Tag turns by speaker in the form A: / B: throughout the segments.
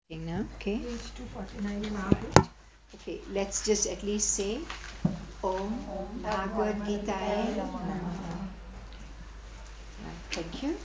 A: Now, okay.
B: Page 249 in our book.
A: Okay, let's just at least say Om Bhagavad Gitaye Namaha. Thank you.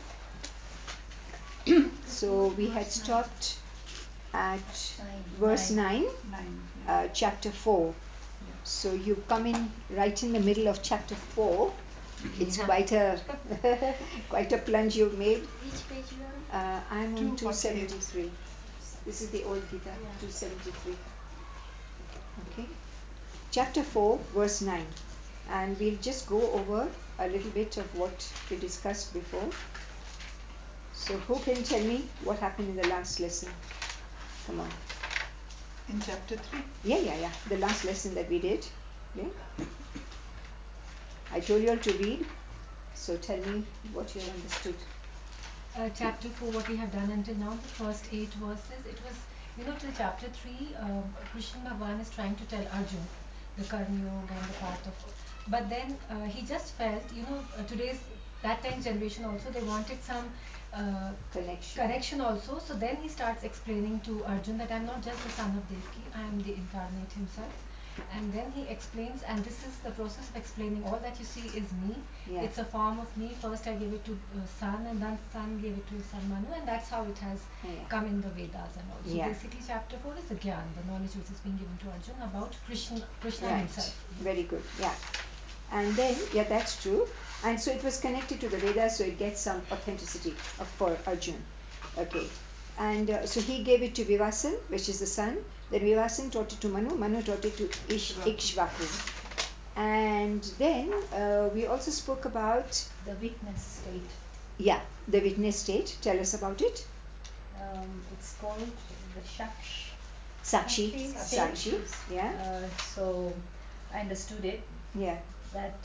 A: So we had stopped at verse 9,
C: 9, yeah.
A: chapter 4.
C: Yeah.
A: So you come in right in the middle of chapter 4. It's quite a quite a plunge you've made.
D: Which page you are on?
A: I'm on
C: 248.
A: 273. This is the old Gita, 273. Okay. Chapter 4, verse 9. And we'll just go over a little bit of what we discussed before. So, who can tell me what happened in the last lesson? Come on.
C: In chapter 3.
A: Yeah. The last lesson that we did. Yeah. I told you all to read. So, tell me what you have understood.
B: Chapter 4, what we have done until now, the first 8 verses, it was, till chapter 3, Krishna Bhagavan is trying to tell Arjun the Karma Yoga and the path of. But then he just felt, that time generation also, they wanted some correction also. So then he starts explaining to Arjun that I'm not just the son of Devki, I am the incarnate himself. And then he explains, and this is the process of explaining. All that you see is me.
A: Yeah.
B: It's a form of me. First, I gave it to Sun, and then Sun gave it to his son Manu, and that's how it has
A: Yeah.
B: come in the Vedas and all. So
A: Yeah.
B: basically, chapter 4 is the Gyan, the knowledge which is being given to Arjun about Krishna
A: Right.
B: himself. Yeah.
A: Very good. Yeah. And then, yeah, that's true. And so it was connected to the Vedas, so it gets some authenticity for Arjun. Okay. And so he gave it to Vivasan, which is the son. Then Vivasan taught it to Manu. Manu taught it to Ikshvaku. And then we also spoke about
D: The witness state.
A: yeah, the witness state. Tell us about it.
D: It's called the Shaksh.
A: Sakshi.
D: State.
A: Sakshi. Yeah.
D: So I understood it
A: Yeah.
D: that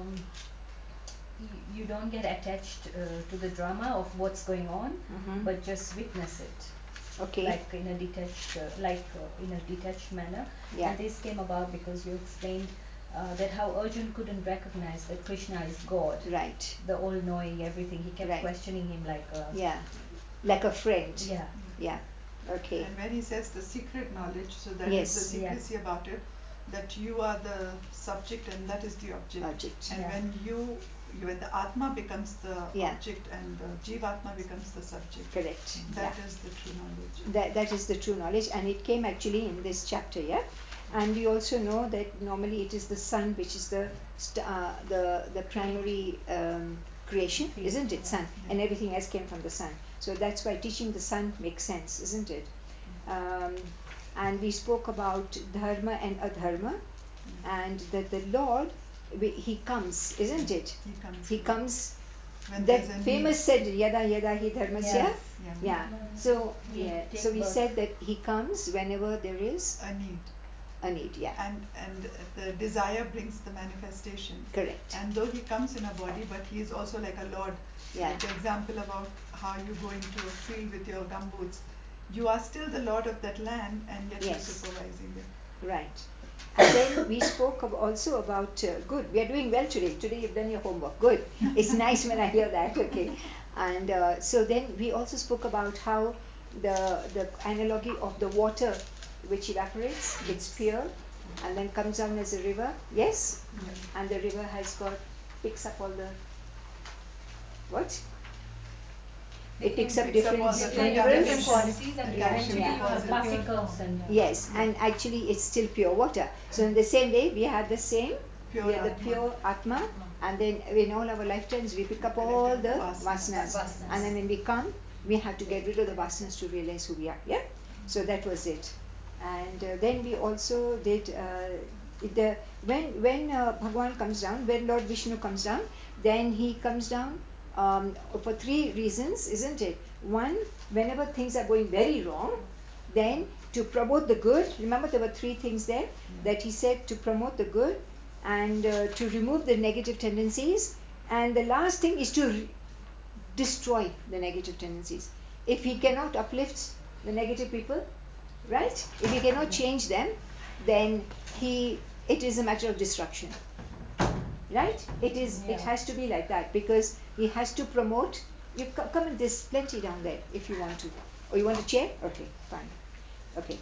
D: you don't get attached to the drama of what's going on,
A: Mm-hmm.
D: but just witness it.
A: Okay.
D: Like in a detached manner.
A: Yeah.
D: And this came about because you explained that how Arjun couldn't recognize that Krishna is God,
A: Right.
D: the all-knowing everything. He kept
A: Right.
D: questioning him like
A: Yeah. Like a friend.
D: yeah.
A: Yeah. Okay.
C: And when he says the secret knowledge, so that is the
A: Yes.
D: Yeah.
C: secrecy about it, that you are the subject and that is the object.
A: Object.
C: And
D: Yeah.
C: when the Atma becomes the
A: Yeah.
C: object and the Jivatma becomes the subject,
A: Correct.
C: that
A: Yeah.
C: is the true knowledge.
A: That is the true knowledge, and it came actually in this chapter. Yeah. And we also know that normally it is the sun which is the primary creation, isn't it? Sun,
C: Yeah.
A: and everything else came from the sun. So that's why teaching the sun makes sense, isn't it? Um, and we spoke about dharma and adharma, and that the Lord, he comes, isn't it?
C: He comes.
A: He comes.
C: When
A: That
C: there's a
A: famous
C: need.
A: said yada yada hi dharmasya.
D: Yeah.
C: Yeah.
A: Yeah. So yeah. So we said that he comes whenever there is
C: A need.
A: a need. Yeah.
C: And the desire brings the manifestation.
A: Correct.
C: And though he comes in a body, but he is also like a lord.
A: Yeah.
C: Like the example about how you go into a field with your gumboots, you are still the lord of that land, and yet you're
A: Yes.
C: supervising it.
A: Right. And then we spoke also about good. We are doing well today. Today you've done your homework. Good. It's nice when I hear that. Okay. And so then we also spoke about how the analogy of the water which evaporates, it's pure, and then comes down as a river. Yes.
C: Yeah.
A: And the river has got picks up all the what? It picks up
C: Picks up
A: different
C: all the
A: minerals.
B: Different
C: contamination
B: qualities, and
A: Yeah,
B: eventually
A: yeah.
B: you have the pure
D: Particles
B: form.
D: and
B: Yeah.
A: Yes, and actually it's still pure water. So in the same way, we have the same.
C: Pure
A: We are the
C: Atma.
A: pure Atma, and then in all our lifetimes we pick up all the
C: Vasanas.
A: vasanas, and then when we come, we have to get rid of the vasanas to realize who we are. Yeah. So that was it, and then we also did the when Bhagwan comes down, when Lord Vishnu comes down, then he comes down for three reasons, isn't it? One, whenever things are going very wrong, then to promote the good. Remember, there were three things there that he said: to promote the good, and to remove the negative tendencies, and the last thing is to destroy the negative tendencies. If he cannot uplift the negative people, right? If he cannot change them, then he it is a matter of destruction, right? It has to be like that, because he has to promote. You come and there's plenty down there if you want to. Or you want a chair? Okay, fine. Okay,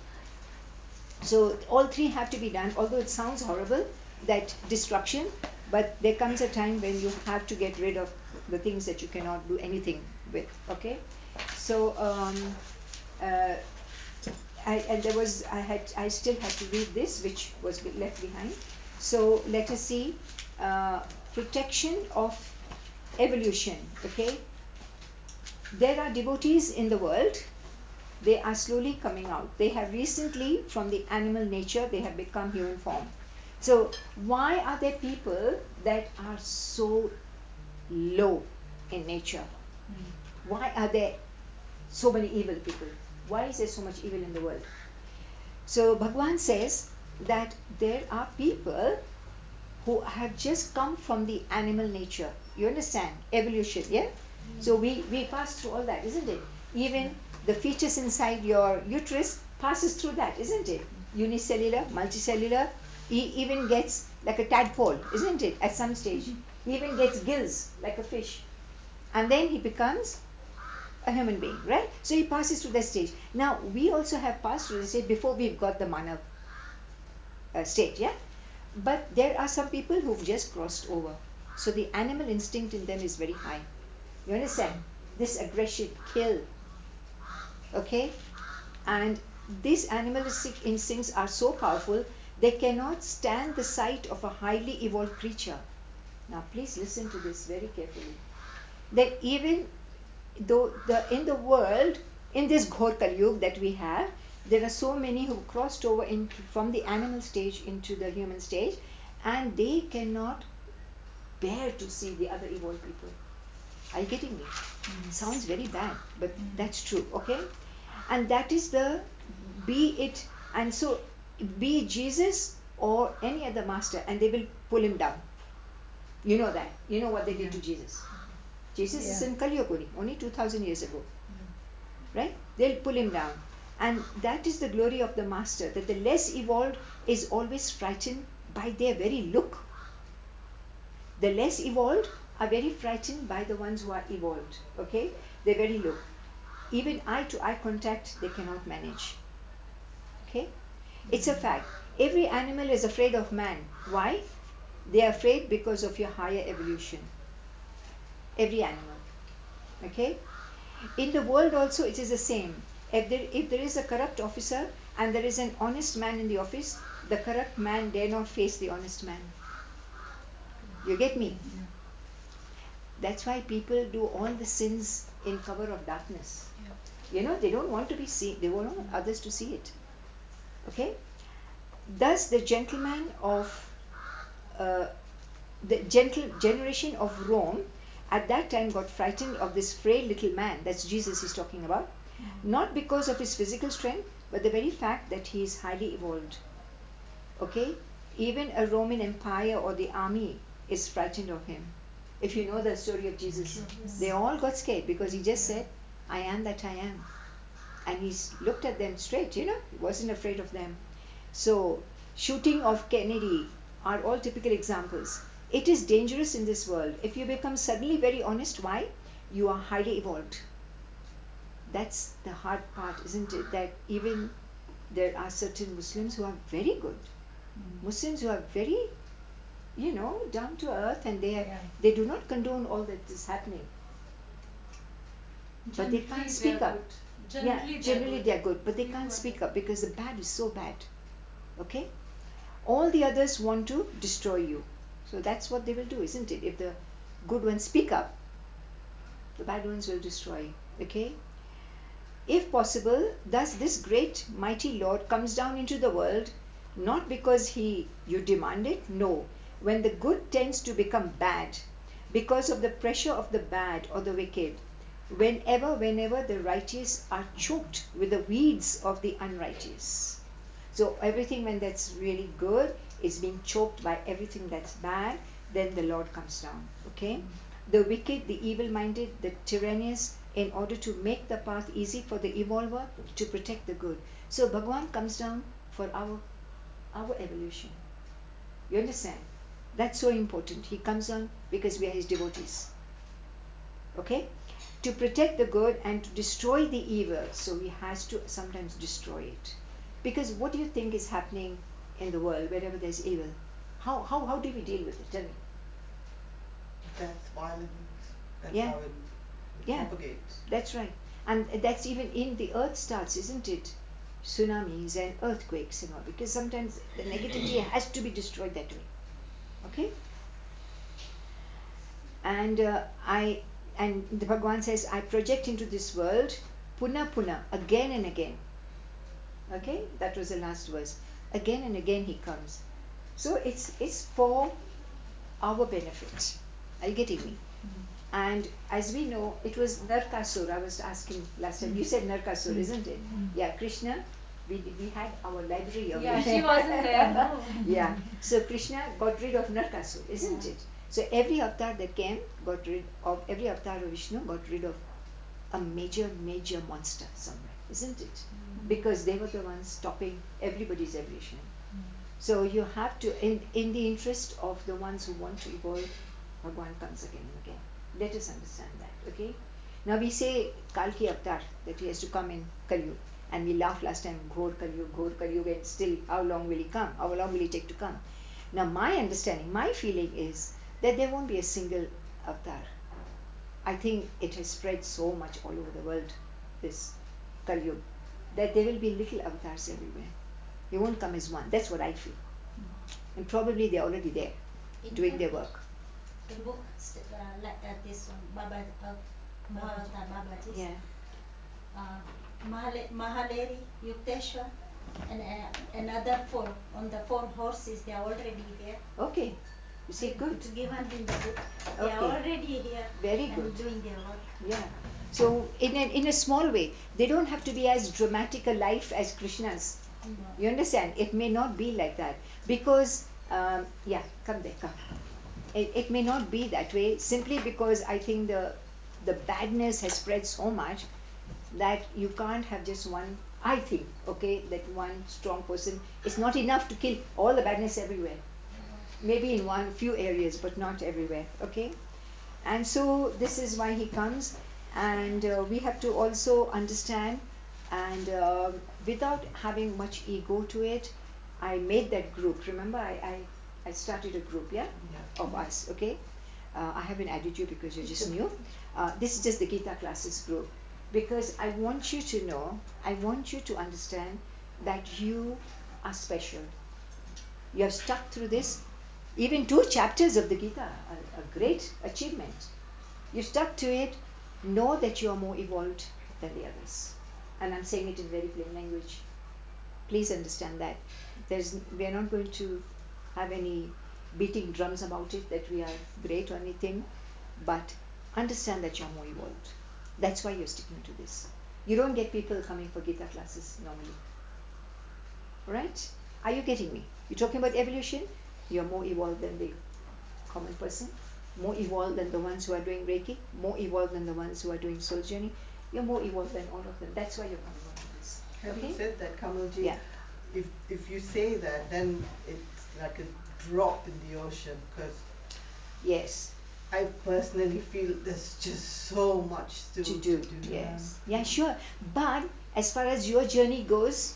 A: so all three have to be done, although it sounds horrible, that destruction, but there comes a time when you have to get rid of the things that you cannot do anything with. Okay, so uh, and there was I still had to read this, which was left behind. So let us see, protection of evolution. Okay, there are devotees in the world. They are slowly coming out. They have recently, from the animal nature, they have become human form. So why are there people that are so low in nature? Why are there so many evil people? Why is there so much evil in the world? So Bhagwan says that there are people who have just come from the animal nature. You understand? Evolution, yeah? So we pass through all that, isn't it? Even the fetus inside your uterus passes through that, isn't it? Unicellular, multicellular, he even gets like a tadpole, isn't it? At some stage. He even gets gills like a fish. And then he becomes a human being, right? So he passes through that stage. Now, we also have passed through the stage before we've got the Manav state, yeah? But there are some people who've just crossed over. So the animal instinct in them is very high. You understand? This aggression, kill, okay? And these animalistic instincts are so powerful, they cannot stand the sight of a highly evolved creature. Now, please listen to this very carefully. That even though in the world, in this Ghor Kali Yuga that we have, there are so many who crossed over from the animal stage into the human stage, and they cannot bear to see the other evolved people. Are you getting me? Sounds very bad, but that's true, okay? And that is the, be it, and so be it Jesus or any other master, and they will pull him down. You know that. You know what they did to Jesus. Jesus is in Kali Yuga only 2000 years ago, right? They'll pull him down. And that is the glory of the master, that the less evolved is always frightened by their very look. The less evolved are very frightened by the ones who are evolved. Okay? Their very look. Even eye to eye contact, they cannot manage. Okay? It's a fact. Every animal is afraid of man. Why? They are afraid because of your higher evolution. Every animal. Okay? In the world also, it is the same. If there is a corrupt officer and there is an honest man in the office, the corrupt man dare not face the honest man. You get me? That's why people do all the sins in cover of darkness. You know, they don't want to be seen, they want others to see it. Okay? Thus, the gentleman of uh, the gentle generation of Rome at that time got frightened of this frail little man. That's Jesus he's talking about. Not because of his physical strength, but the very fact that he is highly evolved. Okay? Even a Roman Empire or the army is frightened of him. If you know the story of Jesus, they all got scared because he just said, I am that I am. And he looked at them straight, you know, he wasn't afraid of them. So, shooting of Kennedy are all typical examples. It is dangerous in this world. If you become suddenly very honest, why? You are highly evolved. That's the hard part, isn't it? That even there are certain Muslims who are very good. Muslims who are very, you know, down to earth, and they do not condone all that is happening. But they can't speak up. Generally they are good, but they can't speak up because the bad is so bad. Okay? All the others want to destroy you. So that's what they will do, isn't it? If the good ones speak up, the bad ones will destroy. Okay? If possible, thus this great mighty Lord comes down into the world not because you demand it, no. When the good tends to become bad, because of the pressure of the bad or the wicked, whenever the righteous are choked with the weeds of the unrighteous. So everything when that's really good is being choked by everything that's bad, then the Lord comes down. Okay? The wicked, the evil minded, the tyrannous, in order to make the path easy for the evolver to protect the good. So Bhagwan comes down for our evolution. You understand? That's so important. He comes down because we are his devotees. Okay? to protect the good and to destroy the evil. So he has to sometimes destroy it. Because what do you think is happening in the world wherever there's evil? How do we deal with it? Tell me.
E: Death, violence, that's
A: Yeah,
E: how it
A: yeah,
E: propagates.
A: that's right. And that's even in the earth starts, isn't it? Tsunamis and earthquakes and all. Because sometimes the negativity has to be destroyed that way. Okay? And and the Bhagwan says, I project into this world puna puna, again and again. Okay, that was the last verse. Again and again he comes. So it's for our benefit. Are you getting me? And as we know, it was Narkasur. I was asking last time. You said Narkasur, isn't it? Yeah, Krishna. We had our library of
B: Yeah,
A: it.
B: she wasn't there, no?
A: Yeah. So Krishna got rid of Narkasur, isn't
B: Yeah.
A: it? So every avatar that came got rid of every avatar of Vishnu got rid of a major monster somewhere, isn't it? Because they were the ones stopping everybody's evolution. So you have to, in the interest of the ones who want to evolve, Bhagwan comes again and again. Let us understand that, okay? Now we say Kalki Avatar, that he has to come in Kali Yuga. And we laughed last time, Ghor Kali Yuga, and still how long will he come? How long will he take to come? Now my understanding, my feeling is that there won't be a single avatar. I think it has spread so much all over the world, this Kali Yuga, that there will be little avatars everywhere. They won't come as one. That's what I feel. And probably they're already there,
F: In
A: doing
F: fact,
A: their work.
F: the book like this one, Baba, Mahavata Babaji's,
A: Yeah.
F: uh, Mahaleri, Yukteswar, and another four on the four horses. They are already here.
A: Okay. You see, good.
F: It's given in the book. They are
A: Okay.
F: already here
A: Very
F: and
A: good.
F: doing their work.
A: Yeah. So in a small way, they don't have to be as dramatic a life as Krishna's.
F: No.
A: You understand? It may not be like that because yeah, come there, come. It may not be that way simply because I think the badness has spread so much that you can't have just one. I think, okay, that one strong person is not enough to kill all the badness everywhere. Maybe in one few areas, but not everywhere. Okay, and so this is why he comes, and we have to also understand, and without having much ego to it, I made that group. Remember, I started a group, yeah,
E: Yeah.
A: of us. Okay, I haven't added you because you're
F: It's
A: just
F: okay.
A: new. This is just the Gita classes group because I want you to know, I want you to understand that you are special. You have stuck through this, even 2 chapters of the Gita, a great achievement. You stuck to it, know that you are more evolved than the others. And I'm saying it in very plain language. Please understand that. We are not going to have any beating drums about it that we are great or anything, but understand that you're more evolved. That's why you're sticking to this. You don't get people coming for Gita classes normally. Right? Are you getting me? You're talking about evolution? You're more evolved than the common person, more evolved than the ones who are doing Reiki, more evolved than the ones who are doing soul journey. You're more evolved than all of them. That's why you're coming on to this.
E: Having
A: Okay?
E: said that, Kamalji,
A: Yeah.
E: if you say that, then it's like a drop in the ocean because
A: Yes.
E: I personally feel there's just so much still
A: To
E: to
A: do.
E: do.
A: Yes. Yeah, sure. But as far as your journey goes,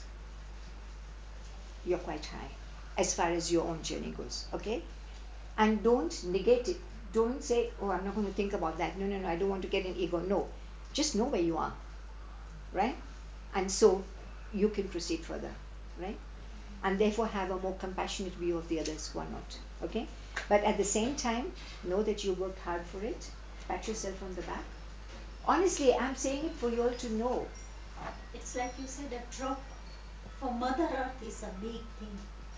A: you're quite high. As far as your own journey goes. Okay? And don't negate it. Don't say, oh, I'm not going to think about that. No, no, no, I don't want to get an ego. No. Just know where you are. Right? And so you can proceed further. Right? And therefore have a more compassionate view of the others who are not. Okay? But at the same time, know that you worked hard for it. Pat yourself on the back. Honestly, I'm saying it for you all to know.
F: It's like you said, a drop for Mother Earth is a big thing.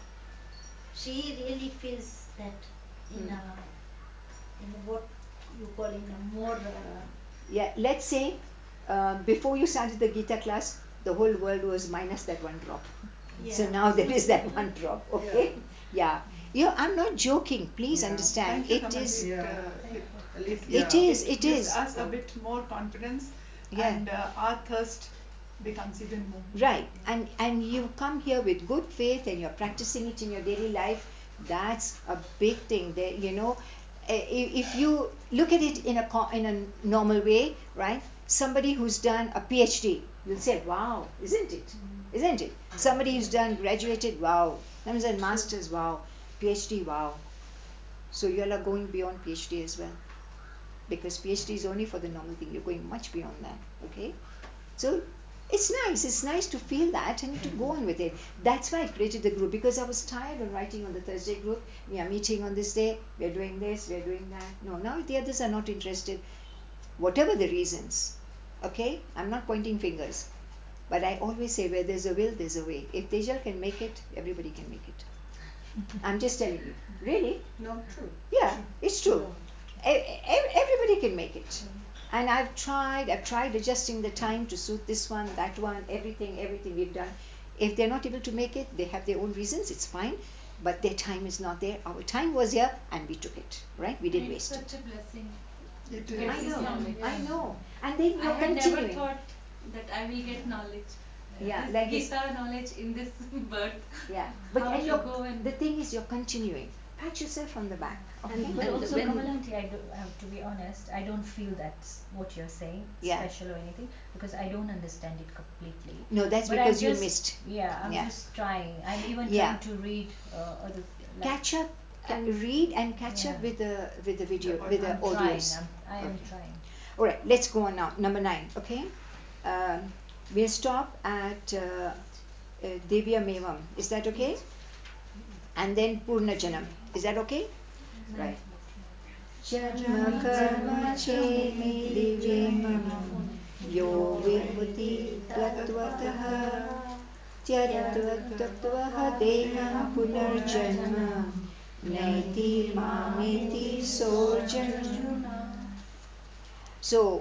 F: She really feels that in
A: Hmm.
F: a what you call in a more
A: Yeah, let's say before you started the Gita class, the whole world was minus that one drop. So
F: yeah.
A: now there is that one drop, okay? Yeah. I'm not joking. Please
E: Yeah.
A: understand.
C: Thank you,
A: It
C: Kamalji.
A: is,
E: Yeah.
F: Thank you.
E: At least,
A: it
E: yeah.
A: is,
C: It
A: it
C: gives
A: is.
C: us a bit more confidence,
A: Yeah.
C: and our thirst becomes even more.
A: Right. And you come here with good faith and you're practicing it in your daily life. That's a big thing. There, if you look at it in a normal way, right? Somebody who's done a PhD, you'll say, wow, isn't it? Isn't it? Somebody who's done graduated, wow. Someone's done masters, wow. PhD, wow. So you all are going beyond PhD as well, because PhD is only for the normal thing. You're going much beyond that. Okay, so it's nice. It's nice to feel that and to go on with it. That's why I created the group, because I was tired of writing on the Thursday group. We are meeting on this day. We're doing this. We're doing that. No, now the others are not interested. Whatever the reasons, okay. I'm not pointing fingers, but I always say where there's a will, there's a way. If Tejal can make it, everybody can make it. I'm just telling you. Really?
E: No, true.
A: Yeah, it's true.
E: No.
A: Everybody can make it. And I've tried adjusting the time to suit this one, that one, everything we've done. If they're not able to make it, they have their own reasons, it's fine. But their time is not there. Our time was here and we took it, right? We didn't
B: And it's
A: waste it.
B: such a blessing
C: It
B: to get
A: I
C: is.
B: this
A: know,
B: knowledge.
A: I know. And then
G: I
A: you're
G: had never
A: continuing.
G: thought that I will get knowledge.
A: Yeah,
G: This
A: like this.
G: Gita knowledge in this birth.
A: Yeah. But
G: How
A: and
G: to
A: you're,
G: go and
A: the thing is you're continuing. Pat yourself on the back. Okay?
D: But
A: And
D: also,
A: when
D: Kamalanti, to be honest, I don't feel that's what you're saying,
A: yeah.
D: special or anything, because I don't understand it completely.
A: No, that's
D: But I'm
A: because you
D: just,
A: missed.
D: yeah, I'm
A: Yeah.
D: just trying. I'm even
A: Yeah.
D: trying to read other, like,
A: Catch up,
D: and
A: read and catch up
D: yeah,
A: with the video,
C: The
A: with the
D: I'm
C: audio.
D: trying.
A: audios.
D: I am
A: Okay.
D: trying.
A: All right, let's go on now. Number 9. Okay. We'll stop at Devya Mevam. Is that okay? And then Purna Janam. Is that okay? Right. Janma karma chemi divyamam yo vimuti gatvatah tyatva deham punarjanma naiti mameti sorjanam. So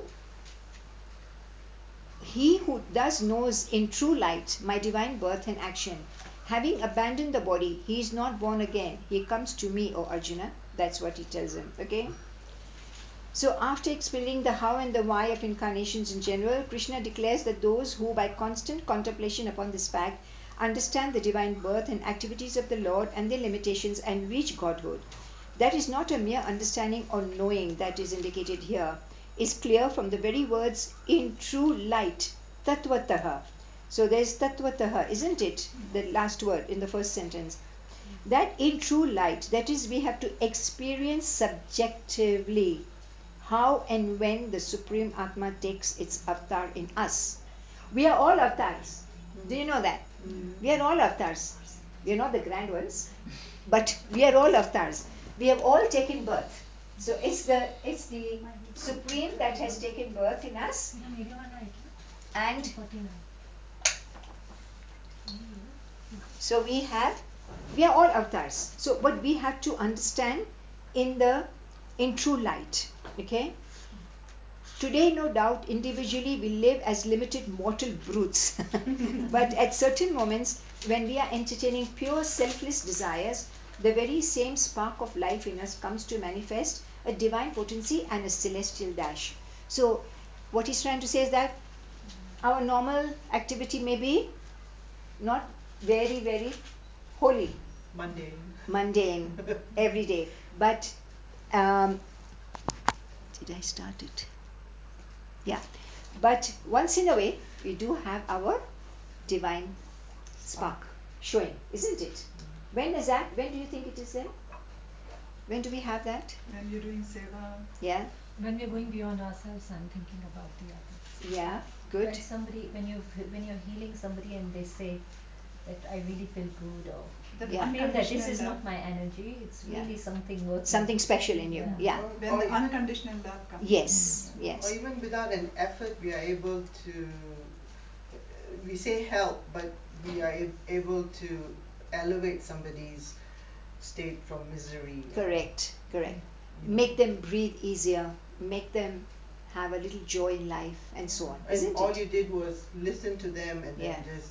A: he who thus knows in true light my divine birth and action, having abandoned the body, he is not born again. He comes to me, O Arjuna. That's what he tells him. Okay? So, after explaining the how and the why of incarnations in general, Krishna declares that those who, by constant contemplation upon this fact, understand the divine birth and activities of the Lord and their limitations and reach Godhood. That is not a mere understanding or knowing that is indicated here, is clear from the very words in true light, tattvataha. So there's tattvataha, isn't it? The last word in the first sentence. That in true light, that is, we have to experience subjectively how and when the Supreme Atma takes its avatar in us. We are all avatars. Do you know that? We are all avatars. We are not the grand ones, but we are all avatars. We have all taken birth. So it's the Supreme that has taken birth in us, and
B: 49.
A: so we are all avatars. So but we have to understand in true light. Okay? Today, no doubt, individually we live as limited mortal brutes. But at certain moments, when we are entertaining pure selfless desires, the very same spark of life in us comes to manifest a divine potency and a celestial dash. So, what he's trying to say is that our normal activity may be not very, very holy,
E: Mundane.
A: mundane, every day. But um, did I start it? Yeah. But once in a way, we do have our divine spark showing, isn't it? When is that? When do you think it is then? When do we have that?
C: When you're doing seva.
A: Yeah?
B: When we're going beyond ourselves and thinking about the others.
A: Yeah? Good?
D: When you're healing somebody and they say that I really feel good, or
C: That
A: Yeah.
D: feel that this
C: unconditional
D: is
C: love.
D: not my energy, it's
A: Yeah.
D: really something worth
A: Something special in you. Yeah.
C: When the unconditional love comes.
A: Yes.
E: Or
A: Yes.
E: even without an effort, we are able to, we say help, but we are able to elevate somebody's state from misery.
A: Correct. Correct.
E: You know.
A: Make them breathe easier. Make them have a little joy in life and so on.
E: And
A: Isn't
E: all
A: it?
E: you did was listen to them and
A: Yeah.
E: then just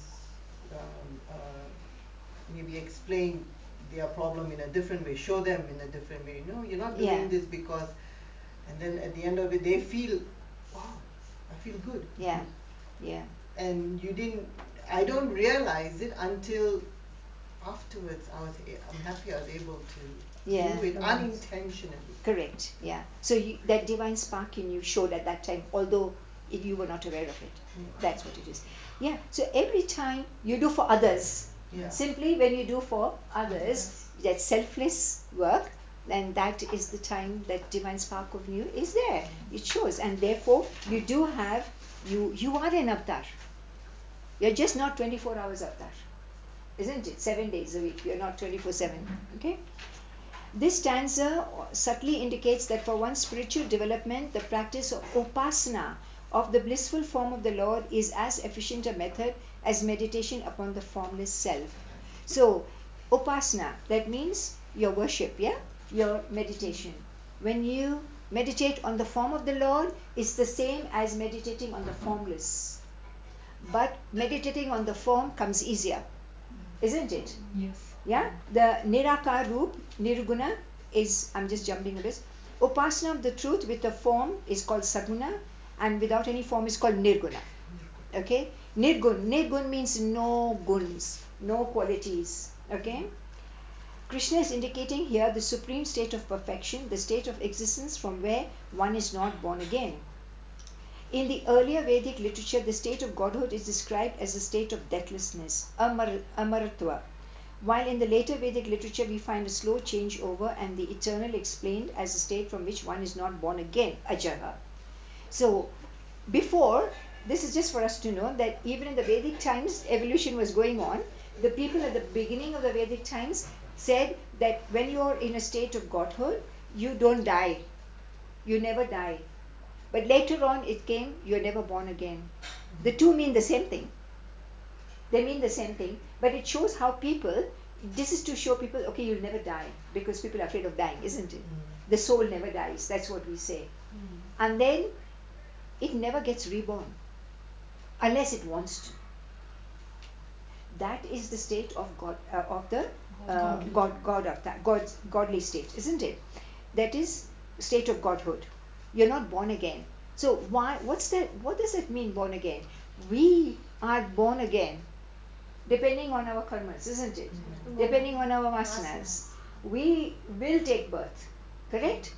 E: maybe explain their problem in a different way, show them in a different way. No, you're not doing
A: Yeah.
E: this because, and then at the end of it, they feel, wow, I feel good.
A: Yeah. Yeah.
E: And you didn't, I don't realize it until afterwards. I'm happy I was able to
A: Yeah.
E: do it
D: The ones.
E: unintentionally.
A: Correct. Yeah. So that divine spark in you showed at that time, although you were not aware of it. That's what it is. Yeah. So every time you do for others,
E: Yeah.
A: simply when you do for others,
B: Others.
A: that selfless work, then that is the time that divine spark of you is there. It shows, and therefore you do have you are an avatar. You're just not 24 hours avatar, isn't it? 7 days a week. You're not 24/7. Okay. This stanza subtly indicates that for one's spiritual development, the practice of upasana of the blissful form of the Lord is as efficient a method as meditation upon the formless self. So, upasana, that means your worship, yeah? Your meditation. When you meditate on the form of the Lord, it's the same as meditating on the formless. But meditating on the form comes easier, isn't it?
B: Yes.
A: Yeah, the Nirakar Roop, Nirguna is, I'm just jumping a bit. Upasana of the truth with a form is called Saguna, and without any form is called Nirguna. Okay, Nirgun. Nirgun means no guns, no qualities. Okay, Krishna is indicating here the supreme state of perfection, the state of existence from where one is not born again. In the earlier Vedic literature, the state of godhood is described as a state of deathlessness, amaratva, while in the later Vedic literature we find a slow changeover and the eternal explained as a state from which one is not born again, ajaha. So, before, this is just for us to know that even in the Vedic times, evolution was going on. The people at the beginning of the Vedic times said that when you're in a state of godhood, you don't die. You never die. But later on, it came, you're never born again. The two mean the same thing. They mean the same thing, but it shows how people, this is to show people, okay, you'll never die because people are afraid of dying, isn't it? The soul never dies, that's what we say. And then it never gets reborn unless it wants to. That is the state of God, of the God of that, God's godly state, isn't it? That is state of godhood. You're not born again. So why? What's that? What does it mean, born again? We are born again depending on our karmas, isn't it? Depending on our vasanas. We will take birth, correct?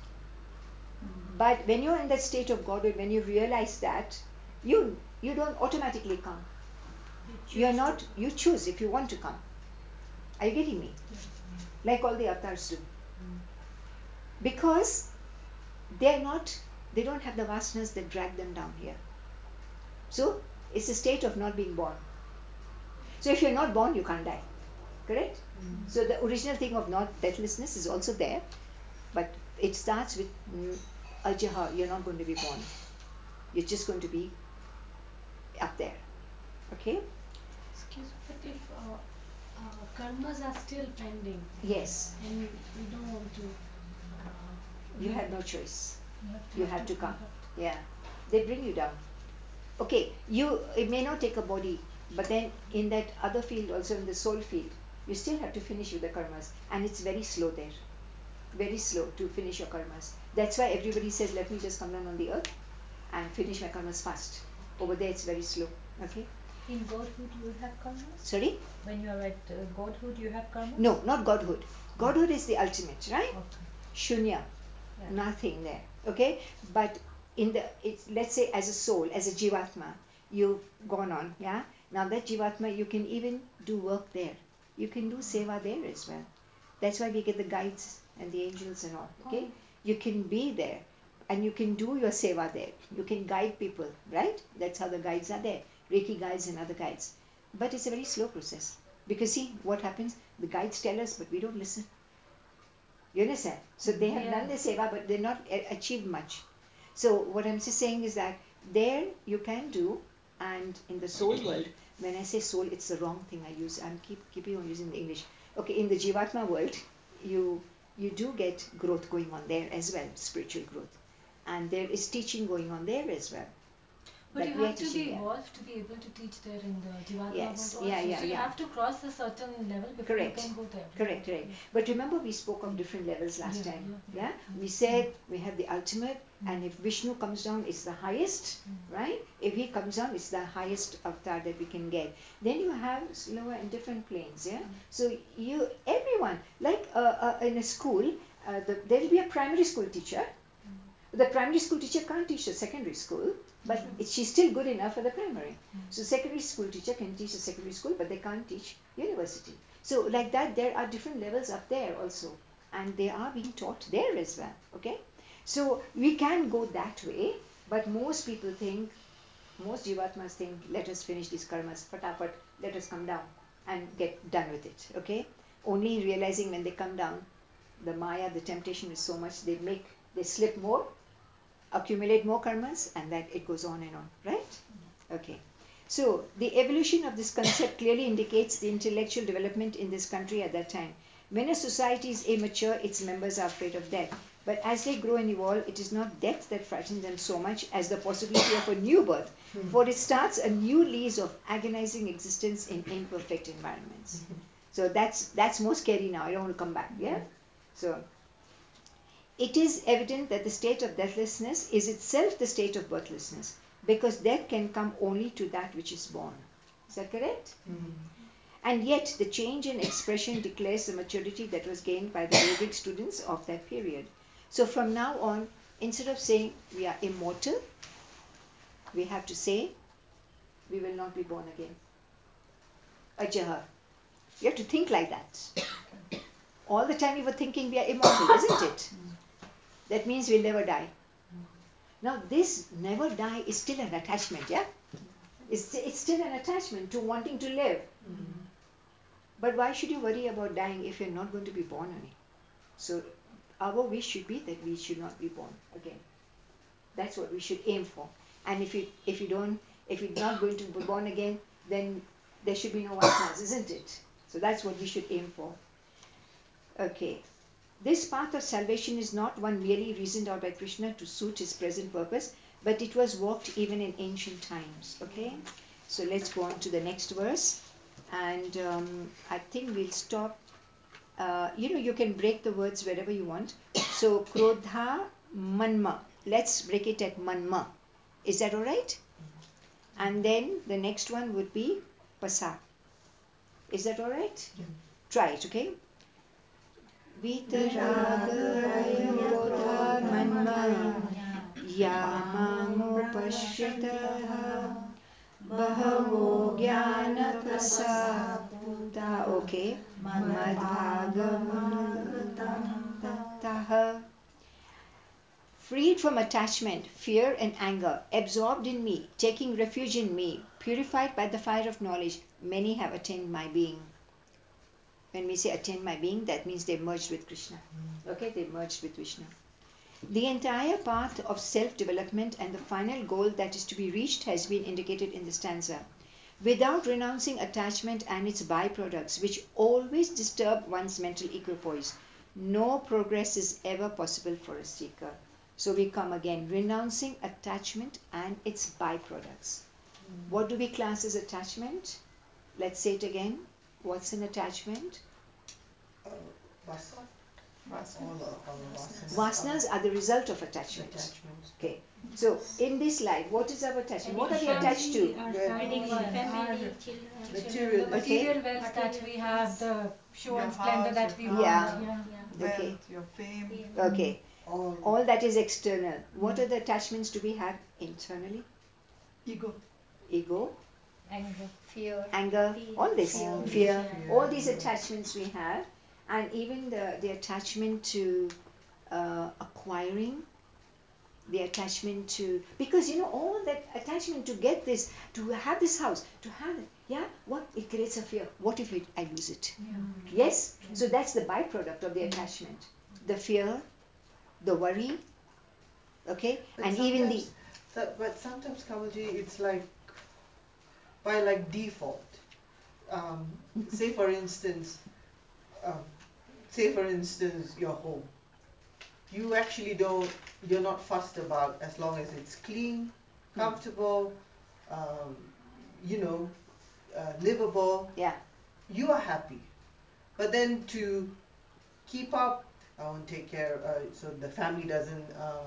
A: But when you're in that state of godhood, when you realize that, you don't automatically come. You're not, you choose if you want to come. Are you getting me? Like all the avatars do. Because they're not, they don't have the vasanas that drag them down here. So it's a state of not being born. So if you're not born, you can't die. Correct? So the original thing of not deathlessness is also there, but it starts with ajaha, you're not going to be born. You're just going to be up there. Okay?
B: Excuse me, but if karmas are still pending
A: Yes.
B: and we don't want to, uh,
A: You have no choice.
B: you
A: You
B: have
A: have to come.
B: conduct.
A: Yeah. They bring you down. Okay, you, it may not take a body, but then in that other field, also in the soul field, you still have to finish with the karmas, and it's very slow there. Very slow to finish your karmas. That's why everybody says, let me just come down on the earth and finish my karmas fast. Over there, it's very slow. Okay?
D: In godhood, you have karmas?
A: Sorry?
D: When you are at godhood, you have karmas?
A: No, not godhood. Godhood is the ultimate, right?
D: Okay.
A: Shunya,
D: Yeah.
A: nothing there. Okay? But in the, it's, let's say as a soul, as a jivatma, you've gone on, yeah? Now that jivatma, you can even do work there. You can do seva there as well. That's why we get the guides and the angels and all. Okay? You can be there and you can do your seva there. You can guide people, right? That's how the guides are there. Reiki guides and other guides. But it's a very slow process. Because see what happens? The guides tell us, but we don't listen. You understand? So they have done the seva, but they're not achieved much. So what I'm just saying is that there you can do, and in the soul world, when I say soul, it's the wrong thing I use. I'm keeping on using the English. Okay, in the Jivatma world, you do get growth going on there as well, spiritual growth, and there is teaching going on there as well.
B: But
A: that
B: you
A: we are
B: have to
A: teaching
B: be
A: there.
B: evolved to be able to teach there in the Jivatma
A: Yes,
B: world
A: yeah,
B: also.
A: yeah,
B: So you
A: yeah.
B: have to cross a certain level before you
A: Correct.
B: can go there.
A: Correct, correct. But remember, we spoke of different levels last
B: Yeah,
A: time.
B: yeah,
A: Yeah, we said we have the ultimate, and if Vishnu comes down, it's the highest, right? If he comes down, it's the highest avatar that we can get. Then you have lower and different planes. Yeah, so you everyone like in a school, there will be a primary school teacher. The primary school teacher can't teach the secondary school, but she's still good enough for the primary. So secondary school teacher can teach the secondary school, but they can't teach university. So like that, there are different levels up there also, and they are being taught there as well. Okay, so we can go that way, but most people think, most jivatmas think, let us finish these karmas, fatafat, let us come down and get done with it. Okay, only realizing when they come down, the maya, the temptation is so much, they slip more, accumulate more karmas, and that it goes on and on, right? Okay. So the evolution of this concept clearly indicates the intellectual development in this country at that time. When a society is immature, its members are afraid of death. But as they grow and evolve, it is not death that frightens them so much as the possibility of a new birth, for it starts a new lease of agonizing existence in imperfect environments. So that's more scary now. I don't want to come back. Yeah. So it is evident that the state of deathlessness is itself the state of birthlessness, because death can come only to that which is born. Is that correct? And yet, the change in expression declares the maturity that was gained by the Vedic students of that period. So, from now on, instead of saying we are immortal, we have to say we will not be born again. Ajaha. You have to think like that. All the time you were thinking we are immortal, isn't it? That means we'll never die. Now, this never die is still an attachment, yeah? It's still an attachment to wanting to live. But why should you worry about dying if you're not going to be born again? So, our wish should be that we should not be born again. That's what we should aim for. And if you're not going to be born again, then there should be no vasanas, isn't it? So that's what we should aim for. Okay. This path of salvation is not one merely reasoned out by Krishna to suit his present purpose, but it was walked even in ancient times. Okay, so let's go on to the next verse, and I think we'll stop. You can break the words wherever you want. So, krodha manma. Let's break it at manma. Is that all right? And then the next one would be pasa. Is that all right? Try it, okay? वितरागभयक्रोधा मन्मा यामामुपश्रितः बहवो ज्ञानतपसा okay मद्भागमनुगताः. Freed from attachment, fear, and anger, absorbed in me, taking refuge in me, purified by the fire of knowledge, many have attained my being. When we say attain my being, that means they merged with Krishna. Okay, they merged with Vishnu. The entire path of self-development and the final goal that is to be reached has been indicated in the stanza. Without renouncing attachment and its byproducts, which always disturb one's mental equipoise, no progress is ever possible for a seeker. So we come again, renouncing attachment and its byproducts. What do we class as attachment? Let's say it again. What's an attachment?
E: Vas-
C: Vasanas.
E: all our vasanas
A: Vasanas are the result of attachment.
E: attachments.
A: Okay. So in this life, what is our attachment? What are we attached to?
B: Our
F: Anyone,
B: family,
F: family,
B: our
F: children.
E: Material.
B: the material
A: Okay.
B: wealth that we have, the show
C: Your
B: and splendor
C: house,
B: that
C: your
B: we
C: car,
B: want.
A: Yeah.
B: Yeah.
A: Okay.
C: wealth, your fame.
A: Okay.
E: All
A: All that is external. What are the attachments do we have internally?
C: Ego.
A: Ego,
D: Anger.
F: Fear.
A: anger, all this,
F: Fear.
A: fear,
E: Fear.
A: all these attachments we have, and even the attachment to acquiring, the attachment to, because all that attachment to get this, to have this house, to have it, yeah, what it creates a fear. What if I lose it? Yes, so that's the byproduct of the attachment, the fear, the worry. Okay,
E: But
A: and even the
E: but sometimes Kamaji, it's like by like default. Um, say for instance, um, your home. You actually don't. You're not fussed about as long as it's clean, comfortable. um, you know, livable,
A: Yeah.
E: you are happy. But then to keep up, I want to take care, so the family doesn't,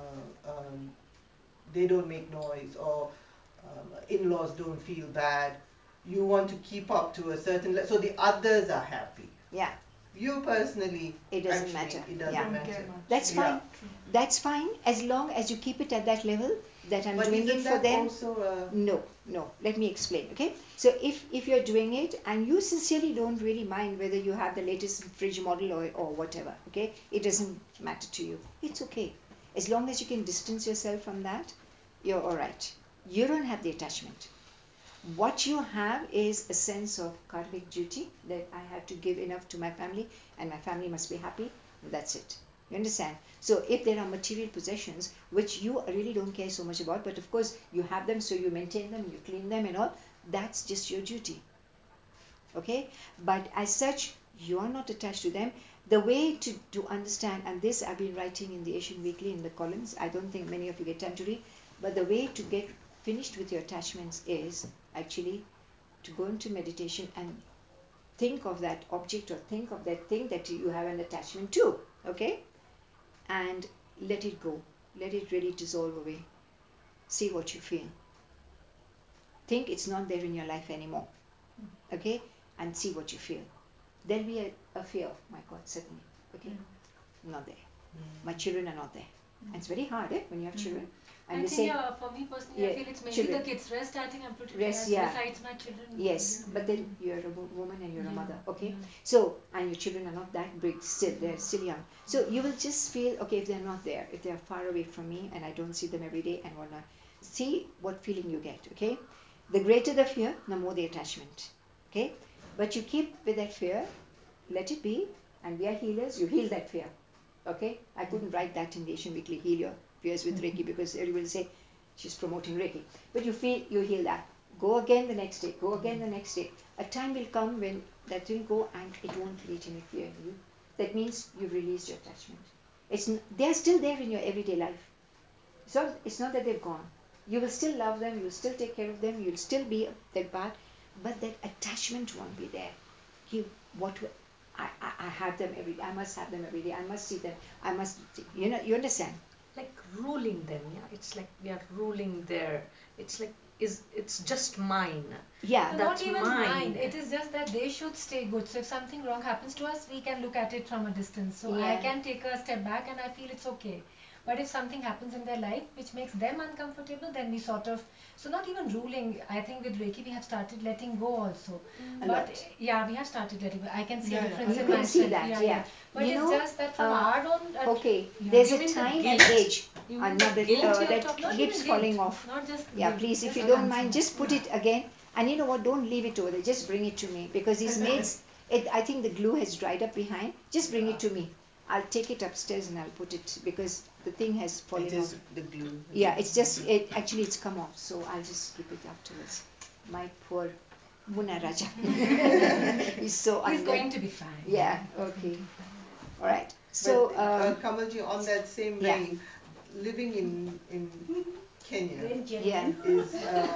E: they don't make noise, or in-laws don't feel bad. You want to keep up to a certain so the others are happy.
A: Yeah.
E: You personally,
A: It doesn't
E: actually,
A: matter.
E: it doesn't
A: Yeah.
C: Don't
E: matter.
C: care much.
A: That's
E: Yeah.
A: fine.
C: True.
A: That's fine as long as you keep it at that level that I'm
E: But
A: doing it
E: isn't
A: for
E: that
A: them.
E: also a
A: No, no. Let me explain. Okay. So if you're doing it and you sincerely don't really mind whether you have the latest fridge model or whatever, okay, it doesn't matter to you. It's okay. As long as you can distance yourself from that, you're all right. You don't have the attachment. What you have is a sense of karmic duty that I have to give enough to my family and my family must be happy. That's it. You understand? So if there are material possessions which you really don't care so much about, but of course you have them, so you maintain them, you clean them and all, that's just your duty. Okay? But as such, you are not attached to them. The way to understand, and this I've been writing in the Asian Weekly in the columns, I don't think many of you get time to read, but the way to get finished with your attachments is actually to go into meditation and think of that object or think of that thing that you have an attachment to, okay? And let it go. Let it really dissolve away. See what you feel. Think it's not there in your life anymore, okay? And see what you feel. There'll be a fear, my God, suddenly, okay? Not there. My children are not there. And it's very hard, when you have children. And
B: I
A: they
B: think,
A: say,
B: yeah, for me personally, I
A: yeah,
B: feel it's mainly
A: children.
B: the kids. Rest, I think I'm pretty
A: Rest,
B: relaxed
A: yeah.
B: besides my children.
A: Yes,
B: Yeah.
A: but then you're a woman and you're a
B: Yeah,
A: mother, okay?
B: yeah.
A: So, and your children are not that big still, they're still young. So you will just feel, okay, if they're not there, if they're far away from me and I don't see them every day and whatnot, see what feeling you get, okay? The greater the fear, the more the attachment, okay? But you keep with that fear, let it be, and we are healers, you heal that fear, okay? I couldn't write that in the Asian Weekly, heal your fears with Reiki, because everybody will say she's promoting Reiki. But you feel, you heal that. Go again the next day, go again the next day. A time will come when that will go and it won't create any fear in you. That means you've released your attachment. They're still there in your everyday life. So it's not that they've gone. You will still love them, you'll still take care of them, you'll still be their part, but that attachment won't be there. You, what I have them every day, I must have them every day, I must see them, I must, you understand?
H: Like ruling them, yeah, it's like we are ruling their, it's like, is it's just mine,
A: Yeah.
B: No,
H: that's
B: not even
H: mine.
B: mine. It is just that they should stay good. So if something wrong happens to us, we can look at it from a distance. So I
A: Yeah.
B: can take a step back and I feel it's okay. But if something happens in their life which makes them uncomfortable, then we sort of, so not even ruling. I think with Reiki we have started letting go also.
A: A
B: But
A: lot.
B: yeah, we have started letting go. I can see
C: Yeah,
B: a
C: yeah,
B: difference
A: You
B: in
A: can see
B: myself.
A: that,
B: Yeah,
A: yeah.
B: yeah. But
A: You
B: it's
A: know,
B: just that from our own.
A: okay,
B: Yeah.
A: there's
H: You
A: a
H: mean the
A: time and
H: guilt?
A: age
H: You mean the guilt you're
A: that
H: talking
B: Not
A: keeps
B: even guilt.
A: falling off.
B: Not just
A: Yeah,
B: guilt.
A: please, if
B: Just
A: you don't
B: concern.
A: mind, just put it again. And you know what? Don't leave it over there. Just bring it to me because these maids. I think the glue has dried up behind. Just bring it to me. I'll take it upstairs and I'll put it because the thing has fallen
E: It
A: off.
E: is the glue.
A: Yeah, it's just actually it's come off, so I'll just keep it afterwards. My poor Muna Raja. He's so
B: He's
A: under.
B: going to be fine.
A: Yeah.
B: He's
A: Okay.
B: going to be fine.
A: All right.
E: But
A: So
E: Kamalji, on that same
A: yeah.
E: vein, living in Kenya
A: Yeah.
E: is,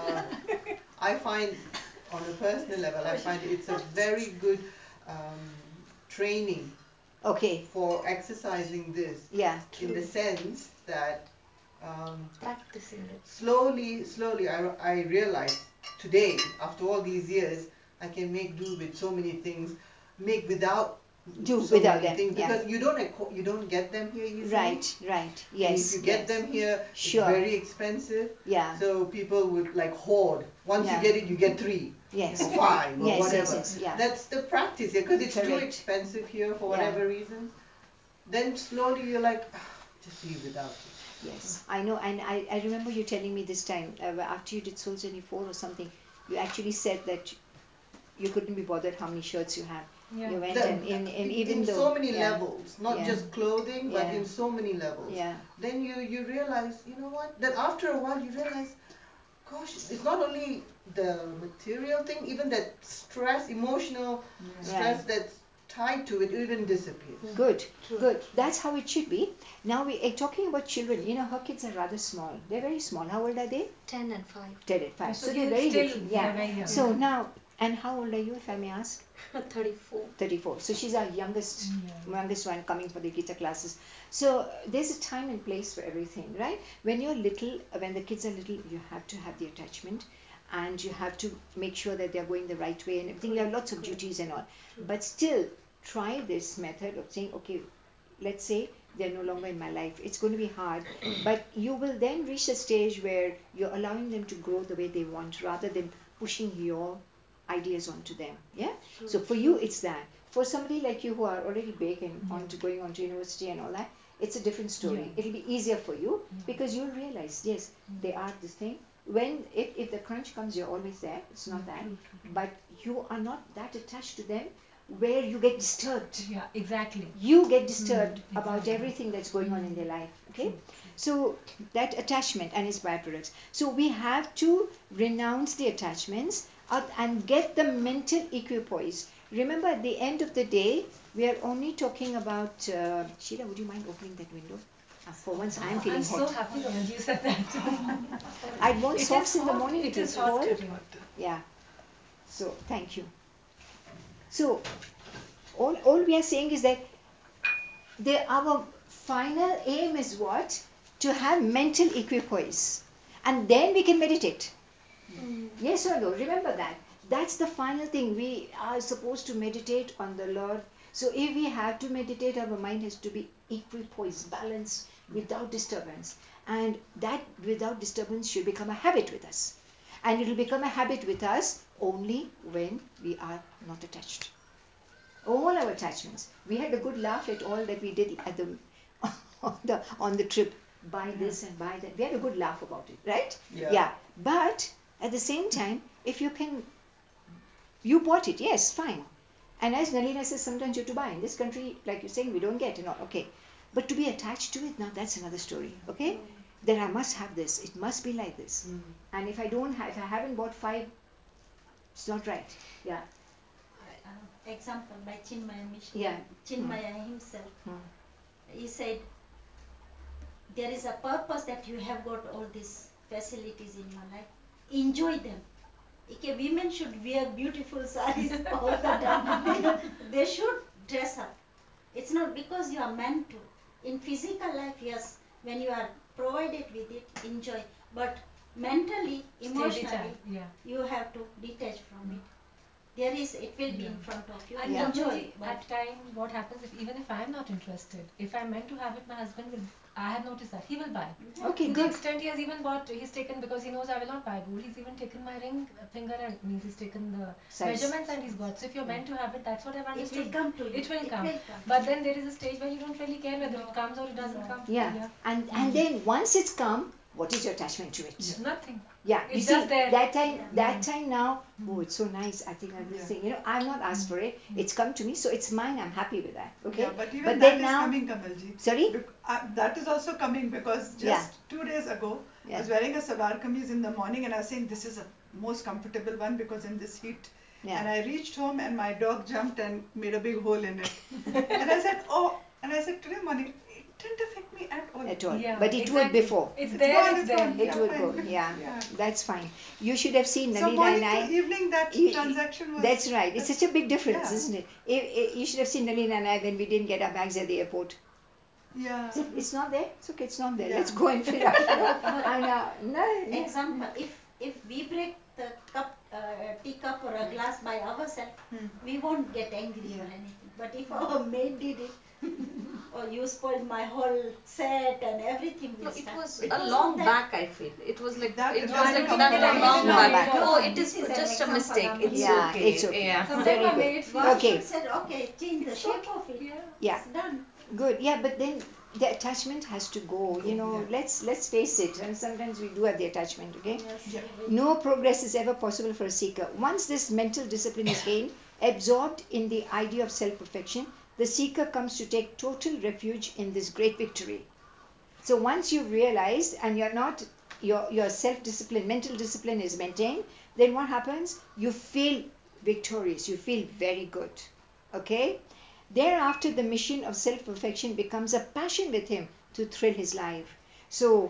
E: I find, on a personal level, I find it's a very good um, training
A: Okay.
E: for exercising this,
A: Yeah.
E: in the sense that um,
H: Practicing it.
E: slowly, I realize today, after all these years, I can make do with so many things, make without
A: Do
E: so
A: without
E: many
A: them.
E: things,
A: Yeah.
E: because you don't get them here easily.
A: Right. Right.
E: And if
A: Yes.
E: you get
A: Yes.
E: them here,
A: Sure.
E: it's very expensive.
A: Yeah.
E: So people would like hoard. Once
A: Yeah.
E: you get it, you get three
A: Yes.
E: or five or
A: Yes.
E: whatever.
A: Yes. Yes. Yeah.
E: That's the practice here, because it's too
A: Correct.
E: expensive here for
A: Yeah.
E: whatever reasons. Then slowly you're like, "Ah, just be without it."
A: Yes, I know, and I remember you telling me this time after you did Soul Journey 4 or something, you actually said that you couldn't be bothered how many shirts you have.
B: Yeah.
A: You went
E: The,
A: and even
E: in
A: though,
E: so many
A: yeah,
E: levels, not
A: yeah,
E: just clothing, but
A: yeah,
E: in so many levels.
A: yeah,
E: Then you realize, you know what? Then after a while you realize, gosh, it's not only the material thing, even that stress, emotional
C: Yeah.
E: stress
A: right,
E: that's tied to it, it even disappears.
A: Good, good. That's how it should be. Now we are talking about children. You know, her kids are rather small. They're very small. How old are they?
H: 10 and 5.
A: 10 and 5.
B: So
A: So they're
B: you
A: very
B: still
A: little.
B: they're
A: Yeah.
B: very young.
A: So now, and how old are you, if I may ask?
H: 34.
A: 34. So she's our youngest,
B: Yeah.
A: youngest one coming for the guitar classes. So there's a time and place for everything, right? When you're little, when the kids are little, you have to have the attachment, and you have to make sure that they're going the right way and everything. You have lots of duties and all. But still, try this method of saying, okay, let's say they're no longer in my life. It's going to be hard, but you will then reach a stage where you're allowing them to grow the way they want rather than pushing your ideas onto them. Yeah. So for you, it's that. For somebody like you who are already big and on to going on to university and all that, it's a different story.
B: Yeah.
A: It'll be easier for you because you'll realize, yes, they are this thing. When if the crunch comes, you're always there. It's not that, but you are not that attached to them where you get disturbed.
B: Yeah, exactly.
A: You get disturbed about
B: exactly.
A: everything that's going on in their life. Okay, so that attachment and its byproducts. So we have to renounce the attachments and get the mental equipoise. Remember, at the end of the day, we are only talking about. Sheila, would you mind opening that window? For once, I'm feeling
B: I'm so
A: hot.
B: happy that you said that.
A: I'd worn
B: It is
A: socks in the
B: hot.
A: morning.
B: It
A: It was
B: is hot
A: cold.
B: today.
A: Yeah. So thank you. So all we are saying is that our final aim is what? To have mental equipoise. And then we can meditate. Yes or no? Remember that. That's the final thing. We are supposed to meditate on the Lord. So if we have to meditate, our mind has to be equipoise, balanced, without disturbance. And that without disturbance should become a habit with us. And it will become a habit with us only when we are not attached. All our attachments. We had a good laugh at all that we did at the on the trip. Buy this and buy that. We had a good laugh about it, right?
E: Yeah.
A: But at the same time, if you can, you bought it, yes, fine. And as Nalina says, sometimes you have to buy. In this country, like you're saying, we don't get, okay. But to be attached to it, now that's another story, okay? Then I must have this. It must be like this. And if I don't have, if I haven't bought 5, it's not right. Yeah.
F: Example by Chinmaya Mission.
A: Yeah.
F: Chinmaya himself.
A: Hmm.
F: He said, there is a purpose that you have got all these facilities in your life. Enjoy them. Okay, women should wear beautiful sarees all the time. They should dress up. It's not because you are meant to. In physical life, yes, when you are provided with it, enjoy. But mentally, emotionally, you have to detach from it. There is, it will be in front of you.
B: And
A: Yeah.
F: Enjoy.
B: at times, what happens if even if I am not interested, if I meant to have it, my husband will. I have noticed that he will buy.
A: Okay,
B: To the
A: good.
B: extent he has even bought, he's taken because he knows I will not buy gold. He's even taken my ring finger and means he's taken the
A: Size.
B: measurements and he's got. So if you're meant to have it, that's what I've
F: It
B: understood.
F: will come to you.
B: It will come.
F: Will come.
B: But then there is a stage where you don't really care whether it comes or it doesn't come.
A: Yeah. And then once it's come, what is your attachment to it?
B: Nothing.
A: Yeah, you
B: It's
A: see,
B: just there.
A: that time now, oh, it's so nice. I think I'm this thing. I've not asked for it. It's come to me, so it's mine. I'm happy with that. Okay.
C: Yeah, but even
A: But
C: that
A: then
C: is
A: now,
C: coming, Kamalji.
A: sorry.
C: That is also coming because just
A: Yeah.
C: 2 days ago, I
A: Yeah.
C: was wearing a salwar kameez in the morning and I was saying this is a most comfortable one because in this heat.
A: Yeah.
C: And I reached home and my dog jumped and made a big hole in it. And I said, oh, and I said today morning, it didn't affect me at all.
A: At all.
B: Yeah,
A: But it would
B: exactly.
A: before.
B: It's
C: It's
B: there,
C: gone,
B: it's
C: it's
B: there.
C: gone.
A: It
C: Yeah,
A: would
C: fine.
A: go. Yeah.
C: Yeah.
A: That's fine. You should have seen
C: So
A: Nalina
C: morning
A: and I.
C: to evening that
A: You-
C: transaction was.
A: That's right. It's such a big difference,
C: Yeah.
A: isn't it? You should have seen Nalina and I when we didn't get our bags at the airport.
C: Yeah.
A: It's not there. It's okay. It's not there.
C: Yeah.
A: Let's go and fill up. And no, yeah.
F: Example, if we break the cup, teacup or a glass by ourselves, we won't get angry or anything. But if our maid did it, or you spoiled my whole set and everything
H: No,
F: will
H: it
F: start.
H: was
F: It
H: a
F: was
H: long
F: not
H: back, I feel. It was like
C: That-
H: it
C: that
H: was
C: is
H: like
C: a
H: done
C: long
H: long
A: back.
H: back.
A: No,
H: Oh, it
F: this
H: is
F: is an
H: just a
F: example
H: mistake.
F: I'm
H: It's
A: Yeah,
H: okay.
A: it's okay.
H: Yeah.
B: Sometimes
A: Very
B: my
A: good.
B: maid
F: God
A: Okay.
F: should said, okay, change the shape of it.
A: Yeah.
F: It's done.
A: Good. Yeah, but then the attachment has to go. Let's face it. And sometimes we do have the attachment. Okay.
F: Yes.
C: Yeah.
A: No progress is ever possible for a seeker. Once this mental discipline is gained, absorbed in the idea of self-perfection, the seeker comes to take total refuge in this great victory. So once you've realized and you're not your self-discipline, mental discipline is maintained, then what happens? You feel victorious. You feel very good. Okay? Thereafter, the mission of self perfection becomes a passion with him to thrill his life. So,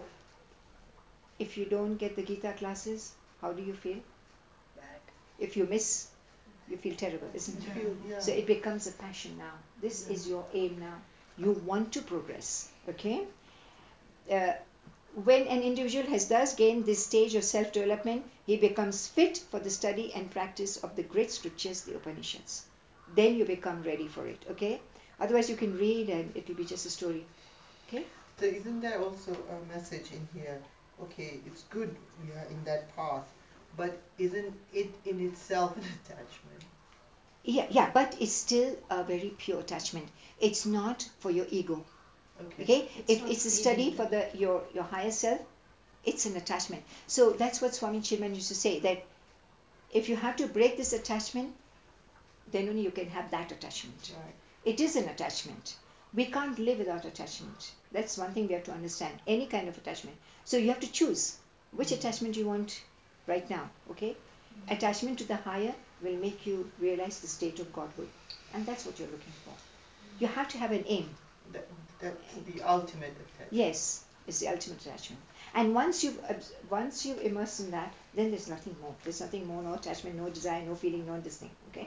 A: if you don't get the Gita classes, how do you feel?
E: Bad.
A: If you miss, you feel terrible, isn't
E: You
A: it?
E: feel, yeah.
A: So it becomes a passion now. This is your aim now. You want to progress. Okay? Uh, when an individual has thus gained this stage of self development, he becomes fit for the study and practice of the great scriptures, the Upanishads. Then you become ready for it. Okay? Otherwise, you can read and it will be just a story. Okay?
E: So isn't there also a message in here? Okay, it's good we are in that path, but isn't it in itself an attachment?
A: Yeah, yeah, but it's still a very pure attachment. It's not for your ego.
E: Okay.
A: Okay?
F: It's
A: If
F: not
A: it's a
F: feeding
A: study for
F: them.
A: your higher self, it's an attachment. So that's what Swami Chiman used to say, that if you have to break this attachment, then only you can have that attachment.
E: Right.
A: It is an attachment. We can't live without attachment. That's one thing we have to understand. Any kind of attachment. So you have to choose which attachment you want right now. Okay? Attachment to the higher will make you realize the state of Godhood. And that's what you're looking for. You have to have an aim.
E: That, that's the ultimate attachment.
A: Yes, it's the ultimate attachment. And once you immerse in that, then there's nothing more. There's nothing more, no attachment, no desire, no feeling, no this thing. Okay?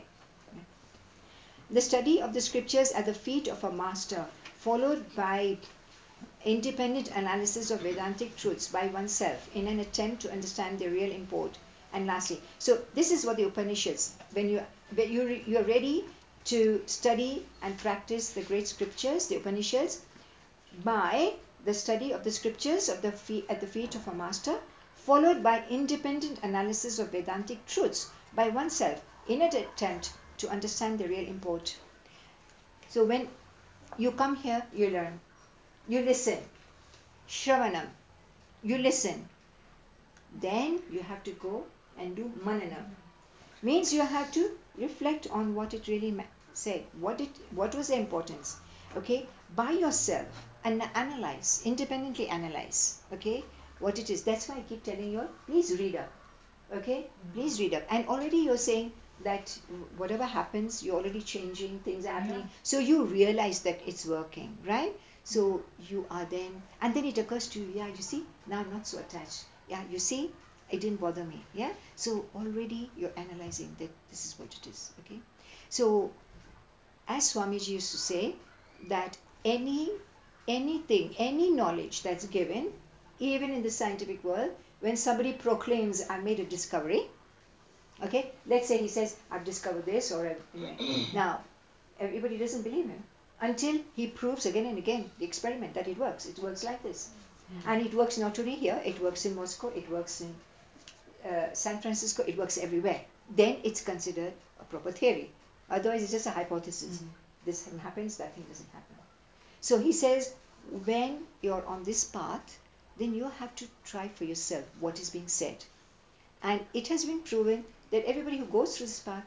A: The study of the scriptures at the feet of a master, followed by independent analysis of Vedantic truths by oneself in an attempt to understand their real import. And lastly, so this is what the Upanishads, you're ready to study and practice the great scriptures, the Upanishads, by the study of the scriptures at the feet of a master, followed by independent analysis of Vedantic truths by oneself in an attempt to understand the real import. So when you come here, you learn, you listen, Shravanam, you listen. Then you have to go and do Manana. Means you have to reflect on what it really said. What was the importance? Okay, by yourself and analyze, independently analyze. Okay, what it is. That's why I keep telling you all, please read up. Okay, please read up. And already you're saying that whatever happens, you're already changing, things are happening.
B: Yeah.
A: So you realize that it's working, right? So you are then, and then it occurs to you, yeah, you see, now I'm not so attached. Yeah, you see, it didn't bother me. Yeah, so already you're analyzing that this is what it is. Okay, so as Swamiji used to say, that any knowledge that's given, even in the scientific world, when somebody proclaims, I made a discovery, okay, let's say he says, I've discovered this, or now everybody doesn't believe him until he proves again and again the experiment that it works. It works like this. And it works not only here, it works in Moscow, it works in San Francisco, it works everywhere. Then it's considered a proper theory. Otherwise, it's just a hypothesis. This thing happens, that thing doesn't happen. So he says, when you're on this path, then you have to try for yourself what is being said. And it has been proven that everybody who goes through this path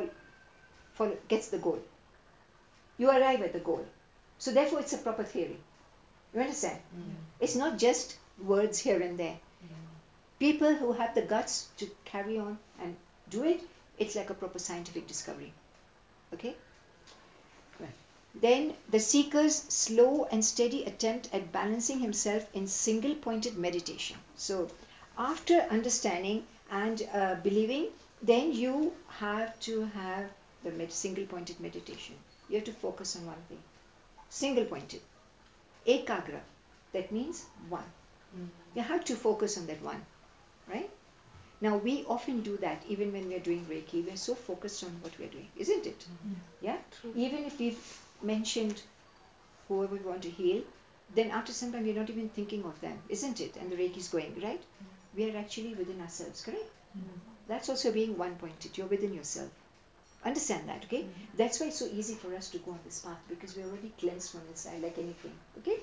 A: gets the goal. You arrive at the goal. So therefore, it's a proper theory. You understand? It's not just words here and there. People who have the guts to carry on and do it, it's like a proper scientific discovery. Okay? Right. Then the seeker's slow and steady attempt at balancing himself in single pointed meditation. So, after understanding and believing, then you have to have the single pointed meditation. You have to focus on one thing. Single pointed. Ekagra. That means one. You have to focus on that one. Right? Now, we often do that even when we are doing Reiki. We are so focused on what we are doing, isn't it? Yeah? Even if we've mentioned whoever we want to heal, then after some time we're not even thinking of them, isn't it? And the Reiki is going, right? We are actually within ourselves, correct? That's also being one pointed. You're within yourself. Understand that, okay? That's why it's so easy for us to go on this path because we're already cleansed from inside, like anything, okay?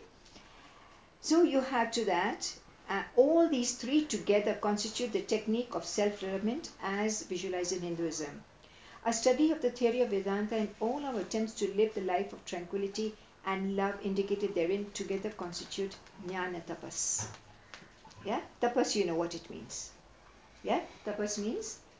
A: So you have to that. All these three together constitute the technique of self-development as visualized in Hinduism. A study of the theory of Vedanta and all our attempts to live the life of tranquility and love indicated therein together constitute jnana tapas. Yeah? Tapas, you know what it means. Yeah? Tapas means?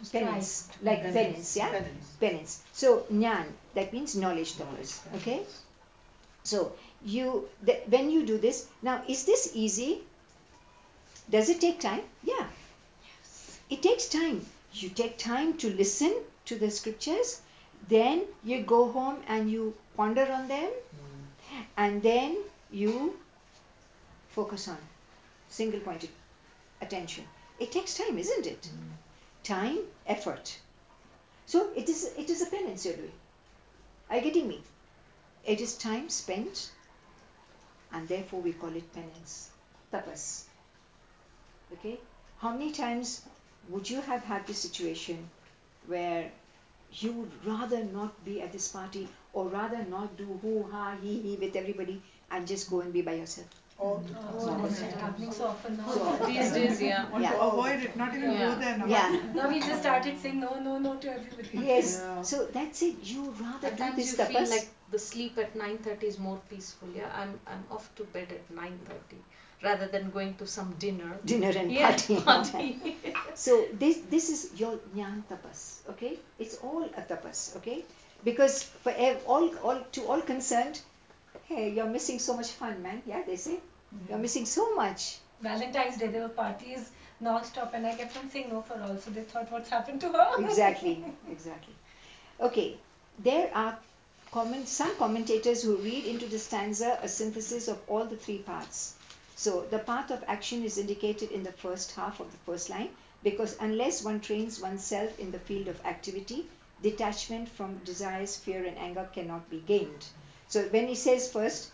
B: To strive.
A: Penance, like penance, yeah?
E: Penance.
A: Penance. So, jnana, that means knowledge tapas,
E: Knowledge.
A: okay? So, when you do this, now is this easy? Does it take time? Yeah, it takes time. You take time to listen to the scriptures, then you go home and you ponder on them, and then you focus on single pointed attention. It takes time, isn't it? Time, effort. So it is a penance you're doing. Are you getting me? It is time spent, and therefore we call it penance, tapas. Okay? How many times would you have had this situation where you would rather not be at this party, or rather not do hoo ha he with everybody, and just go and be by yourself?
E: All the
B: Oh,
E: time.
A: All the
B: it's
A: time.
B: happening so often now.
A: So often.
H: These days, yeah.
C: Want
A: Yeah.
C: to avoid it, not even
H: Yeah.
C: go there now.
A: Yeah.
B: Now we just started saying no, no, no to everybody.
A: Yes.
E: Yeah.
A: So that's it. You rather
H: At
A: do
H: times
A: this
H: you
A: tapas.
H: feel like the sleep at 9:30 is more peaceful. Yeah, I'm off to bed at 9:30 rather than going to some dinner.
A: Dinner and
H: Yeah,
A: party.
H: party.
A: So this is your jnana tapas, okay? It's all a tapas, okay? Because for all concerned, hey, you're missing so much fun, man. Yeah, they say you're missing so much.
B: Valentine's Day, there were parties non-stop, and I kept on saying no for all. So they thought, what's happened to her?
A: Exactly, exactly. Okay, there are some commentators who read into the stanza a synthesis of all the three parts. So the path of action is indicated in the first half of the first line, because unless one trains oneself in the field of activity, detachment from desires, fear, and anger cannot be gained. So when he says first,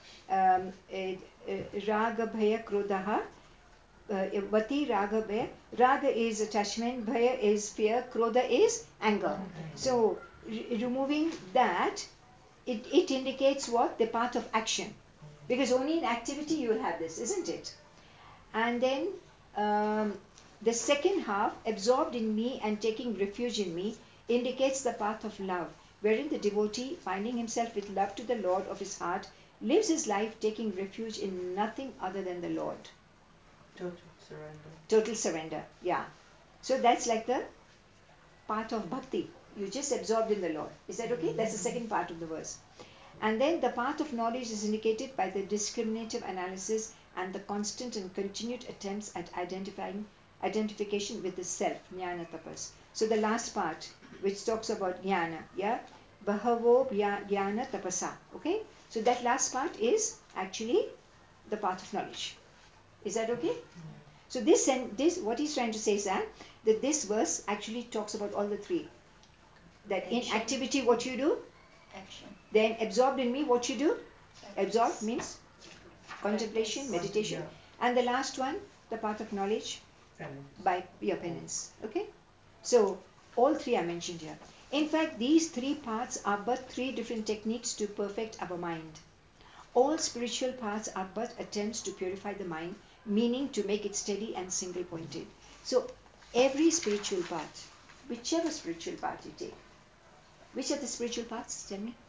A: raga bhaya krodhaha, vati raga bhaya, raga is attachment, bhaya is fear, krodha is anger. So removing that, it indicates what? The path of action. Because only in activity you will have this, isn't it? And then the second half, absorbed in me and taking refuge in me, indicates the path of love, wherein the devotee, finding himself with love to the Lord of his heart, lives his life taking refuge in nothing other than the Lord.
E: Total surrender.
A: Total surrender, yeah. So that's like the part of bhakti. You just absorbed in the Lord. Is that okay? That's the second part of the verse. And then the path of knowledge is indicated by the discriminative analysis and the constant and continued attempts at identification with the self, jnana tapas. So the last part, which talks about jnana, yeah, bahavo jnana tapasa. Okay, so that last part is actually the path of knowledge. Is that okay? So this what he's trying to say is that this verse actually talks about all the three. That in
F: Action.
A: activity, what you do,
F: Action.
A: then absorbed in me, what you do.
F: Practice.
A: Absorbed means contemplation,
F: Practice.
A: meditation,
E: Yeah.
A: and the last one, the path of knowledge
E: Penance.
A: by your penance. Okay, so all three are mentioned here. In fact, these three paths are but three different techniques to perfect our mind. All spiritual paths are but attempts to purify the mind, meaning to make it steady and single pointed. So every spiritual path, whichever spiritual path you take, which are the spiritual paths? Tell me.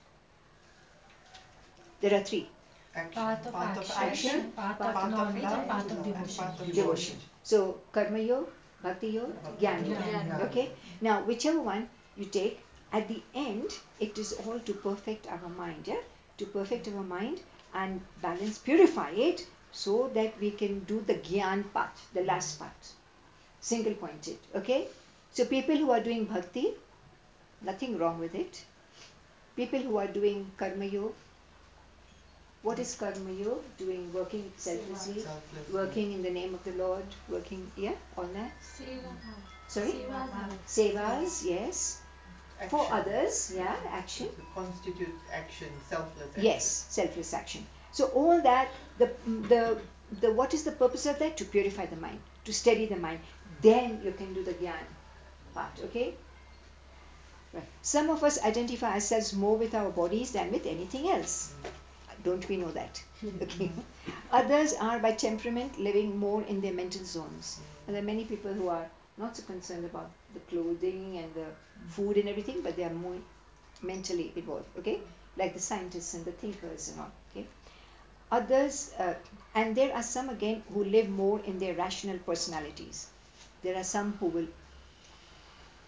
A: There are three.
E: Action.
B: Path of action, path
A: path
B: of
A: of
B: knowledge,
C: love,
B: and path of
C: and
B: devotion.
C: path of
A: Devotion. So karma yoga, bhakti yoga, jnana yoga.
B: Jnana.
A: Okay. Now whichever one you take, at the end it is all to perfect our mind. Yeah, to perfect our mind and balance, purify it, so that we can do the gyan path, the last part, single pointed. Okay. So people who are doing bhakti, nothing wrong with it. People who are doing karma yoga, what is karma yoga? Doing, working selflessly,
E: Selfless.
A: working in the name of the Lord, working, yeah, all that.
G: Seva.
A: Sorry?
G: Seva.
A: Sevas, yes. For
E: Action.
A: others, yeah, action.
E: To constitute action, selfless action.
A: Yes, selfless action. So all that, the what is the purpose of that? To purify the mind, to steady the mind. Then you can do the gyan part, okay? Right. Some of us identify ourselves more with our bodies than with anything else. Don't we know that? Okay. Others are by temperament living more in their mental zones. And there are many people who are not so concerned about the clothing and the food and everything, but they are more mentally involved, okay? Like the scientists and the thinkers and all, okay? Others, and there are some again who live more in their rational personalities. There are some who will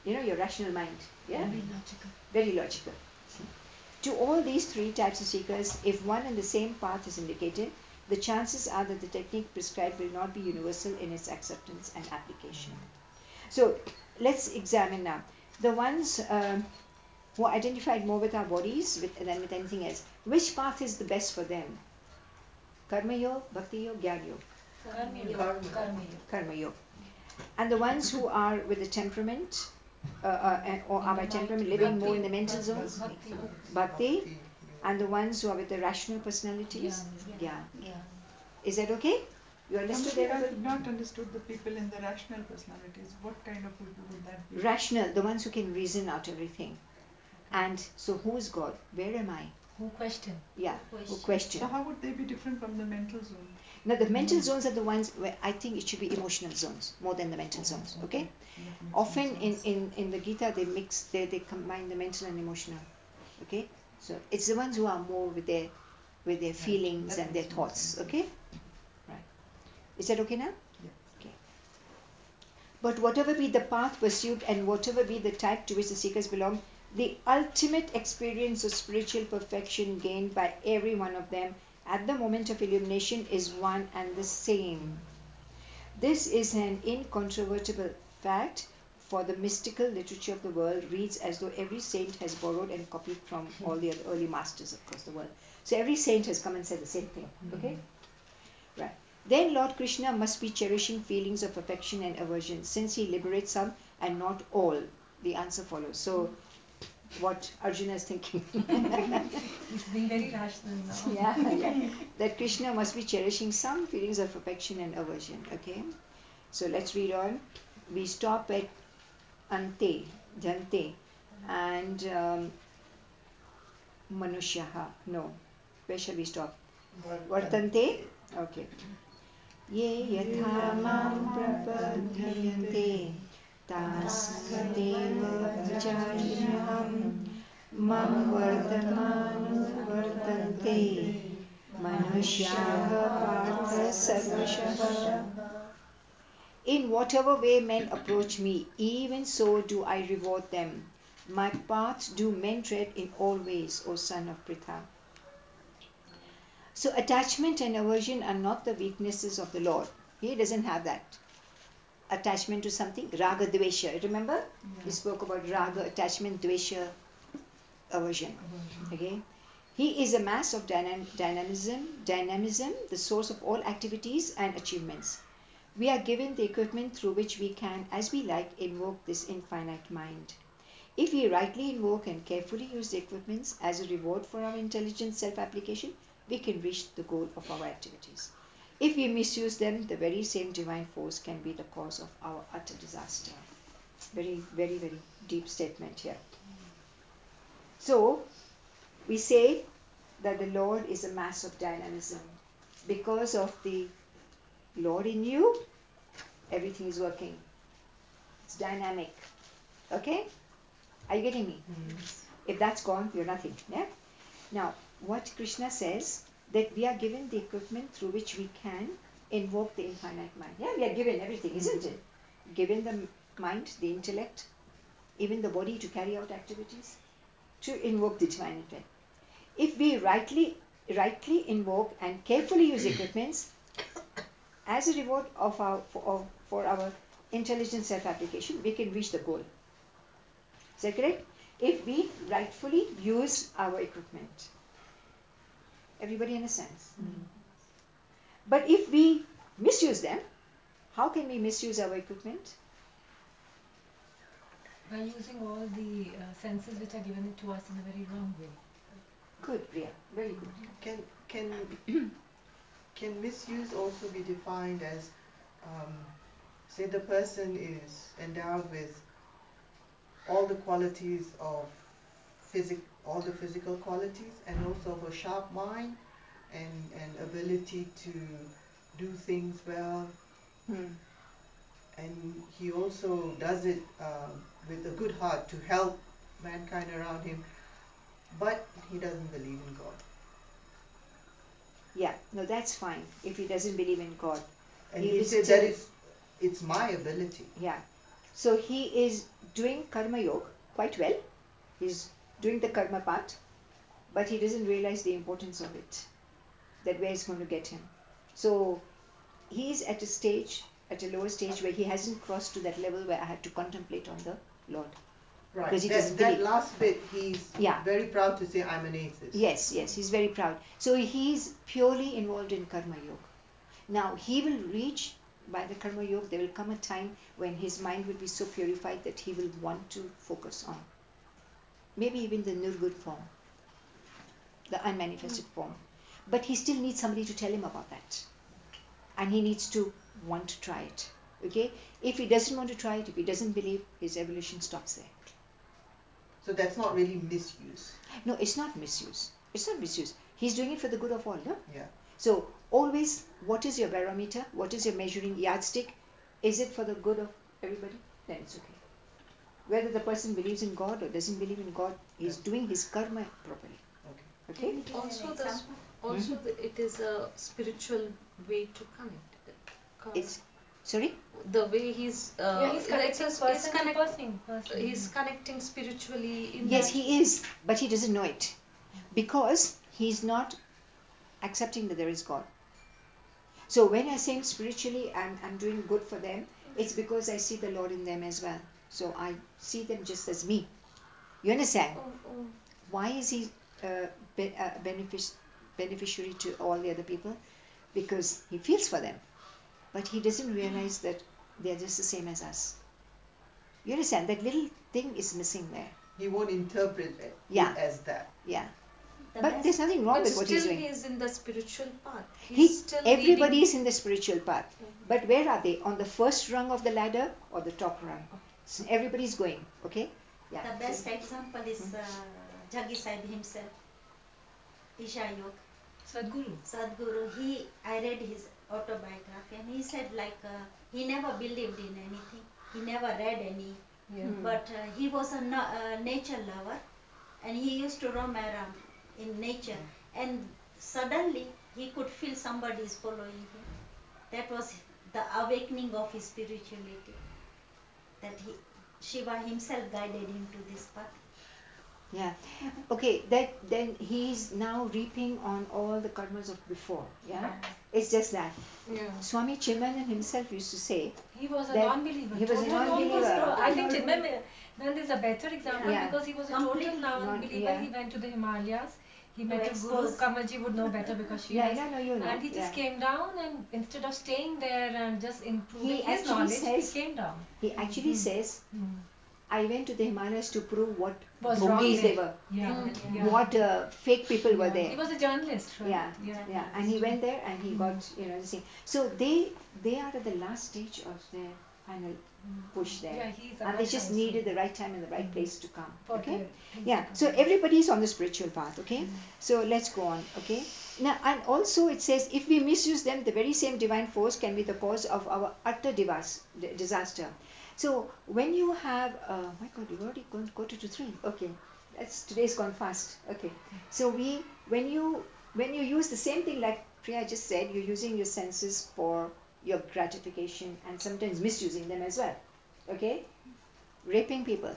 A: your rational mind. Yeah,
B: Very logical.
A: very logical. To all these three types of seekers, if one and the same path is indicated, the chances are that the technique prescribed will not be universal in its acceptance and application. So let's examine now the ones who are identified more with our bodies than with anything else. Which path is the best for them? Karma yoga, bhakti yoga, jnana yoga.
D: Karma yoga.
E: Karma.
D: Karma yoga.
A: Karma yoga. And the ones who are with the temperament, or are by temperament living more in the mental zones,
B: Bhakti.
A: bhakti, and the ones who are with the rational personalities,
B: Jnana.
A: jnana.
F: Yeah.
A: Is that okay? You understood
C: Completely, I
A: everybody?
C: have not understood the people in the rational personalities. What kind of people would that be?
A: Rational, the ones who can reason out everything. And so, who is God? Where am I?
B: Who question?
A: Yeah, who question.
C: So how would they be different from the mental zone?
A: Now, the mental zones are the ones where I think it should be emotional zones more than the mental zones. Okay.
C: That makes
A: Often
C: sense.
A: in the Gita they combine the mental and emotional. Okay. So it's the ones who are more with their feelings
C: That
A: and their
C: makes more
A: thoughts.
C: sense.
A: Okay. Right. Is that okay now?
C: Yeah.
A: Okay. But whatever be the path pursued and whatever be the type to which the seekers belong, the ultimate experience of spiritual perfection gained by every one of them at the moment of illumination is one and the same. This is an incontrovertible fact, for the mystical literature of the world reads as though every saint has borrowed and copied from all the other early masters across the world. So every saint has come and said the same thing. Okay? Right. Then Lord Krishna must be cherishing feelings of affection and aversion, since he liberates some and not all. The answer follows. So, what Arjuna is thinking.
B: He's being very rational now.
A: Yeah. That Krishna must be cherishing some feelings of affection and aversion. Okay. So let's read on. We stop at ante, jante, and manushyaha. No. Where shall we stop? Vartante? Okay. Ye yatha mam prapadyante tasmadeva bhajayaham mam vartamanu vartante manushyaha partha sarvashah. In whatever way men approach me, even so do I reward them. My paths do men tread in all ways, O son of Pritha. So attachment and aversion are not the weaknesses of the Lord. He doesn't have that. Attachment to something, raga dvesha. Remember?
C: Yeah.
A: We spoke about raga, attachment, dvesha, aversion. Okay? He is a mass of dynamism, the source of all activities and achievements. We are given the equipment through which we can, as we like, invoke this infinite mind. If we rightly invoke and carefully use the equipments as a reward for our intelligent self application, we can reach the goal of our activities. If we misuse them, the very same divine force can be the cause of our utter disaster. Very, very, very deep statement here. So, we say that the Lord is a mass of dynamism. Because of the Lord in you, everything is working. It's dynamic. Okay? Are you getting me? If that's gone, you're nothing. Yeah? Now, what Krishna says, that we are given the equipment through which we can invoke the infinite mind. Yeah, we are given everything, isn't it? Given the mind, the intellect, even the body to carry out activities, to invoke the divine intent. If we rightly invoke and carefully use equipments as a reward for our intelligent self-application, we can reach the goal. Is that correct? If we rightfully use our equipment. Everybody understands? But if we misuse them, how can we misuse our equipment?
B: By using all the senses which are given to us in a very wrong way.
A: Good, Priya. Very good.
E: Can misuse also be defined as, say the person is endowed with all the qualities of all the physical qualities, and also of a sharp mind, and ability to do things well,
A: Hmm.
E: and he also does it with a good heart to help mankind around him, but he doesn't believe in God.
A: Yeah, no, that's fine if he doesn't believe in God.
E: And
A: He
E: he
A: will
E: said that
A: still,
E: it's my ability.
A: yeah, So he is doing karma yoga quite well. He's doing the karma part, but he doesn't realize the importance of it, that where it's going to get him. So he's at a stage, at a lower stage, where he hasn't crossed to that level where I had to contemplate on the Lord.
E: Right.
A: Because he
E: That,
A: doesn't
E: that
A: believe.
E: last bit, he's
A: Yeah.
E: very proud to say, I'm an atheist.
A: Yes, yes, he's very proud. So he's purely involved in karma yoga. Now he will reach, by the karma yoga, there will come a time when his mind will be so purified that he will want to focus on maybe even the nirgud form, the unmanifested form. But he still needs somebody to tell him about that. And he needs to want to try it. Okay? If he doesn't want to try it, if he doesn't believe, his evolution stops there.
E: So that's not really misuse.
A: No, it's not misuse. It's not misuse. He's doing it for the good of all, no?
E: Yeah.
A: So always, what is your barometer? What is your measuring yardstick? Is it for the good of everybody? Then it's okay. Whether the person believes in God or doesn't believe in God, he's doing his karma properly.
E: Okay.
A: Okay?
F: Can you give
H: Also,
F: an example?
H: it is a spiritual way to connect.
A: It's sorry?
H: The way he's
B: Yeah, he's connecting person.
H: he's connecting spiritually in
A: Yes,
H: that.
A: he is, but he doesn't know it because he's not accepting that there is God. So when I say spiritually, I'm doing good for them, it's because I see the Lord in them as well. So I see them just as me. You understand?
H: Oh.
A: Why is he beneficiary to all the other people? Because he feels for them, but he doesn't realize that they're just the same as us. You understand? That little thing is missing there.
E: He won't interpret it
A: Yeah.
E: as that.
A: Yeah.
F: The
A: But
F: best-
A: there's nothing wrong
H: But
A: with what he's
H: still
A: doing.
H: he is in the spiritual path.
A: Everybody is in the spiritual path. But where are they? On the first rung of the ladder or the top rung? So everybody's going, okay? Yeah.
F: The best example is Jagi Sahib himself, Isha Yog. Sadhguru, I read his autobiography and he said he never believed in anything. He never read any, but he was a nature lover and he used to roam around in nature and suddenly he could feel somebody is following him. That was the awakening of his spirituality, that Shiva himself guided him to this path.
A: Yeah. Okay, then he's now reaping on all the karmas of before. Yeah. It's just that.
H: Yeah.
A: Swami Chinmayan himself used to say
B: He was a
A: that
B: non-believer.
A: he was a
B: Total
A: non-believer.
B: I think Chinmayan is a better example
A: Yeah.
B: because he was a
F: Completely
B: total non-believer.
A: yeah.
B: He went to the Himalayas. He met a guru.
F: expose.
B: Kamalji would know better because she
A: Yeah,
B: has.
A: no, you know.
B: And he just came down and instead of staying there and just improving
A: He
B: his
A: actually
B: knowledge,
A: says-
B: he came down.
A: He actually says, I went to the Himalayas to prove what
B: Was wrong
A: bhogis they
B: there.
A: were,
B: Yeah.
A: what fake people were
B: Yeah.
A: there.
B: He was a journalist, right?
A: Yeah. And he went there and he got, the same. So they are at the last stage of their final push there.
B: Yeah, he's a
A: And they
B: much
A: just
B: higher
A: needed
B: soul.
A: the right time and the right place to come.
B: For
A: Okay?
B: the things
A: Yeah.
B: to come.
A: So everybody's on the spiritual path, okay? So let's go on, okay? Now, and also it says, if we misuse them, the very same divine force can be the cause of our utter disaster. So when you have, my God, you've already gone quarter to 3. Okay, today's gone fast. Okay, so when you use the same thing like Priya just said, you're using your senses for your gratification and sometimes misusing them as well. Okay, raping people,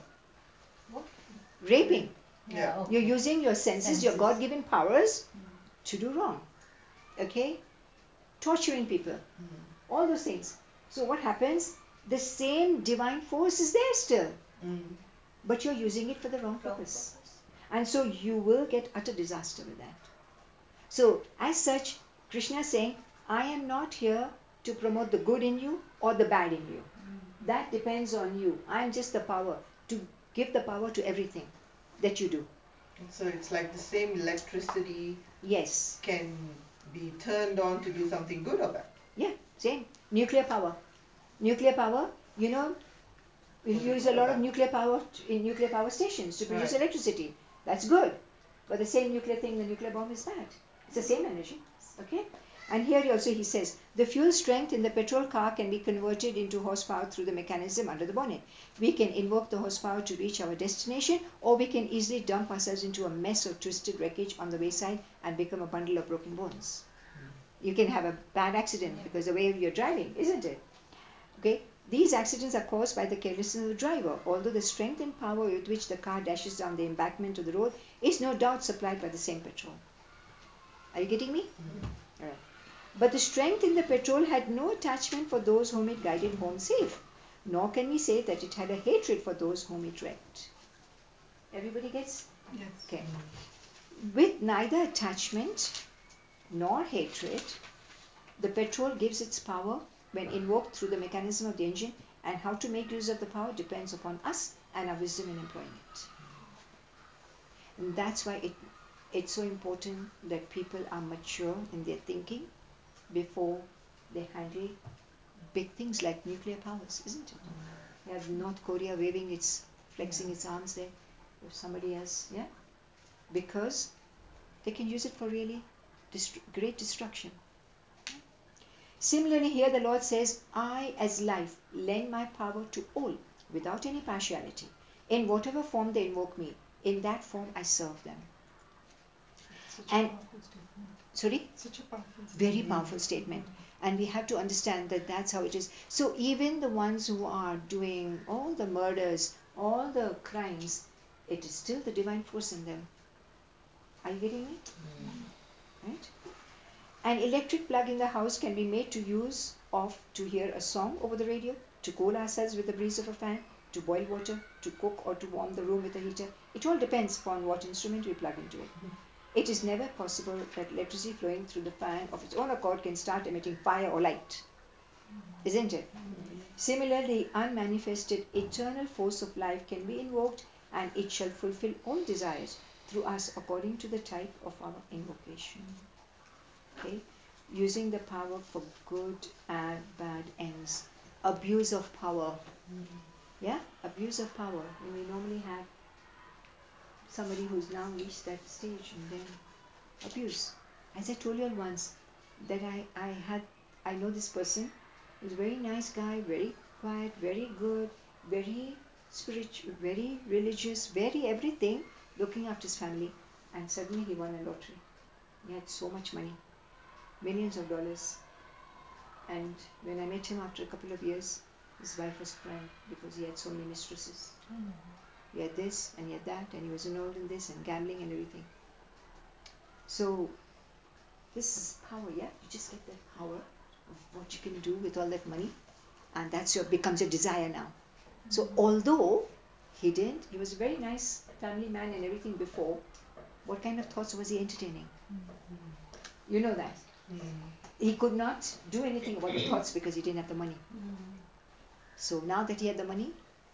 A: raping.
E: Yeah.
A: You're using your senses, your God-given powers to do wrong. Okay, torturing people, all those things. So what happens? The same divine force is there still, but you're using it for the wrong purpose. And so you will get utter disaster with that. So as such, Krishna is saying, I am not here to promote the good in you or the bad in you. That depends on you. I am just the power to give the power to everything that you do.
E: So it's like the same electricity
A: Yes.
E: can be turned on to do something good or bad.
A: Yeah, same. Nuclear power. Nuclear power, we use a lot of nuclear power in nuclear power stations to produce
E: Right.
A: electricity. That's good. But the same nuclear thing, the nuclear bomb is bad. It's the same energy. Okay? And here also he says, the fuel strength in the petrol car can be converted into horsepower through the mechanism under the bonnet. We can invoke the horsepower to reach our destination, or we can easily dump ourselves into a mess of twisted wreckage on the wayside and become a bundle of broken bones. You can have a bad accident because the way you're driving, isn't it? Okay? These accidents are caused by the carelessness of the driver, although the strength and power with which the car dashes down the embankment to the road is no doubt supplied by the same petrol. Are you getting me? Alright. But the strength in the petrol had no attachment for those whom it guided home safe, nor can we say that it had a hatred for those whom it wrecked. Everybody gets?
C: Yes.
A: Okay. With neither attachment nor hatred, the petrol gives its power when invoked through the mechanism of the engine, and how to make use of the power depends upon us and our wisdom in employing it. And that's why it's so important that people are mature in their thinking before they handle big things like nuclear powers, isn't it? You have North Korea waving its, flexing its arms there, or somebody else, yeah? Because they can use it for really great destruction. Similarly, here the Lord says, I, as life, lend my power to all without any partiality. In whatever form they invoke me, in that form I serve them.
C: Such
A: And
C: a powerful statement.
A: Sorry?
C: Such a powerful statement.
A: Very powerful statement. And we have to understand that that's how it is. So even the ones who are doing all the murders, all the crimes, it is still the divine force in them. Are you getting me? Right? An electric plug in the house can be made to use of to hear a song over the radio, to cool ourselves with the breeze of a fan, to boil water, to cook, or to warm the room with a heater. It all depends upon what instrument we plug into it. It is never possible that electricity flowing through the fan of its own accord can start emitting fire or light. Isn't it? Similarly, unmanifested eternal force of life can be invoked, and it shall fulfill all desires through us according to the type of our invocation. Okay? Using the power for good and bad ends. Abuse of power. Yeah? Abuse of power. And we normally have somebody who's now reached that stage, and then abuse. As I told you once, that I know this person. He's a very nice guy, very quiet, very good, very spiritual, very religious, very everything, looking after his family. And suddenly he won a lottery. He had so much money, millions of dollars. And when I met him after a couple of years, his wife was crying because he had so many mistresses. He had this and he had that, and he was involved in this and gambling and everything. So this power, yeah, you just get that power of what you can do with all that money, and that's your becomes your desire now. So although he was a very nice family man and everything before, what kind of thoughts was he entertaining? You know that. He could not do anything about the thoughts because he didn't have the money. So now that he had the money,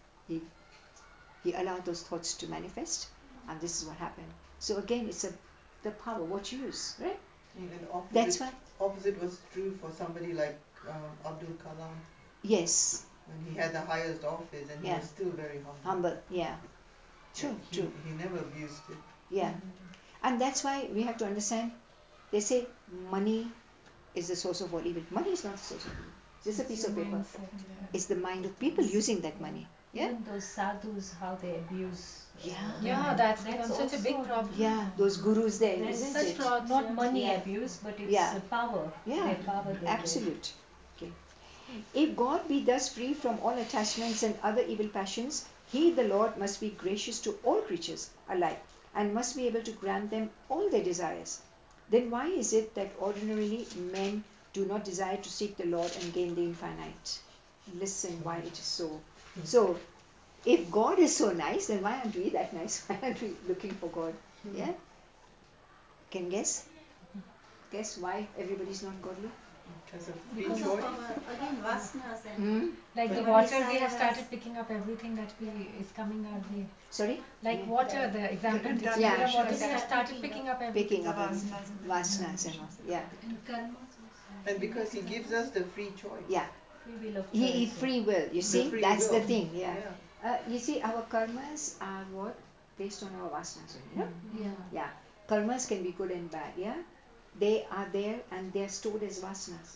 A: he allowed those thoughts to manifest, and this is what happened. So again, it's the power, what you use, right?
E: And
A: That's why.
E: opposite was true for somebody like Abdul Kalam.
A: Yes.
E: When he had the highest office, and he was still very humble.
A: Humble, yeah. True, true.
E: He never abused it.
A: Yeah. And that's why we have to understand, they say money is the source of all evil. Money is not the source of evil. Just a piece of paper. It's the mind of people using that money. Yeah?
D: Even those sadhus, how they abuse.
B: Yeah, that's become such a big
D: also-
B: problem.
A: Yeah, those gurus there,
D: There's
A: isn't
B: Such
A: it?
B: frauds.
D: Not
B: Yeah.
D: money
A: Yeah.
D: abuse, but it's
A: Yeah.
D: power.
A: Yeah,
D: Their power they
A: absolute. Okay. If God be thus free from all attachments and other evil passions, He, the Lord, must be gracious to all creatures alike and must be able to grant them all their desires. Then why is it that ordinarily men do not desire to seek the Lord and gain the infinite? Listen, why it is so. So, if God is so nice, then why aren't we that nice? Why aren't we looking for God? Yeah? Can guess? Guess why everybody's not godly?
E: Because of free
F: Because of
E: choice.
F: our, again, vasanas and
A: Hmm?
B: Like the
F: our
B: water, we have
F: desires.
B: started picking up everything that is coming our way.
A: Sorry?
B: Like
A: Yeah.
B: water, the example that you
A: Yeah.
B: gave of water, we
F: Start
B: have started
F: picking
B: picking
F: up
B: up everything.
A: Picking up
C: vasanas and
A: vasanas and all. Yeah.
G: And karmas also.
E: And because he gives us the free choice.
A: Yeah.
D: Free will of
A: He
D: choice.
A: free will. You see,
E: free
A: that's the
E: will.
A: thing. Yeah. You see, our karmas are what based on our vasanas. You know?
G: Yeah.
A: Yeah. Karmas can be good and bad. Yeah. They are there and they are stored as vasanas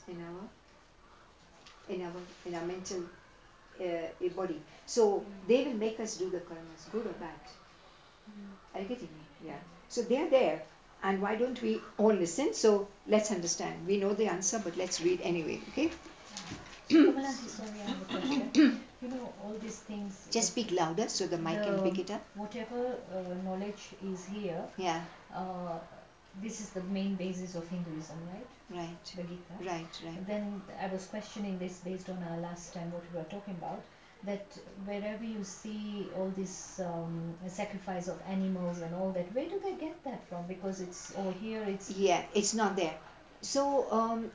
A: in our mental body. So they will make us do the karmas, good or bad. Are you getting me? Yeah. So they're there. And why don't we all listen? So let's understand. We know the answer, but let's read anyway, okay?
D: Komalanti, sorry, I have a question. You know, all these things,
A: Just speak louder so the mic can pick it up.
D: whatever knowledge is here,
A: Yeah,
D: uh, this is the main basis of Hinduism, right?
A: right,
D: The Gita.
A: right, right.
D: Then I was questioning this based on our last time what we were talking about, that wherever you see all this sacrifice of animals and all that, where do they get that from? Because it's over here, it's
A: Yeah, it's not there. So,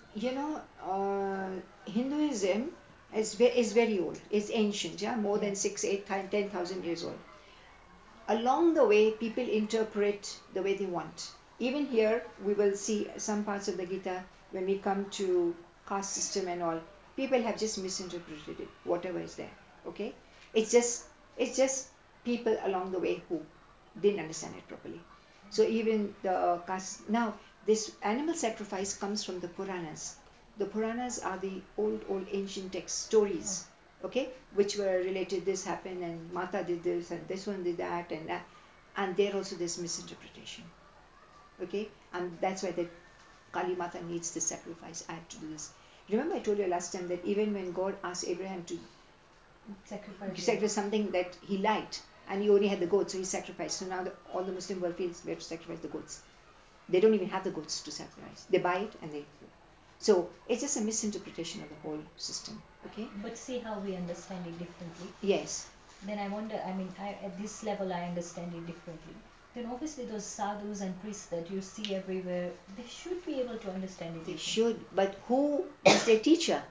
A: Hinduism is very old. It's ancient, yeah, more than 6, 8, 10,000 years old. Along the way, people interpret the way they want. Even here, we will see some parts of the Gita when we come to caste system and all. People have just misinterpreted it, whatever is there. Okay, it's just people along the way who didn't understand it properly. So even the caste now, this animal sacrifice comes from the Puranas. The Puranas are the old ancient text stories, okay, which were related. This happened, and Mata did this, and this one did that, and that, and there also this misinterpretation, okay, and that's why the Kali Mata needs the sacrifice. I have to do this. Remember, I told you last time that even when God asked Abraham to sacrifice something that he liked, and he only had the goats, so he sacrificed. So now all the Muslim world feels we have to sacrifice the goats. They don't even have the goats to sacrifice. They buy it and they. So it's just a misinterpretation of the whole system. Okay.
D: but see how we understand it differently.
A: Yes.
D: Then I wonder, I mean, at this level I understand it differently. Then obviously those sadhus and priests that you see everywhere, they should be able to understand it
A: They
D: differently.
A: should, but who was their teacher?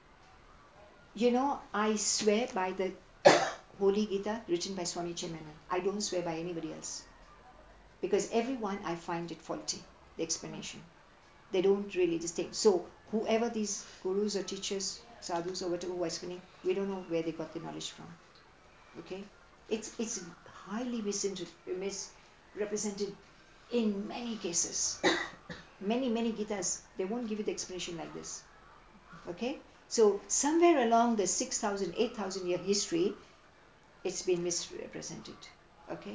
A: I swear by the Holy Gita written by Swami Chimanand. I don't swear by anybody else. Because everyone I find it faulty, the explanation. They don't really distinct. So whoever these gurus or teachers, sadhus or whatever who are explaining, we don't know where they got the knowledge from. Okay? It's highly misrepresented in many cases. Many Gitas, they won't give you the explanation like this. Okay? So somewhere along the 6,000, 8,000 year history, it's been misrepresented. Okay?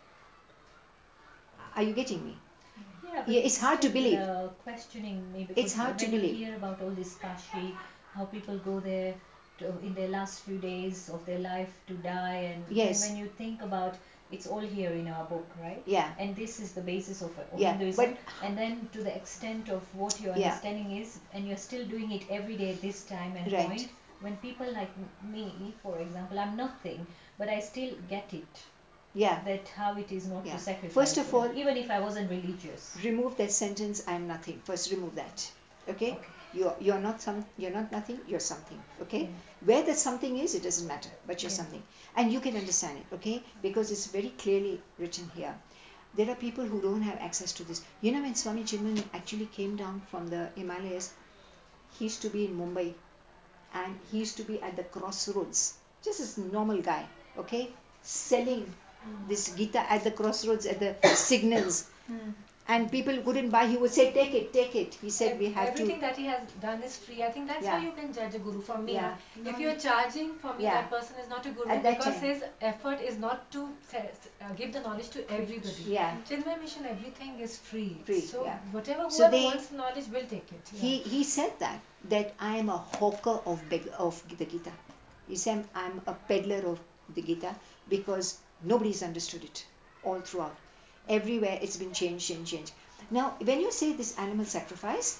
A: Are you getting me?
D: Yeah, but
A: It's hard to believe.
D: Questioning me
A: It's
D: because
A: hard to
D: when you
A: believe.
D: hear about all this Kashi, how people go there in their last few days of their life to die, and
A: Yes.
D: then when you think about it's all here in our book, right?
A: Yeah.
D: And this is the basis of
A: Yeah,
D: Hinduism,
A: but
D: and then to the extent of what your
A: Yeah.
D: understanding is, and you're still doing it every day at this time and
A: Right.
D: point. When people like me, for example, I'm nothing, but I still get it.
A: Yeah.
D: That how it is not
A: Yeah.
D: to sacrifice.
A: First of all,
D: even if I wasn't religious.
A: remove that sentence, I'm nothing. First remove that. Okay?
D: Okay.
A: You're not nothing, you're something. Okay?
D: Yeah.
A: Where that something is, it doesn't matter, but you're
D: Yeah.
A: something. And you can understand it, okay? Because it's very clearly written here. There are people who don't have access to this. When Swami Chinmay actually came down from the Himalayas, he used to be in Mumbai, and he used to be at the crossroads, just a normal guy, okay, selling this Gita at the crossroads, at the signals, and people couldn't buy. He would say, take it. He said, we have
B: Everything
A: to.
B: that he has done is free. I think that's how
A: Yeah.
B: you can judge a guru. For me,
A: Yeah.
B: if you're charging, for me,
A: Yeah.
B: that person is not a guru
A: At that
B: because
A: time.
B: his effort is not to give the knowledge to everybody.
A: Yeah.
B: Chinmay Mission, everything is free.
A: Free,
B: So
A: yeah.
B: whatever,
A: So
B: whoever
A: they-
B: wants knowledge will take it. Yeah.
A: He said that I am a hawker of the Gita. He said I'm a peddler of the Gita because nobody's understood it all throughout. Everywhere it's been changed. Now, when you say this animal sacrifice,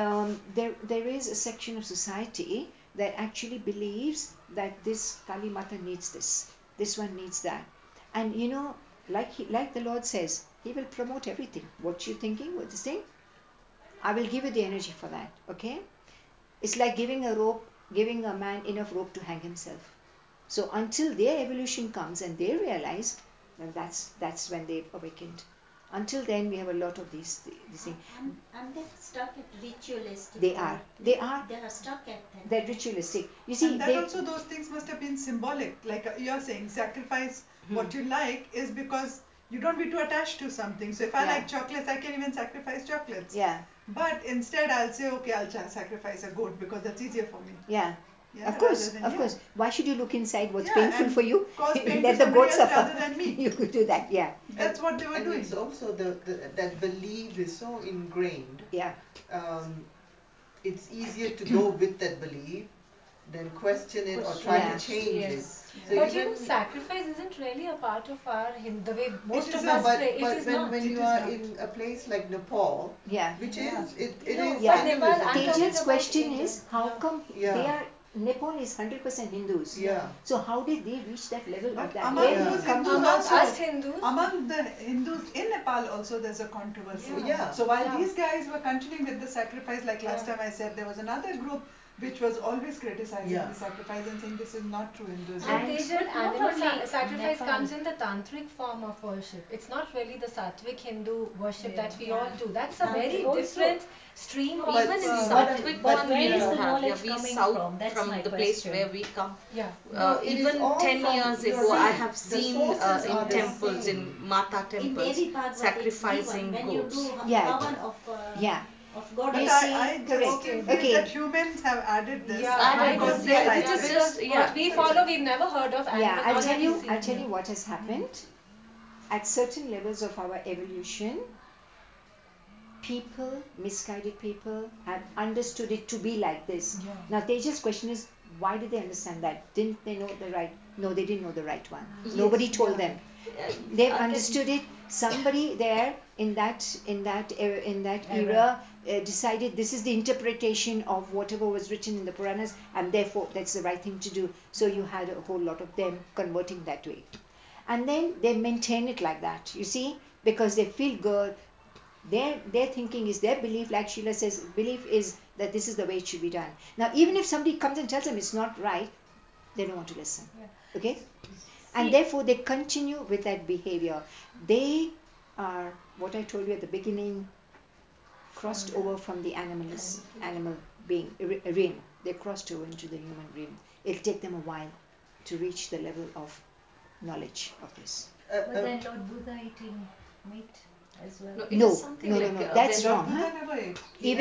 A: there is a section of society that actually believes that this Kali Mata needs this one needs that, and like the Lord says, He will promote everything. What you thinking? What this thing? I will give you the energy for that. Okay? It's like giving a man enough rope to hang himself. So until their evolution comes and they realize, then that's when they've awakened. Until then, we have a lot of these things.
F: And they're stuck at ritualistic.
A: They are. They are.
F: They are stuck at that.
A: They're ritualistic. You see,
C: And that also, those things must have been symbolic. Like you're saying, sacrifice what you like is because you don't be too attached to something. So if I
A: Yeah.
C: like chocolates, I can even sacrifice chocolates.
A: Yeah.
C: But instead, I'll say, okay, I'll sacrifice a goat because that's easier for me.
A: Yeah.
C: Yeah,
A: Of course,
C: rather than-
A: of
C: yeah.
A: course. Why should you look inside what's
C: Yeah,
A: painful
C: and
A: for you?
C: cause pain
A: Let
C: to
A: the
C: somebody
A: goat
C: else
A: suffer.
C: rather than me.
A: You could do that, yeah.
C: That's what they were
E: And
C: doing.
E: it's also that belief is so ingrained.
A: Yeah.
E: It's easier to go with that belief then question it or try
A: Yeah.
E: to change it.
H: Yes.
E: So
B: But
E: even
B: sacrifice isn't really a part of our the way
C: It
B: most
C: is
B: of
E: no,
B: us
C: not.
B: pray. It
E: but
B: is
E: when
B: not.
E: when
C: It
E: you
C: is
E: are
C: not.
E: in a place like Nepal,
A: Yeah.
E: which
C: Yeah.
E: is it
B: No,
E: is
B: but
A: Yeah.
B: Nepal,
E: Hinduism,
B: I'm
E: but
B: talking
A: Tejan's
B: about
A: question
B: India.
A: is how
B: Yeah.
A: come they
E: yeah,
A: are Nepal is 100% Hindus.
E: yeah,
A: So how did they reach that level of
C: But
A: that?
C: among
A: Where did
E: yeah.
C: those
A: it come
C: Hindus
A: from?
B: Among
C: also,
B: us Hindus,
C: among the Hindus in Nepal also, there's a controversy.
B: Yeah.
E: Yeah.
C: So while
B: Yeah.
C: these guys were continuing with the sacrifice, like last
B: Yeah.
C: time I said, there was another group which was always criticizing
E: Yeah.
C: the sacrifice and saying this is not true Hinduism.
B: And
A: And
B: Tejan,
D: But not
B: animal
D: only
B: sacrifice
D: Nepal.
B: comes in the tantric form of worship. It's not really the sattvic Hindu worship that we
F: Yeah.
B: all do. That's a
D: And
B: very
D: also,
B: different stream
H: No,
B: of.
H: even in
E: what
H: Sattvic
D: but
H: one we
D: where is
H: do
D: the
H: have. Yeah,
D: knowledge
H: we
D: coming
H: south
D: from? That's
H: from
D: my
H: the place
D: question.
H: where we come.
B: Yeah.
E: No, it is
H: Even
E: all
H: 10
E: from,
H: years
E: you're
H: ago, I
E: right.
H: have
E: The
H: seen
E: sources
H: in
E: are the
H: temples,
E: same.
H: in Mata
F: In
H: temples,
F: Devi Bhagavad, it's given
H: sacrificing
F: when you
H: goats.
F: do
A: Yeah.
F: Havan
A: Yeah.
F: of
A: You
C: But
F: goddess.
A: see,
C: I just
A: correct.
C: feel
A: Okay.
C: that humans have added this
B: Yeah,
H: I
B: I
C: because
B: don't.
C: they
B: Yeah,
C: like
B: it is
C: it.
H: just,
B: just
H: yeah,
B: what we follow. We've never heard of
A: Yeah,
B: animal. All that we've
A: I'll
B: seen.
A: tell you what has happened. At certain levels of our evolution, people, misguided people, have understood it to be like this.
B: Yeah.
A: Now, Teja's question is, why did they understand that? Didn't they know the right? No, they didn't know the right one.
H: Yes,
A: Nobody told
B: yeah.
A: them. They've
H: Again,
A: understood it. Somebody there in that era decided this is the interpretation of whatever was written in the Puranas, and therefore that's the right thing to do. So you had a whole lot of them converting that way, and then they maintain it like that. You see, because they feel good. Their thinking is their belief, like Sheila says, belief is that this is the way it should be done. Now, even if somebody comes and tells them it's not right, they don't want to listen.
B: Yeah.
A: Okay? And therefore they continue with that behavior. They are what I told you at the beginning, crossed over from the animal being realm. They crossed over into the human realm. It'll take them a while to reach the level of knowledge of this.
D: Was then Lord Buddha eating meat as well?
H: no, it
A: No,
H: is something
A: no, no,
H: like
A: no. That's
H: when
A: wrong.
C: Buddha
A: Huh?
C: never ate.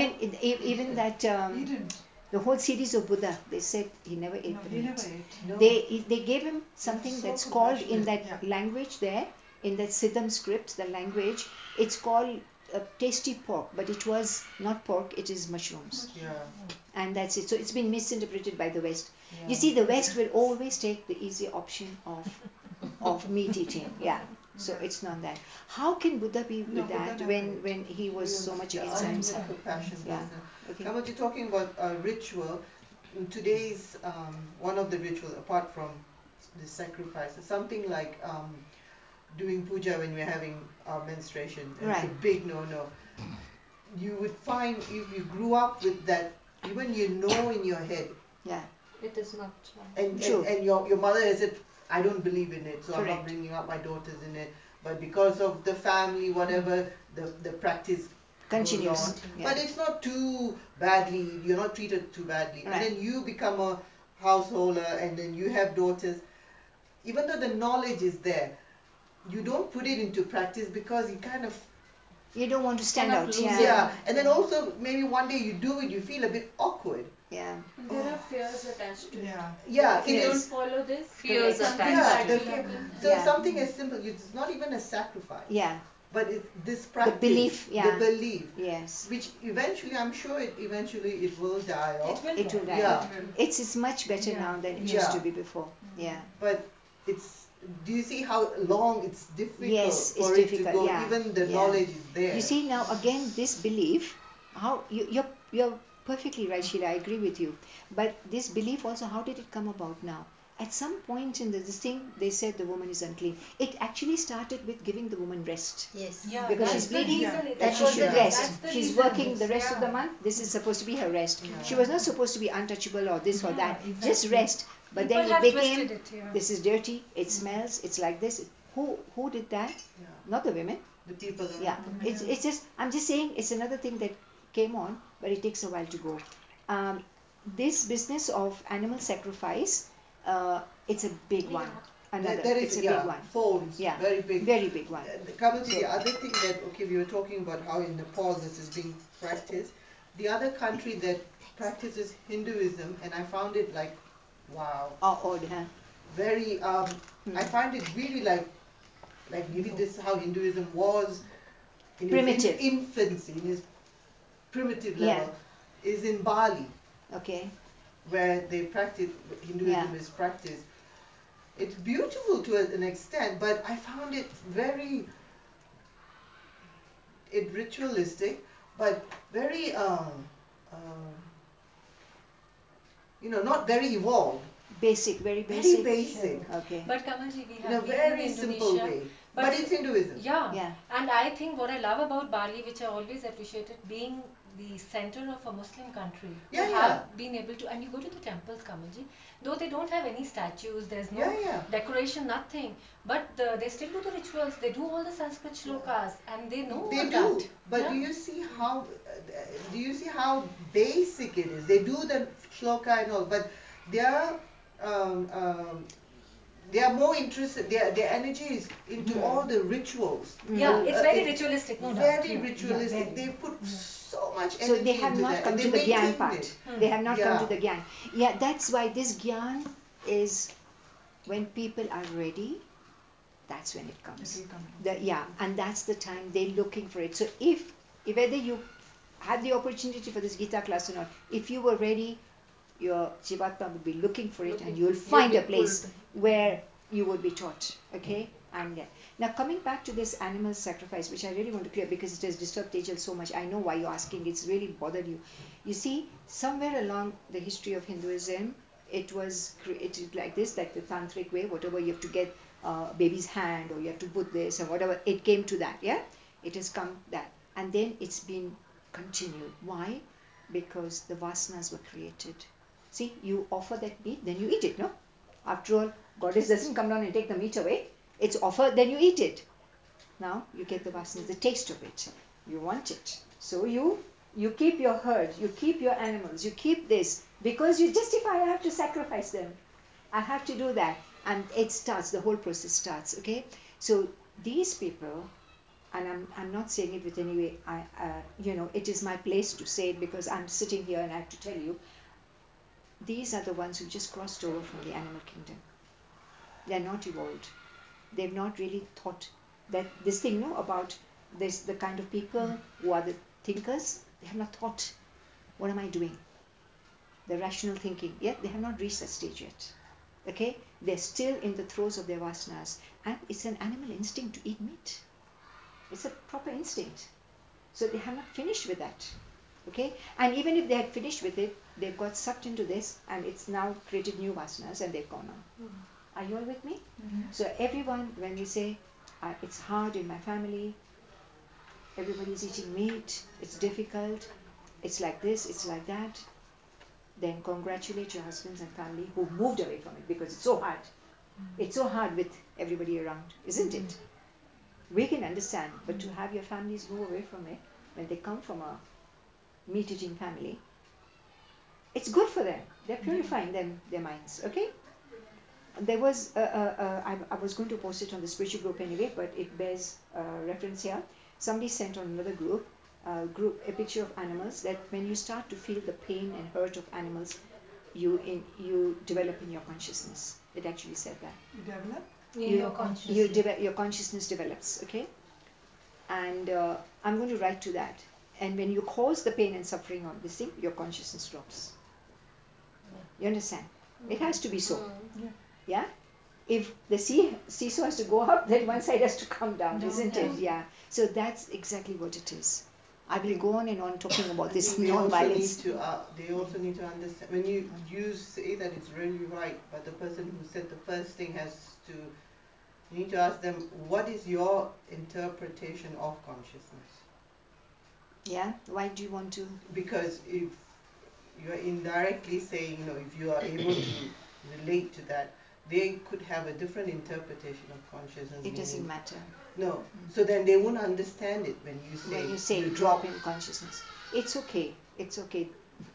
A: Even that
C: He didn't.
A: the whole series of Buddha, they said he never ate
C: No,
A: the
C: he
A: meat.
C: never ate.
E: No.
A: They gave him something
C: so
A: that's called in
C: compassionate.
A: that
C: Yeah.
A: language there, in that Siddham script, the language, it's called tasty pork, but it was not pork, it is mushrooms.
E: Yeah.
A: And that's it. So it's been misinterpreted by the West.
E: Yeah.
A: You see, the West will always take the easy option of meat eating. Yeah. So
C: Yeah.
A: it's not that. How can Buddha be
C: No,
A: with
C: Buddha
A: that
C: never ate.
A: when he was
E: He
A: so much
E: the
A: against
E: ultimate
A: ahimsa?
E: compassion
A: Yeah.
E: person.
A: Okay.
E: Kamal, you're talking about ritual. In today's one of the rituals, apart from the sacrifice, is something like doing puja when we're having our menstruation. And it's a
A: Right.
E: big no-no. You would find if you grew up with that, even you know in your head,
A: Yeah.
H: it is not.
A: True.
E: and your mother has said, I don't believe in it, so I'm not
A: Correct.
E: bringing up my daughters in it. But because of the family, whatever, the practice
A: Continues.
E: goes on.
A: Yeah.
E: But it's not too badly, you're not treated too badly.
A: Right.
E: And then you become a householder and then you have daughters. Even though the knowledge is there, you don't put it into practice because you kind of,
A: You don't want to stand
H: Kind of
A: out.
H: lose
A: Yeah.
H: it.
E: yeah. And then also maybe one day you do it, you feel a bit awkward.
A: Yeah.
G: There are fears attached to it.
C: Yeah.
E: Yeah,
G: If
E: it
G: you don't
E: is.
G: follow this,
H: Fears
G: something
H: attached
E: Yeah,
G: bad
H: to
E: the
H: it.
G: will
E: fear.
G: happen.
E: So
A: Yeah.
E: something as simple, it's not even a sacrifice.
A: Yeah.
E: But it's this
A: The
E: practice,
A: belief.
E: the
A: Yeah.
E: belief,
A: Yes.
E: which eventually, I'm sure it will die
B: It
E: off.
B: will.
A: It will die.
E: Yeah.
A: It's much better
B: Yeah.
A: now than it
E: Yeah.
A: used to be before. Yeah.
E: But it's, do you see how long it's difficult
A: Yes, it's
E: for it
A: difficult,
E: to go?
A: yeah,
E: Even the
A: yeah.
E: knowledge is there.
A: You see now again this belief, how you're perfectly right, Sheila. I agree with you. But this belief also, how did it come about now? At some point in this thing, they said the woman is unclean. It actually started with giving the woman rest.
F: Yes.
B: Yeah,
A: Because
B: that's
A: she's
B: the
A: bleeding,
B: reason.
C: Yeah.
A: that
B: That
A: she
B: was
A: should
B: the-
A: rest.
B: that's the
A: She's
B: reason.
A: working the rest of the
B: Yeah.
A: month. This is supposed to be her rest.
E: Yeah.
A: She was not supposed to be untouchable or this or
B: Yeah,
A: that. Just
B: exactly.
A: rest. But
B: People
A: then
B: have
A: it became
B: twisted it. Yeah.
A: this is dirty. It smells. It's like this. Who did that?
E: Yeah.
A: Not the women.
E: The people that
A: Yeah. It's just I'm just saying it's another thing that came on, but it takes a while to go. This business of animal sacrifice, it's a big one. Another,
E: there
A: it's
E: is,
A: a
E: yeah,
A: big one.
E: folds,
A: Yeah.
E: very big.
A: Very big one.
E: Coming to
A: So-
E: the other thing that, okay, we were talking about how in Nepal this is being practiced. The other country that practices Hinduism, and I found it like, wow,
A: Oh, odd, huh?
E: very, I find it really like maybe this is how Hinduism was in its
A: Primitive.
E: infancy, in its primitive
A: Yeah.
E: level, is in Bali.
A: Okay.
E: where they practice
A: Yeah.
E: Hinduism is practiced. It's beautiful to an extent, but I found it very ritualistic, but very not very evolved,
A: Basic, very
E: very
A: basic.
E: basic,
A: Okay.
B: But Kamalji, we
E: in a
B: have been in
E: very simple
B: Indonesia,
E: way.
B: but
E: But it's Hinduism.
B: yeah,
A: Yeah.
B: and I think what I love about Bali, which I always appreciated, being the center of a Muslim country, to
E: Yeah, yeah.
B: have been able to, and you go to the temples, Kamalji, though they don't have any statues, there's no
E: Yeah, yeah.
B: decoration, nothing, but they still do the rituals, they do all the Sanskrit shlokas, and they know
E: They
B: all
E: do,
B: that.
E: but
B: Yeah.
E: do you see how basic it is? They do the shloka and all, but their um, um, they are more interested. Their energy is into all the rituals.
B: Yeah, it's very
E: It's
B: ritualistic, no doubt.
E: very
B: Yeah, yeah,
E: ritualistic.
B: very.
E: They put
B: Yeah.
E: so much
A: So they
E: energy
A: have
E: into
A: not
E: that, and
A: come
E: they
A: to the Gyan
E: maintained
A: part.
E: it.
A: They have not come to
E: Yeah.
A: the Gyan. Yeah, that's why this Gyan is when people are ready, that's when it comes. Yeah, and that's the time they're looking for it. So if whether you had the opportunity for this Gita class or not, if you were ready, your Jivatma would be looking for it, and you'll find
H: be
A: a place
H: pulled.
A: where you would be taught. Okay, and now coming back to this animal sacrifice, which I really want to clear because it has disturbed Tejal so much. I know why you're asking. It's really bothered you. You see, somewhere along the history of Hinduism, it was created like this, like the tantric way. Whatever you have to get a baby's hand, or you have to put this, or whatever. It came to that. Yeah, it has come that, and then it's been continued. Why? Because the vasanas were created. See, you offer that meat, then you eat it, no? After all, goddess doesn't come down and take the meat away. It's offered, then you eat it. Now you get the vasanas, the taste of it. You want it. So you keep your herd, you keep your animals, you keep this because you justify I have to sacrifice them. I have to do that. And it starts, the whole process starts, okay? So these people, and I'm not saying it with any way, it is my place to say it because I'm sitting here and I have to tell you, these are the ones who just crossed over from the animal kingdom. They're not evolved. They've not really thought that this thing, no, about this, the kind of people who are the thinkers, they have not thought, what am I doing? The rational thinking, yet they have not reached that stage yet. Okay? They're still in the throes of their vasanas, and it's an animal instinct to eat meat. It's a proper instinct. So they have not finished with that. Okay, and even if they had finished with it, they've got sucked into this, and it's now created new vasanas, and they've gone on. Are you all with me? So everyone, when we say it's hard in my family, everybody's eating meat, it's difficult, it's like this, it's like that, then congratulate your husbands and family who moved away from it because it's so hard. It's so hard with everybody around, isn't it? We can understand, but to have your families move away from it when they come from a meat eating family, it's good for them. They're purifying their minds. Okay. There was I was going to post it on the spiritual group anyway, but it bears reference here. Somebody sent on another group a picture of animals that when you start to feel the pain and hurt of animals, you develop in your consciousness. It actually said that
C: You develop?
B: In your consciousness.
A: your consciousness develops. Okay, and I'm going to write to that. And when you cause the pain and suffering of this thing, your consciousness drops. You understand? It has to be so.
C: Yeah.
A: Yeah? If the seesaw has to go up, then one side has to come down, isn't it? Yeah. So that's exactly what it is. I will go on and on talking about
E: I
A: this
E: think
A: non-violence.
E: they also need to understand when you say that it's really right, but the person who said the first thing you need to ask them, what is your interpretation of consciousness?
A: Yeah? Why do you want to?
E: Because if you're indirectly saying, if you are able to relate to that, they could have a different interpretation of consciousness.
A: It doesn't
E: Meaning,
A: matter.
E: no. So then they won't understand it when
A: When you say drop in consciousness. It's okay. It's okay.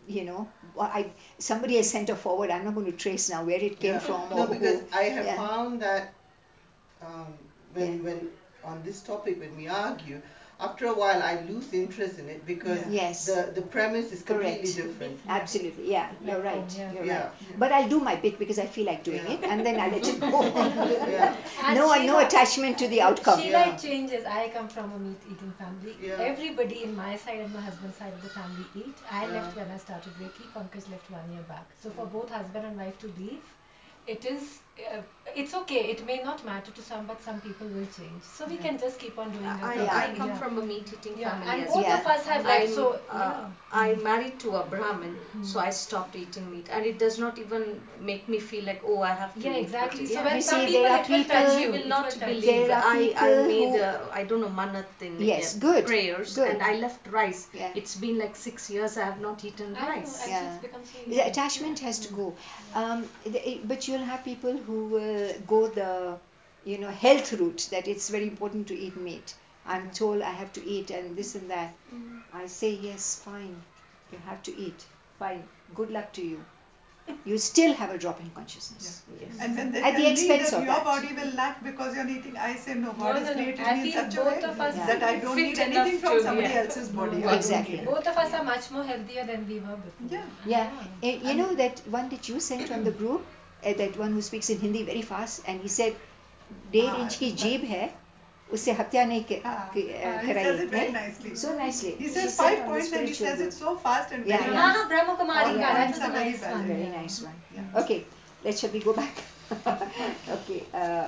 A: Somebody has sent a forward. I'm not going to trace now where it came
E: Yeah.
A: from
E: No,
A: or
E: because
A: who.
E: I have
A: Yeah.
E: found that
A: Yeah.
E: when on this topic when we argue, after a while I lose interest in it because
C: Yeah.
A: Yes.
E: the premise is completely
A: Correct.
E: different.
A: Absolutely, yeah, you're right.
D: Yeah.
A: You're
E: Yeah.
A: right. But I'll do my bit because I feel like doing
E: Yeah.
A: it, and then I'll let it go.
E: Yeah.
B: And
A: No, no
B: Sheila,
A: attachment to the outcome.
B: Sheila,
E: Yeah.
B: it changes. I come from a meat eating family.
E: Yeah.
B: Everybody in my side and my husband's side of the family eat. I
E: Yeah.
B: left when I started Reiki. Pankaj left 1 year back. So for both husband and wife to leave, it is, it's okay. It may not matter to some, but some people will change. So we
C: Yeah.
B: can just keep on doing our
A: Yeah.
H: I
B: thing.
H: come
B: Yeah.
H: from a meat eating
B: Yeah,
H: family
B: and
H: as
B: both
H: well.
A: Yeah.
B: of us have left.
H: I'm
B: So yeah.
H: I married to a Brahmin, so I stopped eating meat, and it does not even make me feel like, oh, I have to
B: Yeah,
H: eat.
B: exactly.
H: But
B: So
H: yeah,
B: when
A: You
B: some
A: see,
B: people,
A: there are
B: it will touch
A: people.
B: you.
H: you will
B: It
H: not
B: will touch
H: believe.
A: There are
H: I
A: people
H: made
A: who.
H: I don't know manat in
A: Yes, good,
H: prayers,
A: good.
H: and I left rice.
A: Yeah.
H: It's been like 6 years I have not eaten
B: I know,
H: rice.
B: actually,
A: Yeah.
B: it's become so
A: The
B: easy.
A: attachment has to go. But you'll have people who will go the, health route, that it's very important to eat meat. I'm told I have to eat and this and that. I say, yes, fine. You have to eat. Fine. Good luck to you. You still have a drop in consciousness.
H: Yes.
C: And when they
A: At
C: tell
A: the
C: me
A: expense
C: that
A: of
C: your
A: that.
C: body will lack because you're eating, I say no, God
B: No,
C: has
B: no, no.
C: created
B: I
C: me in
B: feel
C: such a
B: both
C: way
B: of us
C: that I don't
H: fit
C: need
H: enough
C: anything from
H: to,
C: somebody
H: yeah.
C: else's
B: No,
C: body.
B: no.
C: I don't
A: Exactly.
C: need.
B: Both of us
C: Yeah.
B: are much more healthier than we were before.
C: Yeah.
A: Yeah. You know
C: And
A: that one that you sent from the group, that one who speaks in Hindi very fast, and he said, 1.5 inch की
C: but
A: जीभ है, उससे हत्या नहीं
C: he says
A: कराई,
C: it very
A: नहीं?
C: nicely.
A: So nicely.
C: He
A: She
C: says
A: said
C: 5
A: on the
C: points and he
A: spiritual
C: says it
A: group.
C: so fast and
A: Yeah,
C: very
A: yeah.
C: nice.
B: Brahma Kumari,
C: All the
A: Yeah.
B: that
C: points
B: was a
C: are very
B: nice
C: valid.
B: one.
A: Very
B: Yeah.
A: nice one.
C: Yeah.
A: Okay, shall we go back? Okay,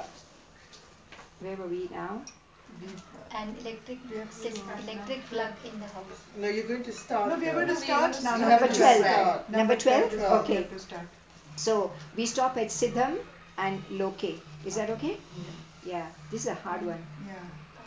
A: where were we now?
D: And electric
C: We have to
D: electric plug in the house.
E: No, you're going to start.
C: No, we are going to
B: No, we are going
C: start
B: to
C: now.
B: start.
A: Number
E: Number
A: 12.
E: 12.
A: Number 12?
C: We
A: Okay.
C: have to start.
A: So we stop at Siddham and Loke. Is that okay? Yeah, this is a hard one.
C: Yeah.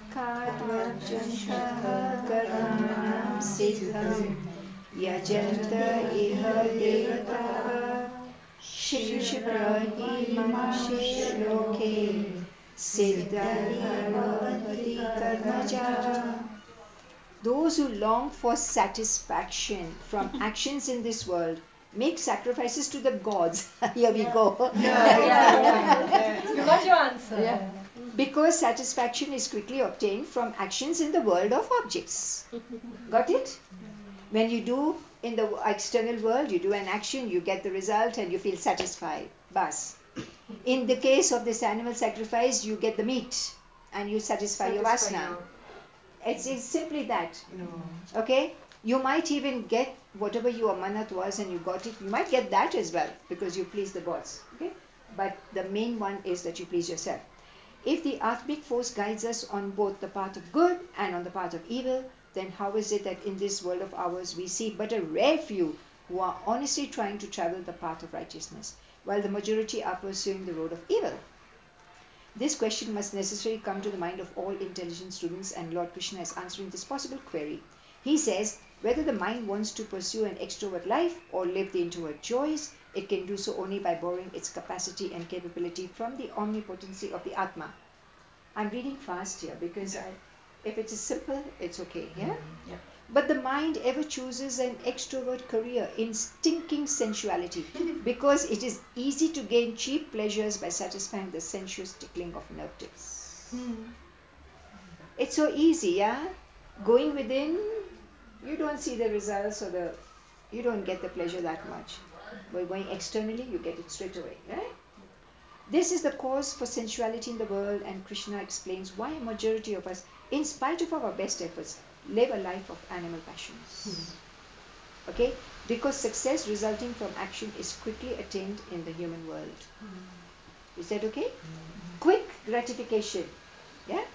A: Katmajjantah karmanam siddham yajanta iha devataha shikshiprahi manushe loke siddhani bhavati karmaja. Those who long for satisfaction from actions in this world make sacrifices to the gods. Here we go.
C: Yeah,
B: Yeah,
C: exactly.
B: yeah. You got your answer.
A: Yeah. Because satisfaction is quickly obtained from actions in the world of objects. Got it? When you do in the external world, you do an action, you get the result, and you feel satisfied. Bas. In the case of this animal sacrifice, you get the meat and you satisfy your vasana. It's simply that.
E: No.
A: Okay? You might even get whatever your manat was and you got it. You might get that as well because you please the gods. Okay? But the main one is that you please yourself. If the Atmic force guides us on both the path of good and on the path of evil, then how is it that in this world of ours we see but a rare few who are honestly trying to travel the path of righteousness, while the majority are pursuing the road of evil? This question must necessarily come to the mind of all intelligent students, and Lord Krishna is answering this possible query. He says, whether the mind wants to pursue an extrovert life or live the introvert joys, it can do so only by borrowing its capacity and capability from the omnipotency of the Atma. I'm reading fast here because if it is simple, it's okay. Yeah?
C: Yeah.
A: But the mind ever chooses an extrovert career in stinking sensuality because it is easy to gain cheap pleasures by satisfying the sensuous tickling of nerve tips. It's so easy, yeah? Going within, you don't see the results or you don't get the pleasure that much. But going externally, you get it straight away, right? This is the cause for sensuality in the world, and Krishna explains why a majority of us, in spite of our best efforts, live a life of animal passions. Okay? Because success resulting from action is quickly attained in the human world. Is that okay? Quick gratification. Yeah?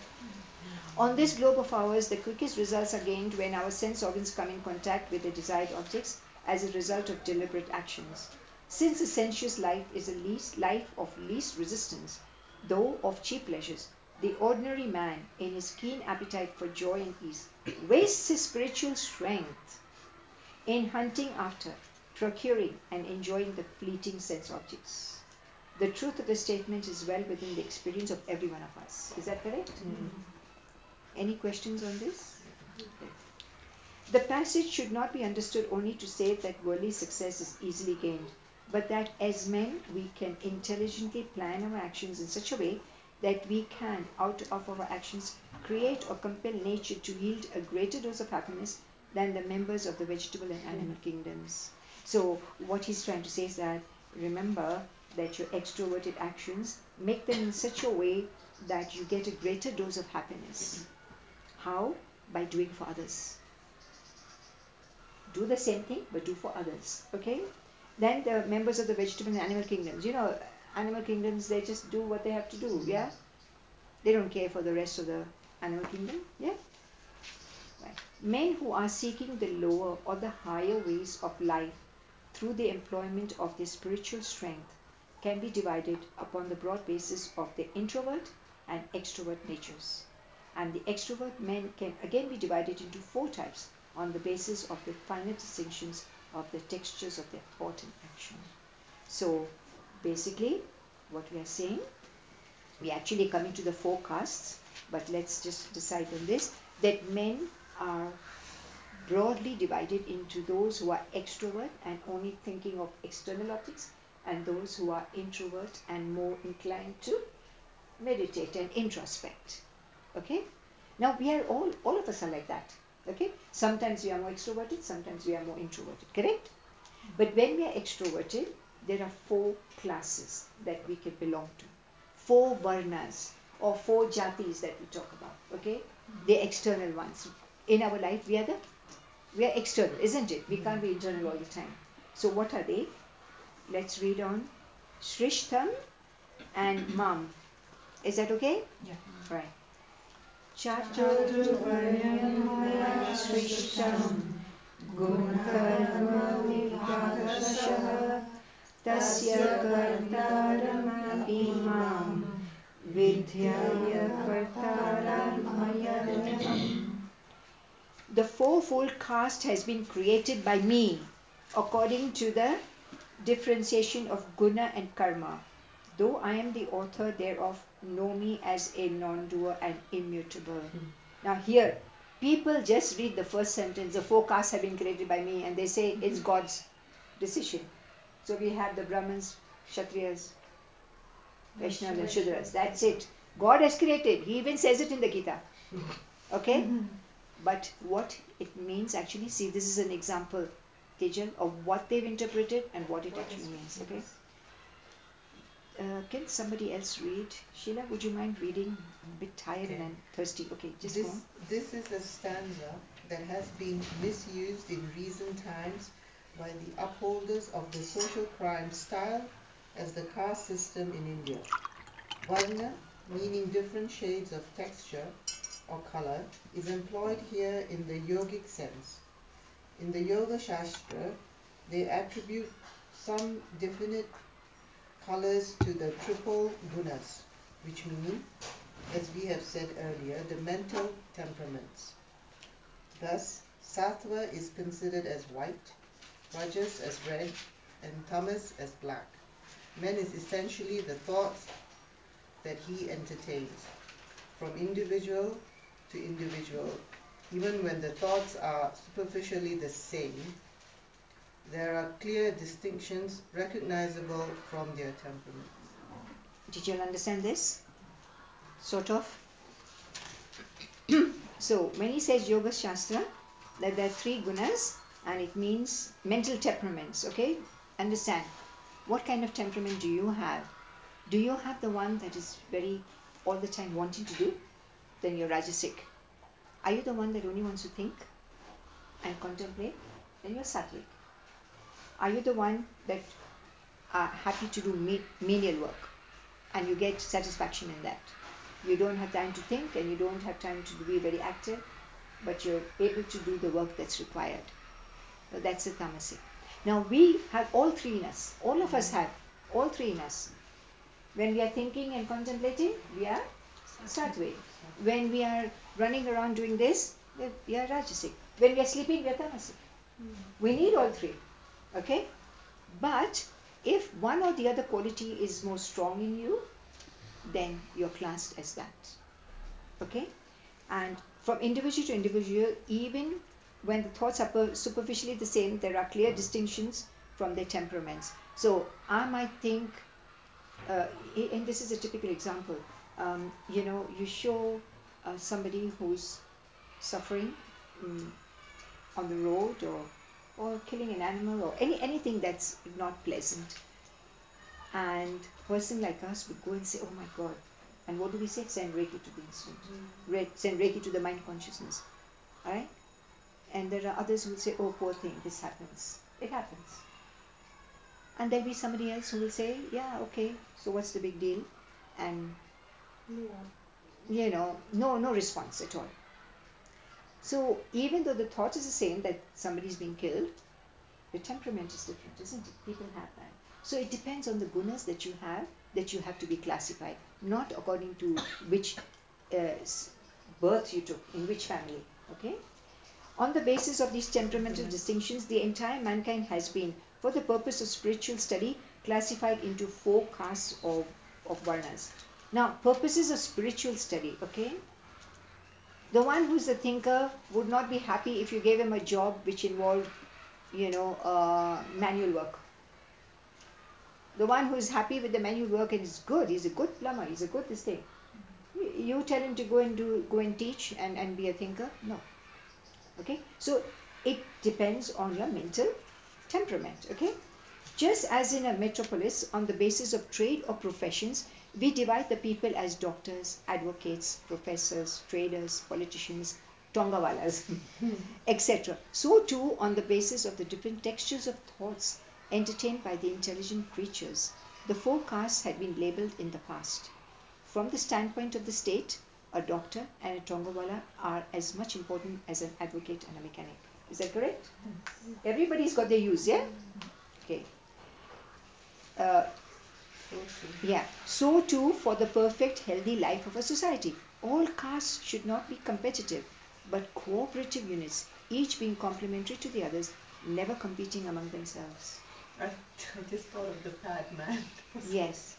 A: On this globe of ours, the quickest results are gained when our sense organs come in contact with the desired objects as a result of deliberate actions. Since the sensuous life is a life of least resistance, though of cheap pleasures, the ordinary man, in his keen appetite for joy and ease, wastes his spiritual strength in hunting after, procuring, and enjoying the fleeting sense objects. The truth of the statement is well within the experience of every one of us. Is that correct? Any questions on this? Okay. The passage should not be understood only to say that worldly success is easily gained, but that as men we can intelligently plan our actions in such a way that we can, out of our actions, create or compel nature to yield a greater dose of happiness than the members of the vegetable and animal kingdoms. So, what he's trying to say is that remember that your extroverted actions make them in such a way that you get a greater dose of happiness. How? By doing for others. Do the same thing, but do for others. Okay? Then the members of the vegetable and animal kingdoms, animal kingdoms, they just do what they have to do. Yeah? They don't care for the rest of the animal kingdom. Yeah? Right. Men who are seeking the lower or the higher ways of life through the employment of their spiritual strength can be divided upon the broad basis of their introvert and extrovert natures. And the extrovert men can again be divided into four types on the basis of the finer distinctions of the textures of their thought and action. So basically, what we are saying, we actually coming to the four castes, but let's just decide on this, that men are broadly divided into those who are extrovert and only thinking of external objects, and those who are introvert and more inclined to meditate and introspect. Okay? Now we are all of us are like that. Okay? Sometimes we are more extroverted, sometimes we are more introverted. Correct? But when we are extroverted, there are four classes that we can belong to. Four varnas or four jatis that we talk about. Okay? The external ones. In our life, we are external, isn't it? We can't be internal all the time. So what are they? Let's read on. Shrishtam and Mam. Is that okay?
B: Yeah.
A: Right. Chaturvarnyam maya shrishtam gunkarma vibhagashah tasya kartaram mam vidhyaya kartaram mayadhyam. The fourfold caste has been created by me according to the differentiation of guna and karma. Though I am the author thereof, know me as a non doer and immutable. Now, here, people just read the first sentence, the four castes have been created by me, and they say it's God's decision. So, we have the Brahmins, Kshatriyas, Vaishnavas, and Shudras. That's it. God has created. He even says it in the Gita. Okay? But what it means actually, see, this is an example, Tejal, of what they've interpreted and what it actually means. Okay? Can somebody else read? Sheila, would you mind reading? I'm a bit tired and
E: Okay.
A: I'm thirsty. Okay, just go
E: This
A: on.
E: this is a stanza that has been misused in recent times by the upholders of the social crime style as the caste system in India. Varna, meaning different shades of texture or color, is employed here in the yogic sense. In the Yoga Shastra, they attribute some definite colors to the triple gunas, which mean, as we have said earlier, the mental temperaments. Thus, sattva is considered as white, rajas as red, and tamas as black. Man is essentially the thoughts that he entertains, from individual to individual. Even when the thoughts are superficially the same, there are clear distinctions recognizable from their temperaments.
A: Did you all understand this? Sort of. So, when he says Yoga Shastra, that there are three gunas and it means mental temperaments. Okay? Understand. What kind of temperament do you have? Do you have the one that is very all the time wanting to do? Then you're Rajasic. Are you the one that only wants to think and contemplate? Then you're Sattvic. Are you the one that are happy to do menial work and you get satisfaction in that? You don't have time to think and you don't have time to be very active, but you're able to do the work that's required. So that's the tamasic. Now we have all three in us. All of us have all three in us. When we are thinking and contemplating, we are Sattvic. When we are running around doing this, we are Rajasic. When we are sleeping, we are Tamasic. We need all three. Okay? But if one or the other quality is more strong in you, then you're classed as that. Okay? And from individual to individual, even when the thoughts are superficially the same, there are clear distinctions from their temperaments. So I might think, uh, and this is a typical example, you show somebody who's suffering mm, on the road, or killing an animal, or anything that's not pleasant. And a person like us would go and say, oh my God. And what do we say? Send Reiki to the incident. Send Reiki to the mind consciousness. Alright? And there are others who will say, oh poor thing, this happens. It happens. And there'll be somebody else who will say, yeah, okay, so what's the big deal? And no response at all. So even though the thought is the same, that somebody's being killed, the temperament is different, isn't it? People have that. So it depends on the gunas that you have to be classified, not according to which birth you took, in which family. Okay? On the basis of these temperamental distinctions, the entire mankind has been, for the purpose of spiritual study, classified into four castes of varnas. Now, purposes of spiritual study, okay? The one who's a thinker would not be happy if you gave him a job which involved, manual work. The one who is happy with the manual work and is good, he's a good plumber, he's a good this thing. You tell him to go and teach and be a thinker? No. Okay? So it depends on your mental temperament. Okay? Just as in a metropolis, on the basis of trade or professions, we divide the people as doctors, advocates, professors, traders, politicians, tongawalas, etc. So too, on the basis of the different textures of thoughts entertained by the intelligent creatures, the four castes had been labeled in the past. From the standpoint of the state, a doctor and a tongawala are as much important as an advocate and a mechanic. Is that correct? Everybody's got their use, yeah? Okay. Uh, yeah. So too for the perfect, healthy life of a society. All castes should not be competitive, but cooperative units, each being complementary to the others, never competing among themselves.
E: I just thought of the pad man.
A: Yes.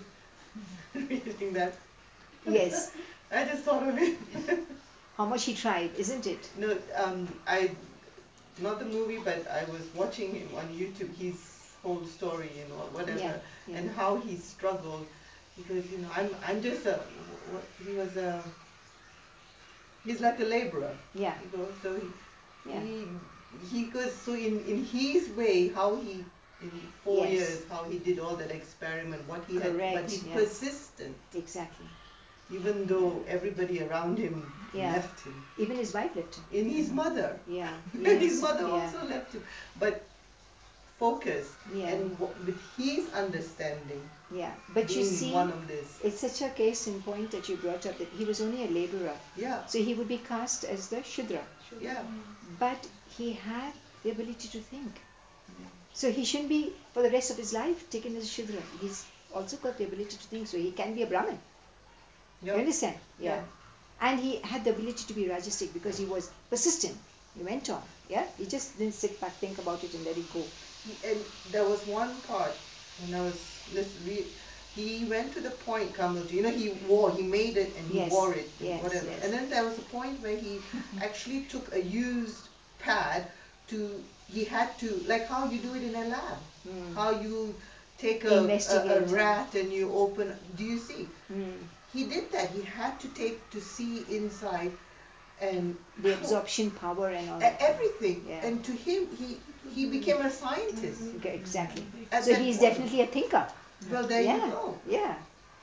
E: Reading that.
A: Yes.
E: I just thought of it.
A: How much he tried, isn't it?
E: No, not the movie, but I was watching him on YouTube, his whole story, whatever,
A: Yeah, yeah.
E: and how he struggled. He goes, I'm just he's like a laborer.
A: Yeah.
E: He goes, so
A: Yeah.
E: he goes, so in his way, how he, in 4 years,
A: Yes.
E: how he did all that experiment, what he had, but
A: Correct.
E: he's
A: Yeah.
E: persistent,
A: Exactly.
E: even though everybody around him
A: Yeah.
E: left him.
A: Even his wife left him.
E: In his mother.
A: Yeah.
E: His
A: Yes.
E: mother
A: Yeah.
E: also left him. But focus,
A: Yeah.
E: and with his understanding,
A: Yeah. But you
E: being in
A: see,
E: one of this.
A: it's such a case in point that you brought up, that he was only a laborer.
E: Yeah,
A: So he would be cast as the Shudra.
E: yeah.
A: But he had the ability to think. So he shouldn't be, for the rest of his life, taken as a Shudra. He's also got the ability to think, so he can be a Brahmin. You
E: Yep.
A: understand? Yeah.
E: Yep.
A: And he had the ability to be Rajasic because he was persistent. He went on. Yeah. He just didn't sit back, think about it, and let it go.
E: And there was one part when I was listening. He went to the point, Kamalji. He made it and he
A: Yes.
E: wore it and
A: Yes.
E: whatever.
A: Yes.
E: And then there was a point where he actually took a used pad he had to, like how you do it in a lab.
A: Mm.
E: How you take a
A: Investigate.
E: rat and you open, do you see?
A: Mm.
E: He did that. He had to take to see inside and
A: The absorption power and all that.
E: everything.
A: Yeah.
E: And to him, he became a scientist.
A: Okay, exactly.
E: At
A: So
E: that
A: he's
E: point.
A: definitely a thinker.
E: Well, there
A: Yeah.
E: you go.
A: Yeah.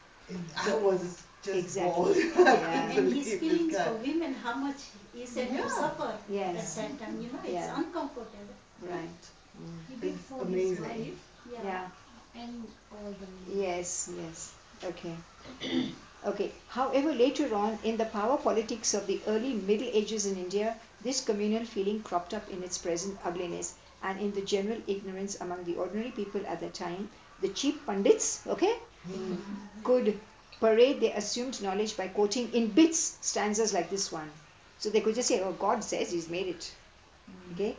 E: I was just
A: Exactly.
E: bored.
A: Yeah.
F: And his
E: Believe
F: feelings
E: this guy.
F: for women, how much he said to
E: Yeah.
F: suffer
A: Yes.
F: at that time, it's
A: Yeah.
F: uncomfortable.
A: Right. Mm.
D: He did
E: It's
D: for his
E: amazing.
D: wife
A: Yeah.
D: and all the.
A: Yes. Yes. Okay. Okay. However, later on, in the power politics of the early Middle Ages in India, this communal feeling cropped up in its present ugliness, and in the general ignorance among the ordinary people at the time, the cheap pundits, okay, could parade their assumed knowledge by quoting in bits stanzas like this one. So they could just say, "Oh, God says He's made it." Okay.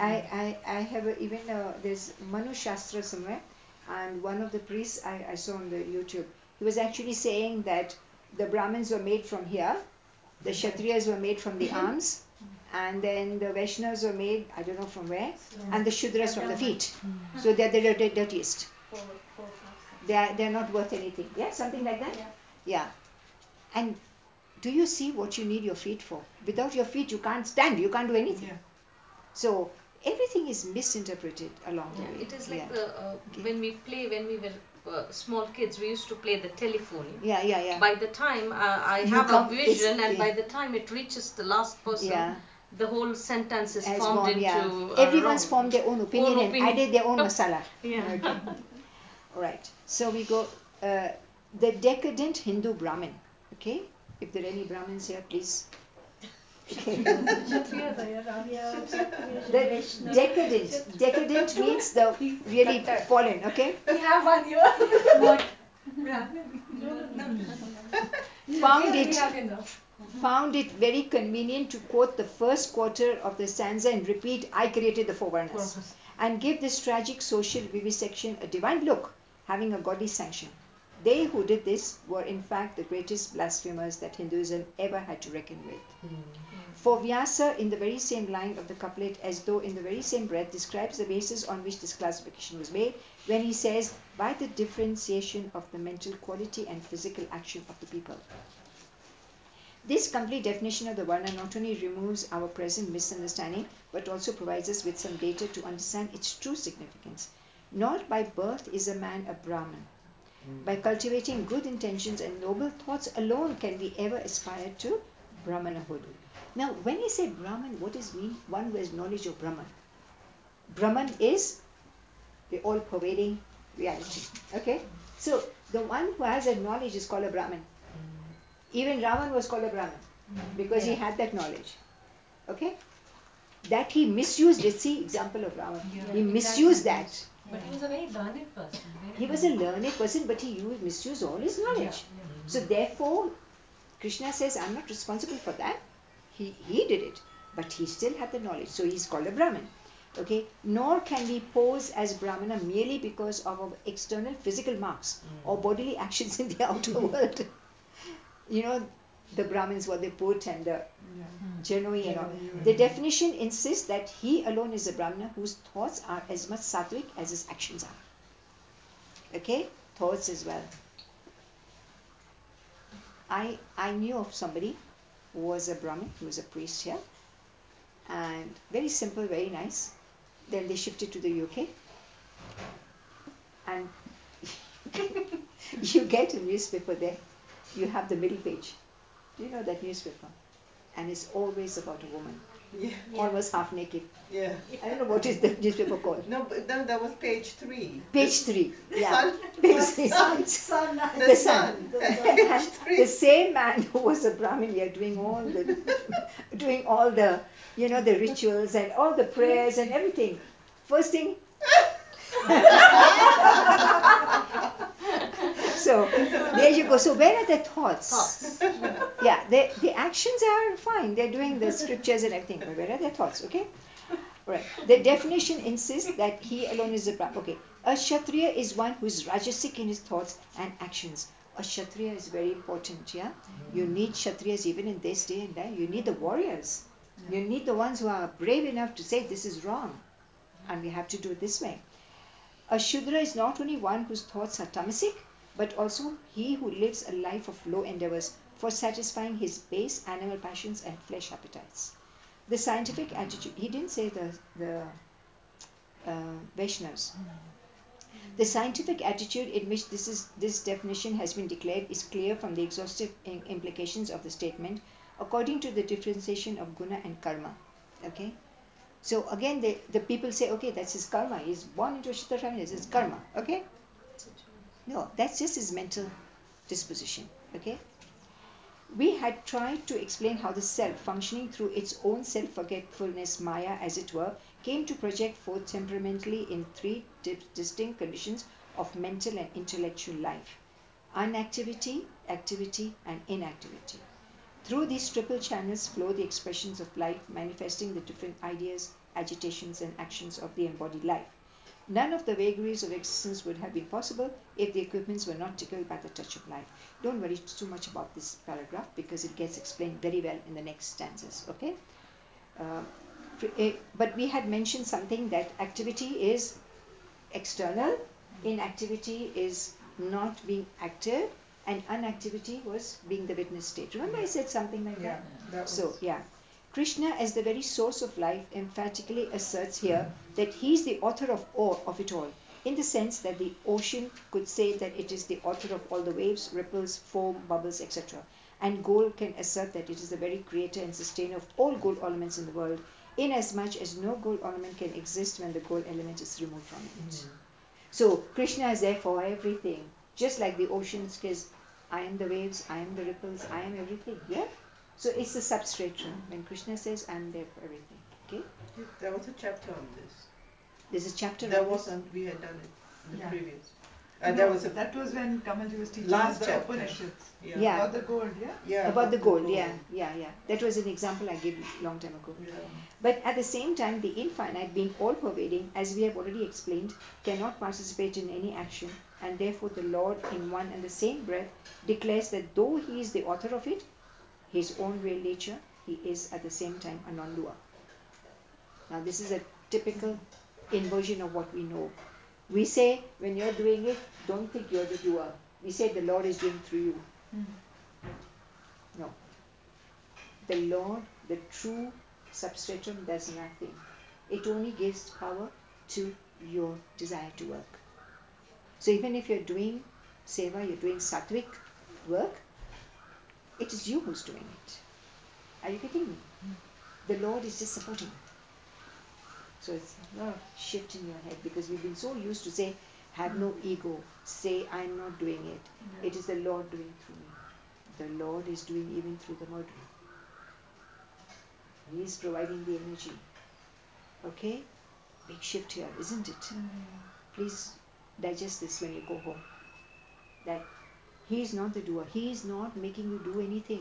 A: I have even there's Manu Shastra somewhere, and one of the priests I saw on the YouTube, he was actually saying that the Brahmins were made from here, the Kshatriyas were made from the arms, and then the Vaishnavas were made, I don't know from where, and the Shudras from the feet. So they're the dirtiest. They're not worth anything. Yeah, something like that.
F: Yeah.
A: Yeah. And do you see what you need your feet for? Without your feet, you can't stand, you can't do anything.
C: Yeah.
A: So everything is misinterpreted along the
H: Yeah,
A: way.
H: it is
A: Yeah.
H: like the
A: Okay.
H: when we play when we were small kids, we used to play the telephone.
A: Yeah, yeah, yeah.
H: By the time I
A: You
H: have a
A: come, it's,
H: vision, and
A: yeah,
H: by the time it reaches the last person,
A: yeah,
H: the whole sentence is
A: has
H: formed
A: gone,
H: into
A: yeah.
H: a
A: Everyone's
H: wrong
A: formed their own opinion
H: own
A: and
H: opinion.
A: added their own masala.
H: Yeah.
A: Okay. All right. So we go, uh, the decadent Hindu Brahmin. Okay. If there are any Brahmins here, please. Okay.
B: Kshatriyas are here, Ram.
F: Yeah, Kshatriyas
A: The
F: and Vaishnavas.
A: decadent means the really fallen. Okay.
B: We have one here. What? Brahmin.
F: No, no, no, no, no.
A: Found
B: We
A: it
B: have enough.
A: found it very convenient to quote the first quarter of the stanza and repeat, I created the four varnas, and give this tragic social vivisection a divine look, having a godly sanction. They who did this were in fact the greatest blasphemers that Hinduism ever had to reckon with. For Vyasa, in the very same line of the couplet, as though in the very same breath, describes the basis on which this classification was made when he says, by the differentiation of the mental quality and physical action of the people. This complete definition of the Varna not only removes our present misunderstanding but also provides us with some data to understand its true significance. Not by birth is a man a Brahmin. By cultivating good intentions and noble thoughts alone can we ever aspire to Brahmanahood. Now, when you say Brahman, what does it mean? One who has knowledge of Brahman. Brahman is the all pervading reality. Okay? So, the one who has that knowledge is called a Brahman. Even Ravan was called a Brahman because he had that knowledge. Okay? That he misused it. See, example of Ravan.
B: Yeah.
A: He misused that.
B: But he was a very learned person. Very
A: He was a
B: learned.
A: learned person, but he misused all his
B: Yeah,
A: knowledge.
B: yeah.
A: So therefore, Krishna says, I'm not responsible for that. He did it, but he still had the knowledge. So he's called a Brahmin. Okay, nor can we pose as Brahmana merely because of our external physical marks or bodily actions in the outer world. You know, the Brahmins, what they put, and the Janoi and all. The definition insists that he alone is a Brahmana whose thoughts are as much sattvic as his actions are. Okay, thoughts as well. I knew of somebody who was a Brahmin, who was a priest here, and very simple, very nice. Then they shifted to the UK, and you get a newspaper there. You have the middle page. Do you know that newspaper? And it's always about a woman,
E: Yeah.
A: almost half naked.
E: Yeah.
A: I don't know what is the newspaper called.
E: No, but no, that was page 3.
A: Page 3. Yeah.
E: Sun.
A: Page
F: Sun,
A: 3.
F: sun,
E: The sun.
F: the sun.
A: And
E: Page
A: the
E: 3.
A: same man who was a Brahmin here doing all the the rituals and all the prayers and everything. First thing. So there you go. So where are the thoughts?
H: Thoughts.
A: Yeah, the actions are fine. They're doing the scriptures and everything, but where are their thoughts? Okay. Right. The definition insists that he alone is a Brahmin. Okay. A Kshatriya is one who is rajasic in his thoughts and actions. A Kshatriya is very important, yeah? You need Kshatriyas even in this day and time. You need the warriors. You need the ones who are brave enough to say this is wrong and we have to do it this way. A Shudra is not only one whose thoughts are tamasic, but also he who lives a life of low endeavors for satisfying his base animal passions and flesh appetites. The scientific attitude, he didn't say the Vaishnavas. The scientific attitude in which this definition has been declared is clear from the exhaustive implications of the statement according to the differentiation of guna and karma. Okay? So again, the people say, okay, that's his karma. He's born into a Shudra family, it's his karma. Okay? No, that's just his mental disposition. Okay? We had tried to explain how the self, functioning through its own self forgetfulness, Maya as it were, came to project forth temperamentally in three distinct conditions of mental and intellectual life: unactivity, activity, and inactivity. Through these triple channels flow the expressions of life, manifesting the different ideas, agitations, and actions of the embodied life. None of the vagaries of existence would have been possible if the equipments were not tickled by the touch of life. Don't worry too much about this paragraph because it gets explained very well in the next stanzas. Okay? Uh, but we had mentioned something that activity is external, inactivity is not being active, and inactivity was being the witness state. Remember, I
C: Yeah.
A: said something like
C: Yeah,
A: that?
C: that
A: So,
C: was.
A: yeah. Krishna, as the very source of life, emphatically asserts here that he is the author of all of it all, in the sense that the ocean could say that it is the author of all the waves, ripples, foam, bubbles, etc. And gold can assert that it is the very creator and sustainer of all gold ornaments in the world, inasmuch as no gold ornament can exist when the gold element is removed from it. So Krishna is there for everything, just like the ocean says, I am the waves, I am the ripples, I am everything. Yeah. So it's the substrate term. When Krishna says, I'm there for everything. Okay.
E: There was a chapter on this.
A: There's a chapter
E: There
A: on this.
E: wasn't. We had done it in the
C: Yeah.
E: previous. There
C: No,
E: was a
C: that was when Kamalji was teaching us
E: last
C: the
E: chapter.
C: Upanishads.
E: Yeah.
A: Yeah.
C: About the gold, yeah?
E: Yeah.
A: About the
E: the
A: gold. Yeah, yeah, yeah. That was an example I gave long time ago.
E: Yeah.
A: But at the same time, the infinite, being all pervading, as we have already explained, cannot participate in any action, and therefore the Lord, in one and the same breath, declares that though He is the author of it, His own real nature, He is at the same time a non doer. Now, this is a typical inversion of what we know. We say, when you're doing it, don't think you're the doer. We say the Lord is doing through you. No. The Lord, the true substratum, does nothing. It only gives power to your desire to work. So even if you're doing seva, you're doing sattvic work, it is you who's doing it. Are you getting me? The Lord is just supporting you. So it's a lot of shift in your head because we've been so used to say, have no ego, say I'm not doing it.
C: Yeah.
A: It is the Lord doing through me. The Lord is doing even through the murderer. He is providing the energy. Okay? Big shift here, isn't it? Please digest this when you go home. That He is not the doer. He is not making you do anything.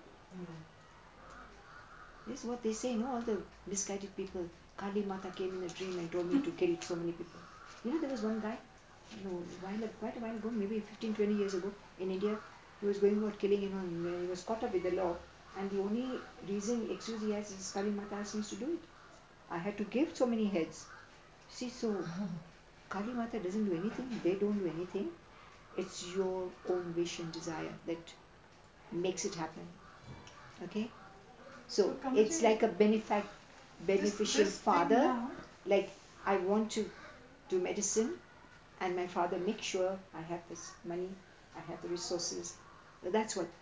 A: This is what they say, no? All the misguided people. Kali Mata came in a dream and told me to kill so many people. You know, there was one guy, quite a while ago, maybe 15, 20 years ago, in India, he was going about killing, and he was caught up with the law. And the only excuse he has is Kali Mata asked me to do it. I had to give so many heads. See, so Kali Mata doesn't do anything, they don't do anything. It's your own wish and desire that makes it happen. Okay? So it's
C: Kamaji,
A: like a beneficial
C: this thing
A: father.
C: now,
A: Like, I want to do medicine, and my father makes sure I have this money, I have the resources. That's what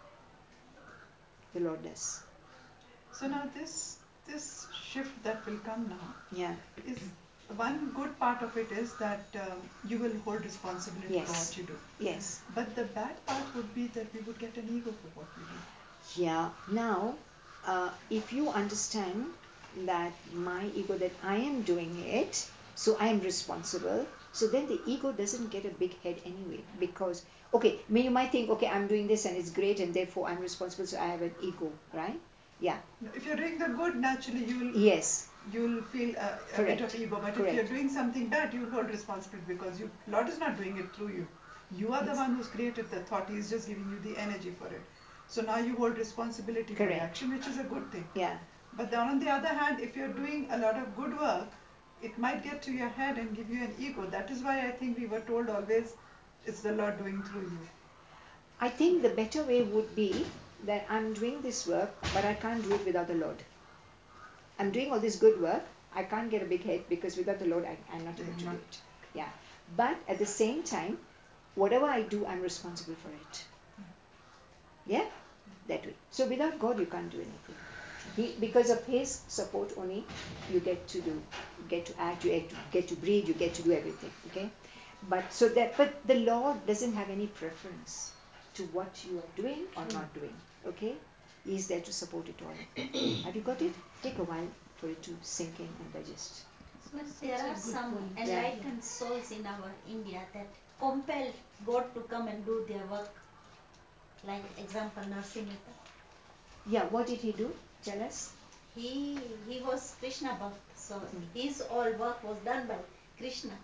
A: the Lord does.
C: so now this shift that will come now
A: Yeah.
C: is one good part of it is that you will hold responsibility for
A: Yes.
C: what you do.
A: Yes.
C: But the bad part would be that we would get an ego for what we do.
A: Yeah. Now, if you understand that my ego, that I am doing it, so I am responsible, so then the ego doesn't get a big head anyway. Because, okay, you might think, okay, I'm doing this and it's great, and therefore I'm responsible, so I have an ego, right? Yeah.
C: If you're doing the good, naturally
A: Yes.
C: you'll feel a bit of
A: Correct.
C: ego. But if
A: Correct.
C: you're doing something bad, you'll hold responsibility because Lord is not doing it through you. You are the
A: Yes.
C: one who's created the thought. He's just giving you the energy for it. So now you hold responsibility for your
A: Correct.
C: action, which is a good thing.
A: Yeah.
C: But then on the other hand, if you're doing a lot of good work, it might get to your head and give you an ego. That is why I think we were told always it's the Lord doing through you.
A: I think the better way would be that I'm doing this work, but I can't do it without the Lord. I'm doing all this good work. I can't get a big head because without the Lord, I'm not able to do it. Yeah. But at the same time, whatever I do, I'm responsible for it. Yeah? That way. So without God, you can't do anything. Because of His support only, you get to do, you get to act, you get to breathe, you get to do everything. Okay? But the Lord doesn't have any preference to what you are doing or not doing. Okay? He's there to support it all. Have you got it? Take a while for it to sink in and digest.
F: But
D: Such
F: there
D: a
F: are
D: good
F: some
D: point.
A: Yeah.
F: enlightened souls in our India that compel God to come and do their work. Like example, Narsi Mehta.
A: Yeah, what did he do? Tell us.
F: He was Krishna Bhakt, so his all work was done by Krishna.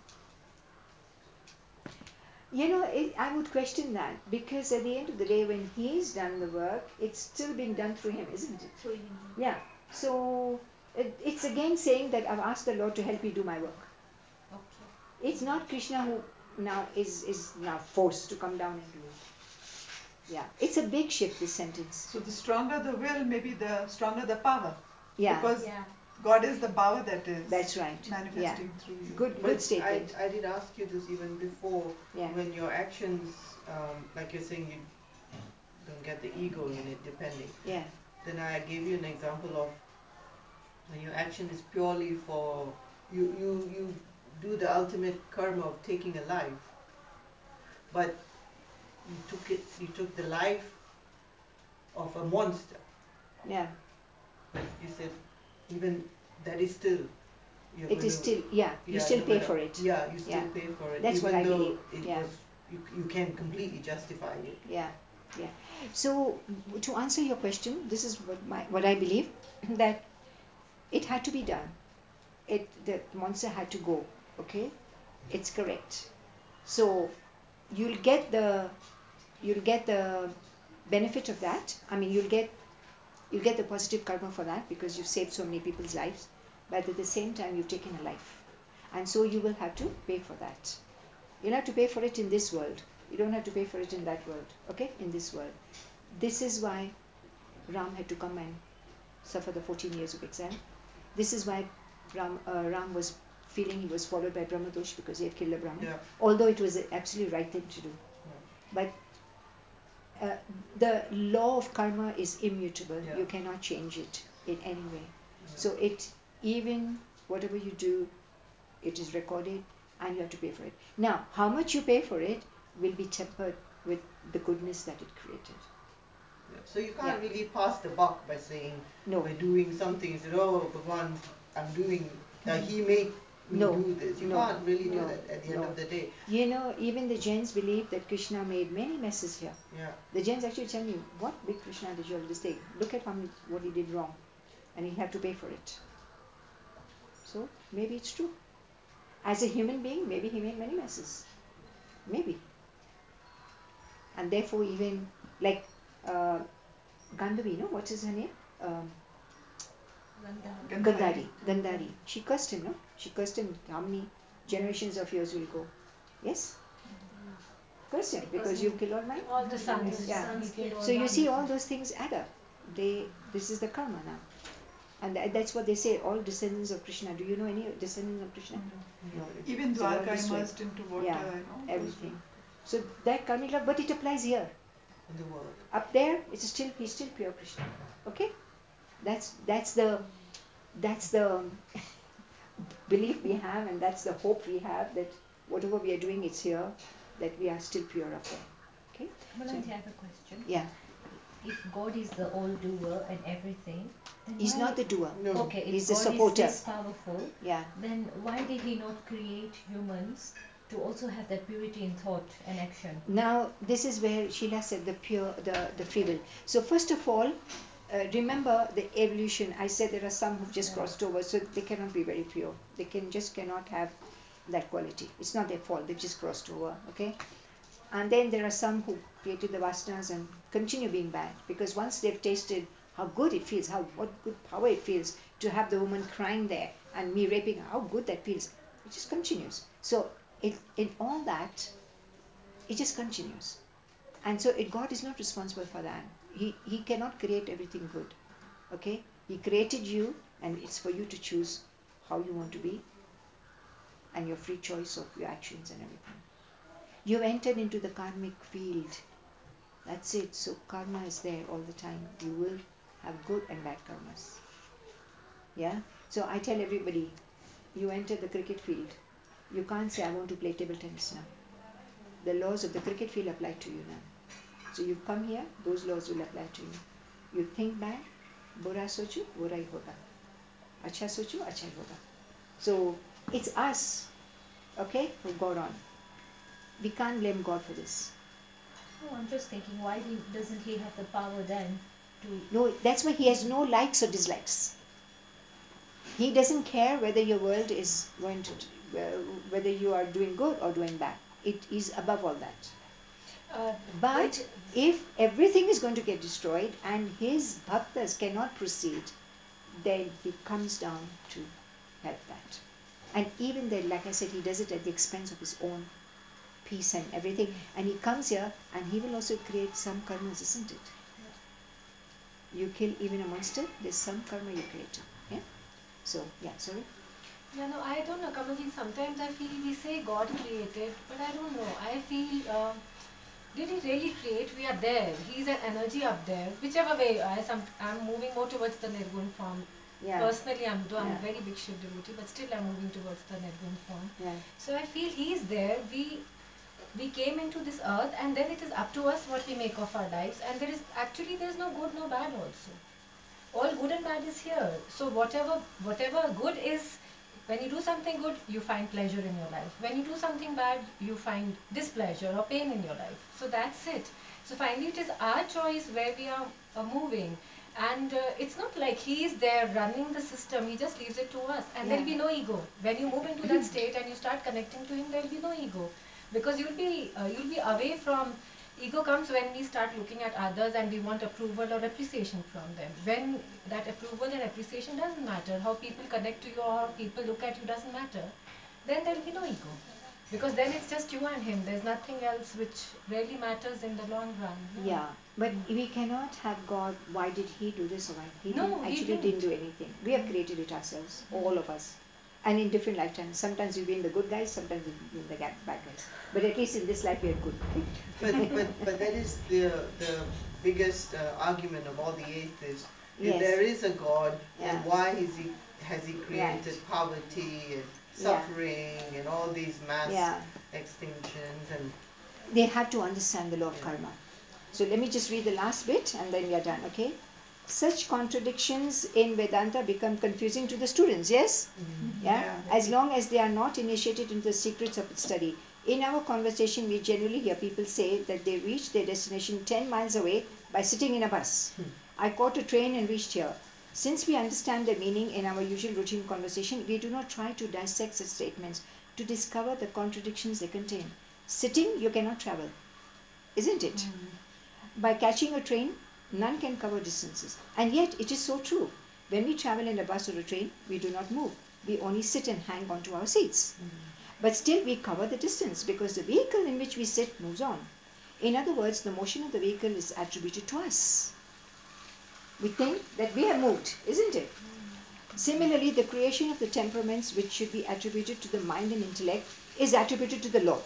A: I would question that because at the end of the day, when he's done the work, it's still being done through him, isn't it?
F: Through him.
A: Yeah. So it's again saying that I've asked the Lord to help me do my work.
F: Okay.
A: It's not Krishna who now is now forced to come down and do it. Yeah, it's a big shift, this sentence.
C: So the stronger the will, maybe the stronger the power.
A: Yeah,
C: Because
F: Yeah.
C: God is the power that is
A: that's right. Yeah,
C: manifesting through you.
A: good
E: But
A: statement.
E: I did ask you this even before,
A: Yeah,
E: when your actions, like you're saying, you don't get the ego in it, depending.
A: yeah,
E: Then I gave you an example of when your action is purely for you do the ultimate karma of taking a life, but you took the life of a monster.
A: yeah.
E: But you said even that is still you're
A: It
E: going
A: is
E: to,
A: still, yeah, you
E: yeah,
A: still
E: no
A: pay
E: matter,
A: for it.
E: yeah, you still
A: Yeah,
E: pay for it,
A: that's what
E: even
A: I
E: though
A: believe.
E: it
A: Yeah,
E: was you can completely justify it.
A: yeah, yeah. So to answer your question, this is what I believe that it had to be done. The monster had to go. Okay, it's correct. So you'll get the you'll get the benefit of that. I mean, you'll get the positive karma for that because you've saved so many people's lives. But at the same time, you've taken a life, and so you will have to pay for that. You'll have to pay for it in this world. You don't have to pay for it in that world. Okay, in this world. This is why Ram had to come and suffer the 14 years of exile. This is why Ram was feeling he was followed by Brahmadosh because he had killed a Brahmin,
E: Yeah.
A: although it was the absolutely right thing to do.
E: Yeah.
A: But the law of karma is immutable.
E: Yeah.
A: You cannot change it in any way.
E: Yeah.
A: So even whatever you do, it is recorded and you have to pay for it. Now, how much you pay for it will be tempered with the goodness that it created.
E: Yeah. So you can't
A: Yeah.
E: really pass the buck by saying
A: No,
E: by doing something. You said, "Oh, Bhagwan, I'm doing. He made me
A: no,
E: do this." You
A: no,
E: can't really do
A: no,
E: that at the end
A: no.
E: of the day.
A: You know, even the Jains believe that Krishna made many messes here.
E: Yeah.
A: The Jains actually tell me, what big Krishna did you always take? Look at what he did wrong, and he had to pay for it. So maybe it's true. As a human being, maybe he made many messes. Maybe. And therefore, even like Gandhavi, no? What is her name? Um, Gandhari. Gandhari. She cursed him, no? She cursed him. How many generations of yours will go? Yes? Curse him because you killed all mine.
B: All the sons.
A: Yeah.
B: He killed all
A: So you
B: the
A: see, all
B: sons.
A: those things add up. This is the karma now. And that's what they say, all descendants of Krishna. Do you know any descendants of Krishna? No.
C: Even
A: So they all
C: Dwarka
A: destroyed.
C: immersed into water,
A: Yeah,
C: you know.
A: everything. So that karmic love, but it applies here.
E: In the world.
A: Up there, he's still pure Krishna. Okay? That's the belief we have, and that's the hope we have that whatever we are doing, it's here, that we are still pure up there. Okay?
D: Malanti, I have a question.
A: Yeah.
D: If God is the all doer and everything, then
A: He's
D: why?
A: not the doer.
E: No.
D: Okay, if
A: He's the
D: God
A: supporter.
D: is this powerful,
A: Yeah.
D: then why did He not create humans to also have that purity in thought and action?
A: Now, this is where Sheila said the free will. So, first of all, remember the evolution. I said there are some who've just crossed over, so they cannot be very pure. They just cannot have that quality. It's not their fault. They've just crossed over. Okay. And then there are some who created the vasanas and continue being bad because once they've tasted how good it feels, what good power it feels to have the woman crying there and me raping her, how good that feels, it just continues. So in all that, it just continues. And so God is not responsible for that. He cannot create everything good. Okay? He created you, and it's for you to choose how you want to be and your free choice of your actions and everything. You've entered into the karmic field. That's it. So karma is there all the time. You will have good and bad karmas. Yeah? So I tell everybody, you enter the cricket field. You can't say, I want to play table tennis now. The laws of the cricket field apply to you now. So you come here, those laws will apply to you. You think bad, बुरा सोचो बुरा ही होगा. अच्छा सोचो अच्छा ही होगा. So it's us, okay, who got on. We can't blame God for this.
D: No, I'm just thinking, why doesn't He have the power then to?
A: No, that's why He has no likes or dislikes. He doesn't care whether your world is going to, whether you are doing good or doing bad. It is above all that. But if everything is going to get destroyed and his bhaktas cannot proceed, then he comes down to help that. And even then, like I said, he does it at the expense of his own peace and everything, and he comes here and he will also create some karmas, isn't it? You kill even a monster, there's some karma you create too. Yeah. So yeah, sorry.
B: Yeah, no, I don't know, Kamalji. Sometimes I feel we say God created, but I don't know. I feel, did He really create? We are there. He's an energy up there. Whichever way, I'm moving more towards the Nirgun form.
A: Yeah.
B: Personally, I'm a
A: Yeah.
B: very big Shiv devotee, but still I'm moving towards the Nirgun form.
A: Yeah.
B: So I feel He's there. We came into this earth, and then it is up to us what we make of our lives. And there's no good, no bad also. All good and bad is here. So whatever good is, when you do something good, you find pleasure in your life. When you do something bad, you find displeasure or pain in your life. So that's it. So finally it is our choice where we are moving. And it's not like he is there running the system. He just leaves it to us, and
A: Yeah.
B: there'll be no ego. When you move into that state and you start connecting to him, there'll be no ego, because you'll be away from. Ego comes when we start looking at others and we want approval or appreciation from them. When that approval and appreciation doesn't matter, how people connect to you or how people look at you doesn't matter, then there'll be no ego. Because then it's just you and him. There's nothing else which really matters in the long run.
A: Yeah, but we cannot have God. Why did He do this or why? He
B: No,
A: didn't,
B: he
A: actually didn't
B: didn't.
A: do anything. We have created it ourselves, all of us, and in different lifetimes. Sometimes we've been the good guys, sometimes we've been the bad guys. But at least in this life, we are good.
E: But that is the biggest argument of all the atheists. If
A: Yes.
E: there is a God,
A: Yeah.
E: then why has he
A: Right.
E: created poverty and
A: Yeah.
E: suffering and all these mass
A: Yeah.
E: extinctions and
A: They have to understand the law of
E: yeah.
A: karma. So let me just read the last bit and then we are done, okay? Such contradictions in Vedanta become confusing to the students, yes? Yeah?
C: Yeah.
A: As long as they are not initiated into the secrets of its study. In our conversation, we generally hear people say that they reached their destination 10 miles away by sitting in a bus. I caught a train and reached here. Since we understand the meaning in our usual routine conversation, we do not try to dissect such statements to discover the contradictions they contain. Sitting, you cannot travel, isn't it? By catching a train, none can cover distances. And yet, it is so true. When we travel in a bus or a train, we do not move. We only sit and hang on to our seats. But still, we cover the distance because the vehicle in which we sit moves on. In other words, the motion of the vehicle is attributed to us. We think that we have moved, isn't it? Similarly, the creation of the temperaments, which should be attributed to the mind and intellect, is attributed to the law.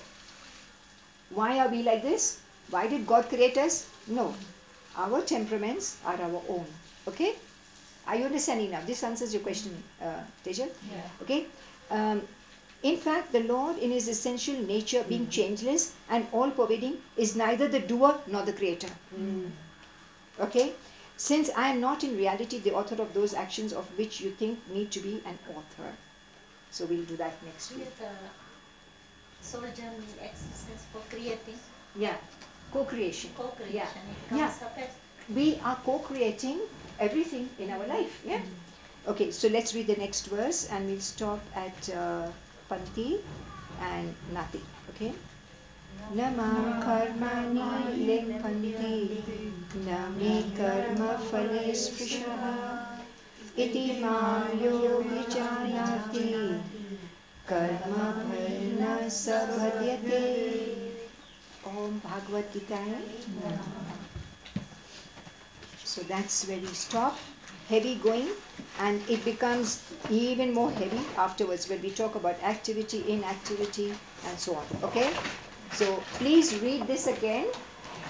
A: Why are we like this? Why did God create us? No. Our temperaments are our own. Okay? Are you understanding now? This answers your question, Tejal.
B: Yeah.
A: Okay? Um, in fact, the Lord, in His essential nature, being changeless and all pervading, is neither the doer nor the creator. Okay? Since I am not in reality the author of those actions of which you think me to be an author. So we'll do that next week.
F: Here the soul journey exercise for creating,
A: Yeah. Co-creation.
F: co-creation.
A: Yeah.
F: It
A: Yeah.
F: comes up as
A: We are co-creating everything in our life. Yeah. Okay, so let's read the next verse and we'll stop at Panti and Nati. Okay. Nama karmani limpanti nami karma phale sprishaha iti mam yogi janati karma bhalna sabhadyate. Om Bhagavad Gita. So that's where we stop. Heavy going, and it becomes even more heavy afterwards when we talk about activity, inactivity, and so on. Okay? So please read this again.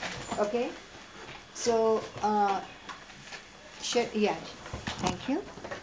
A: Okay? So, yeah, thank you.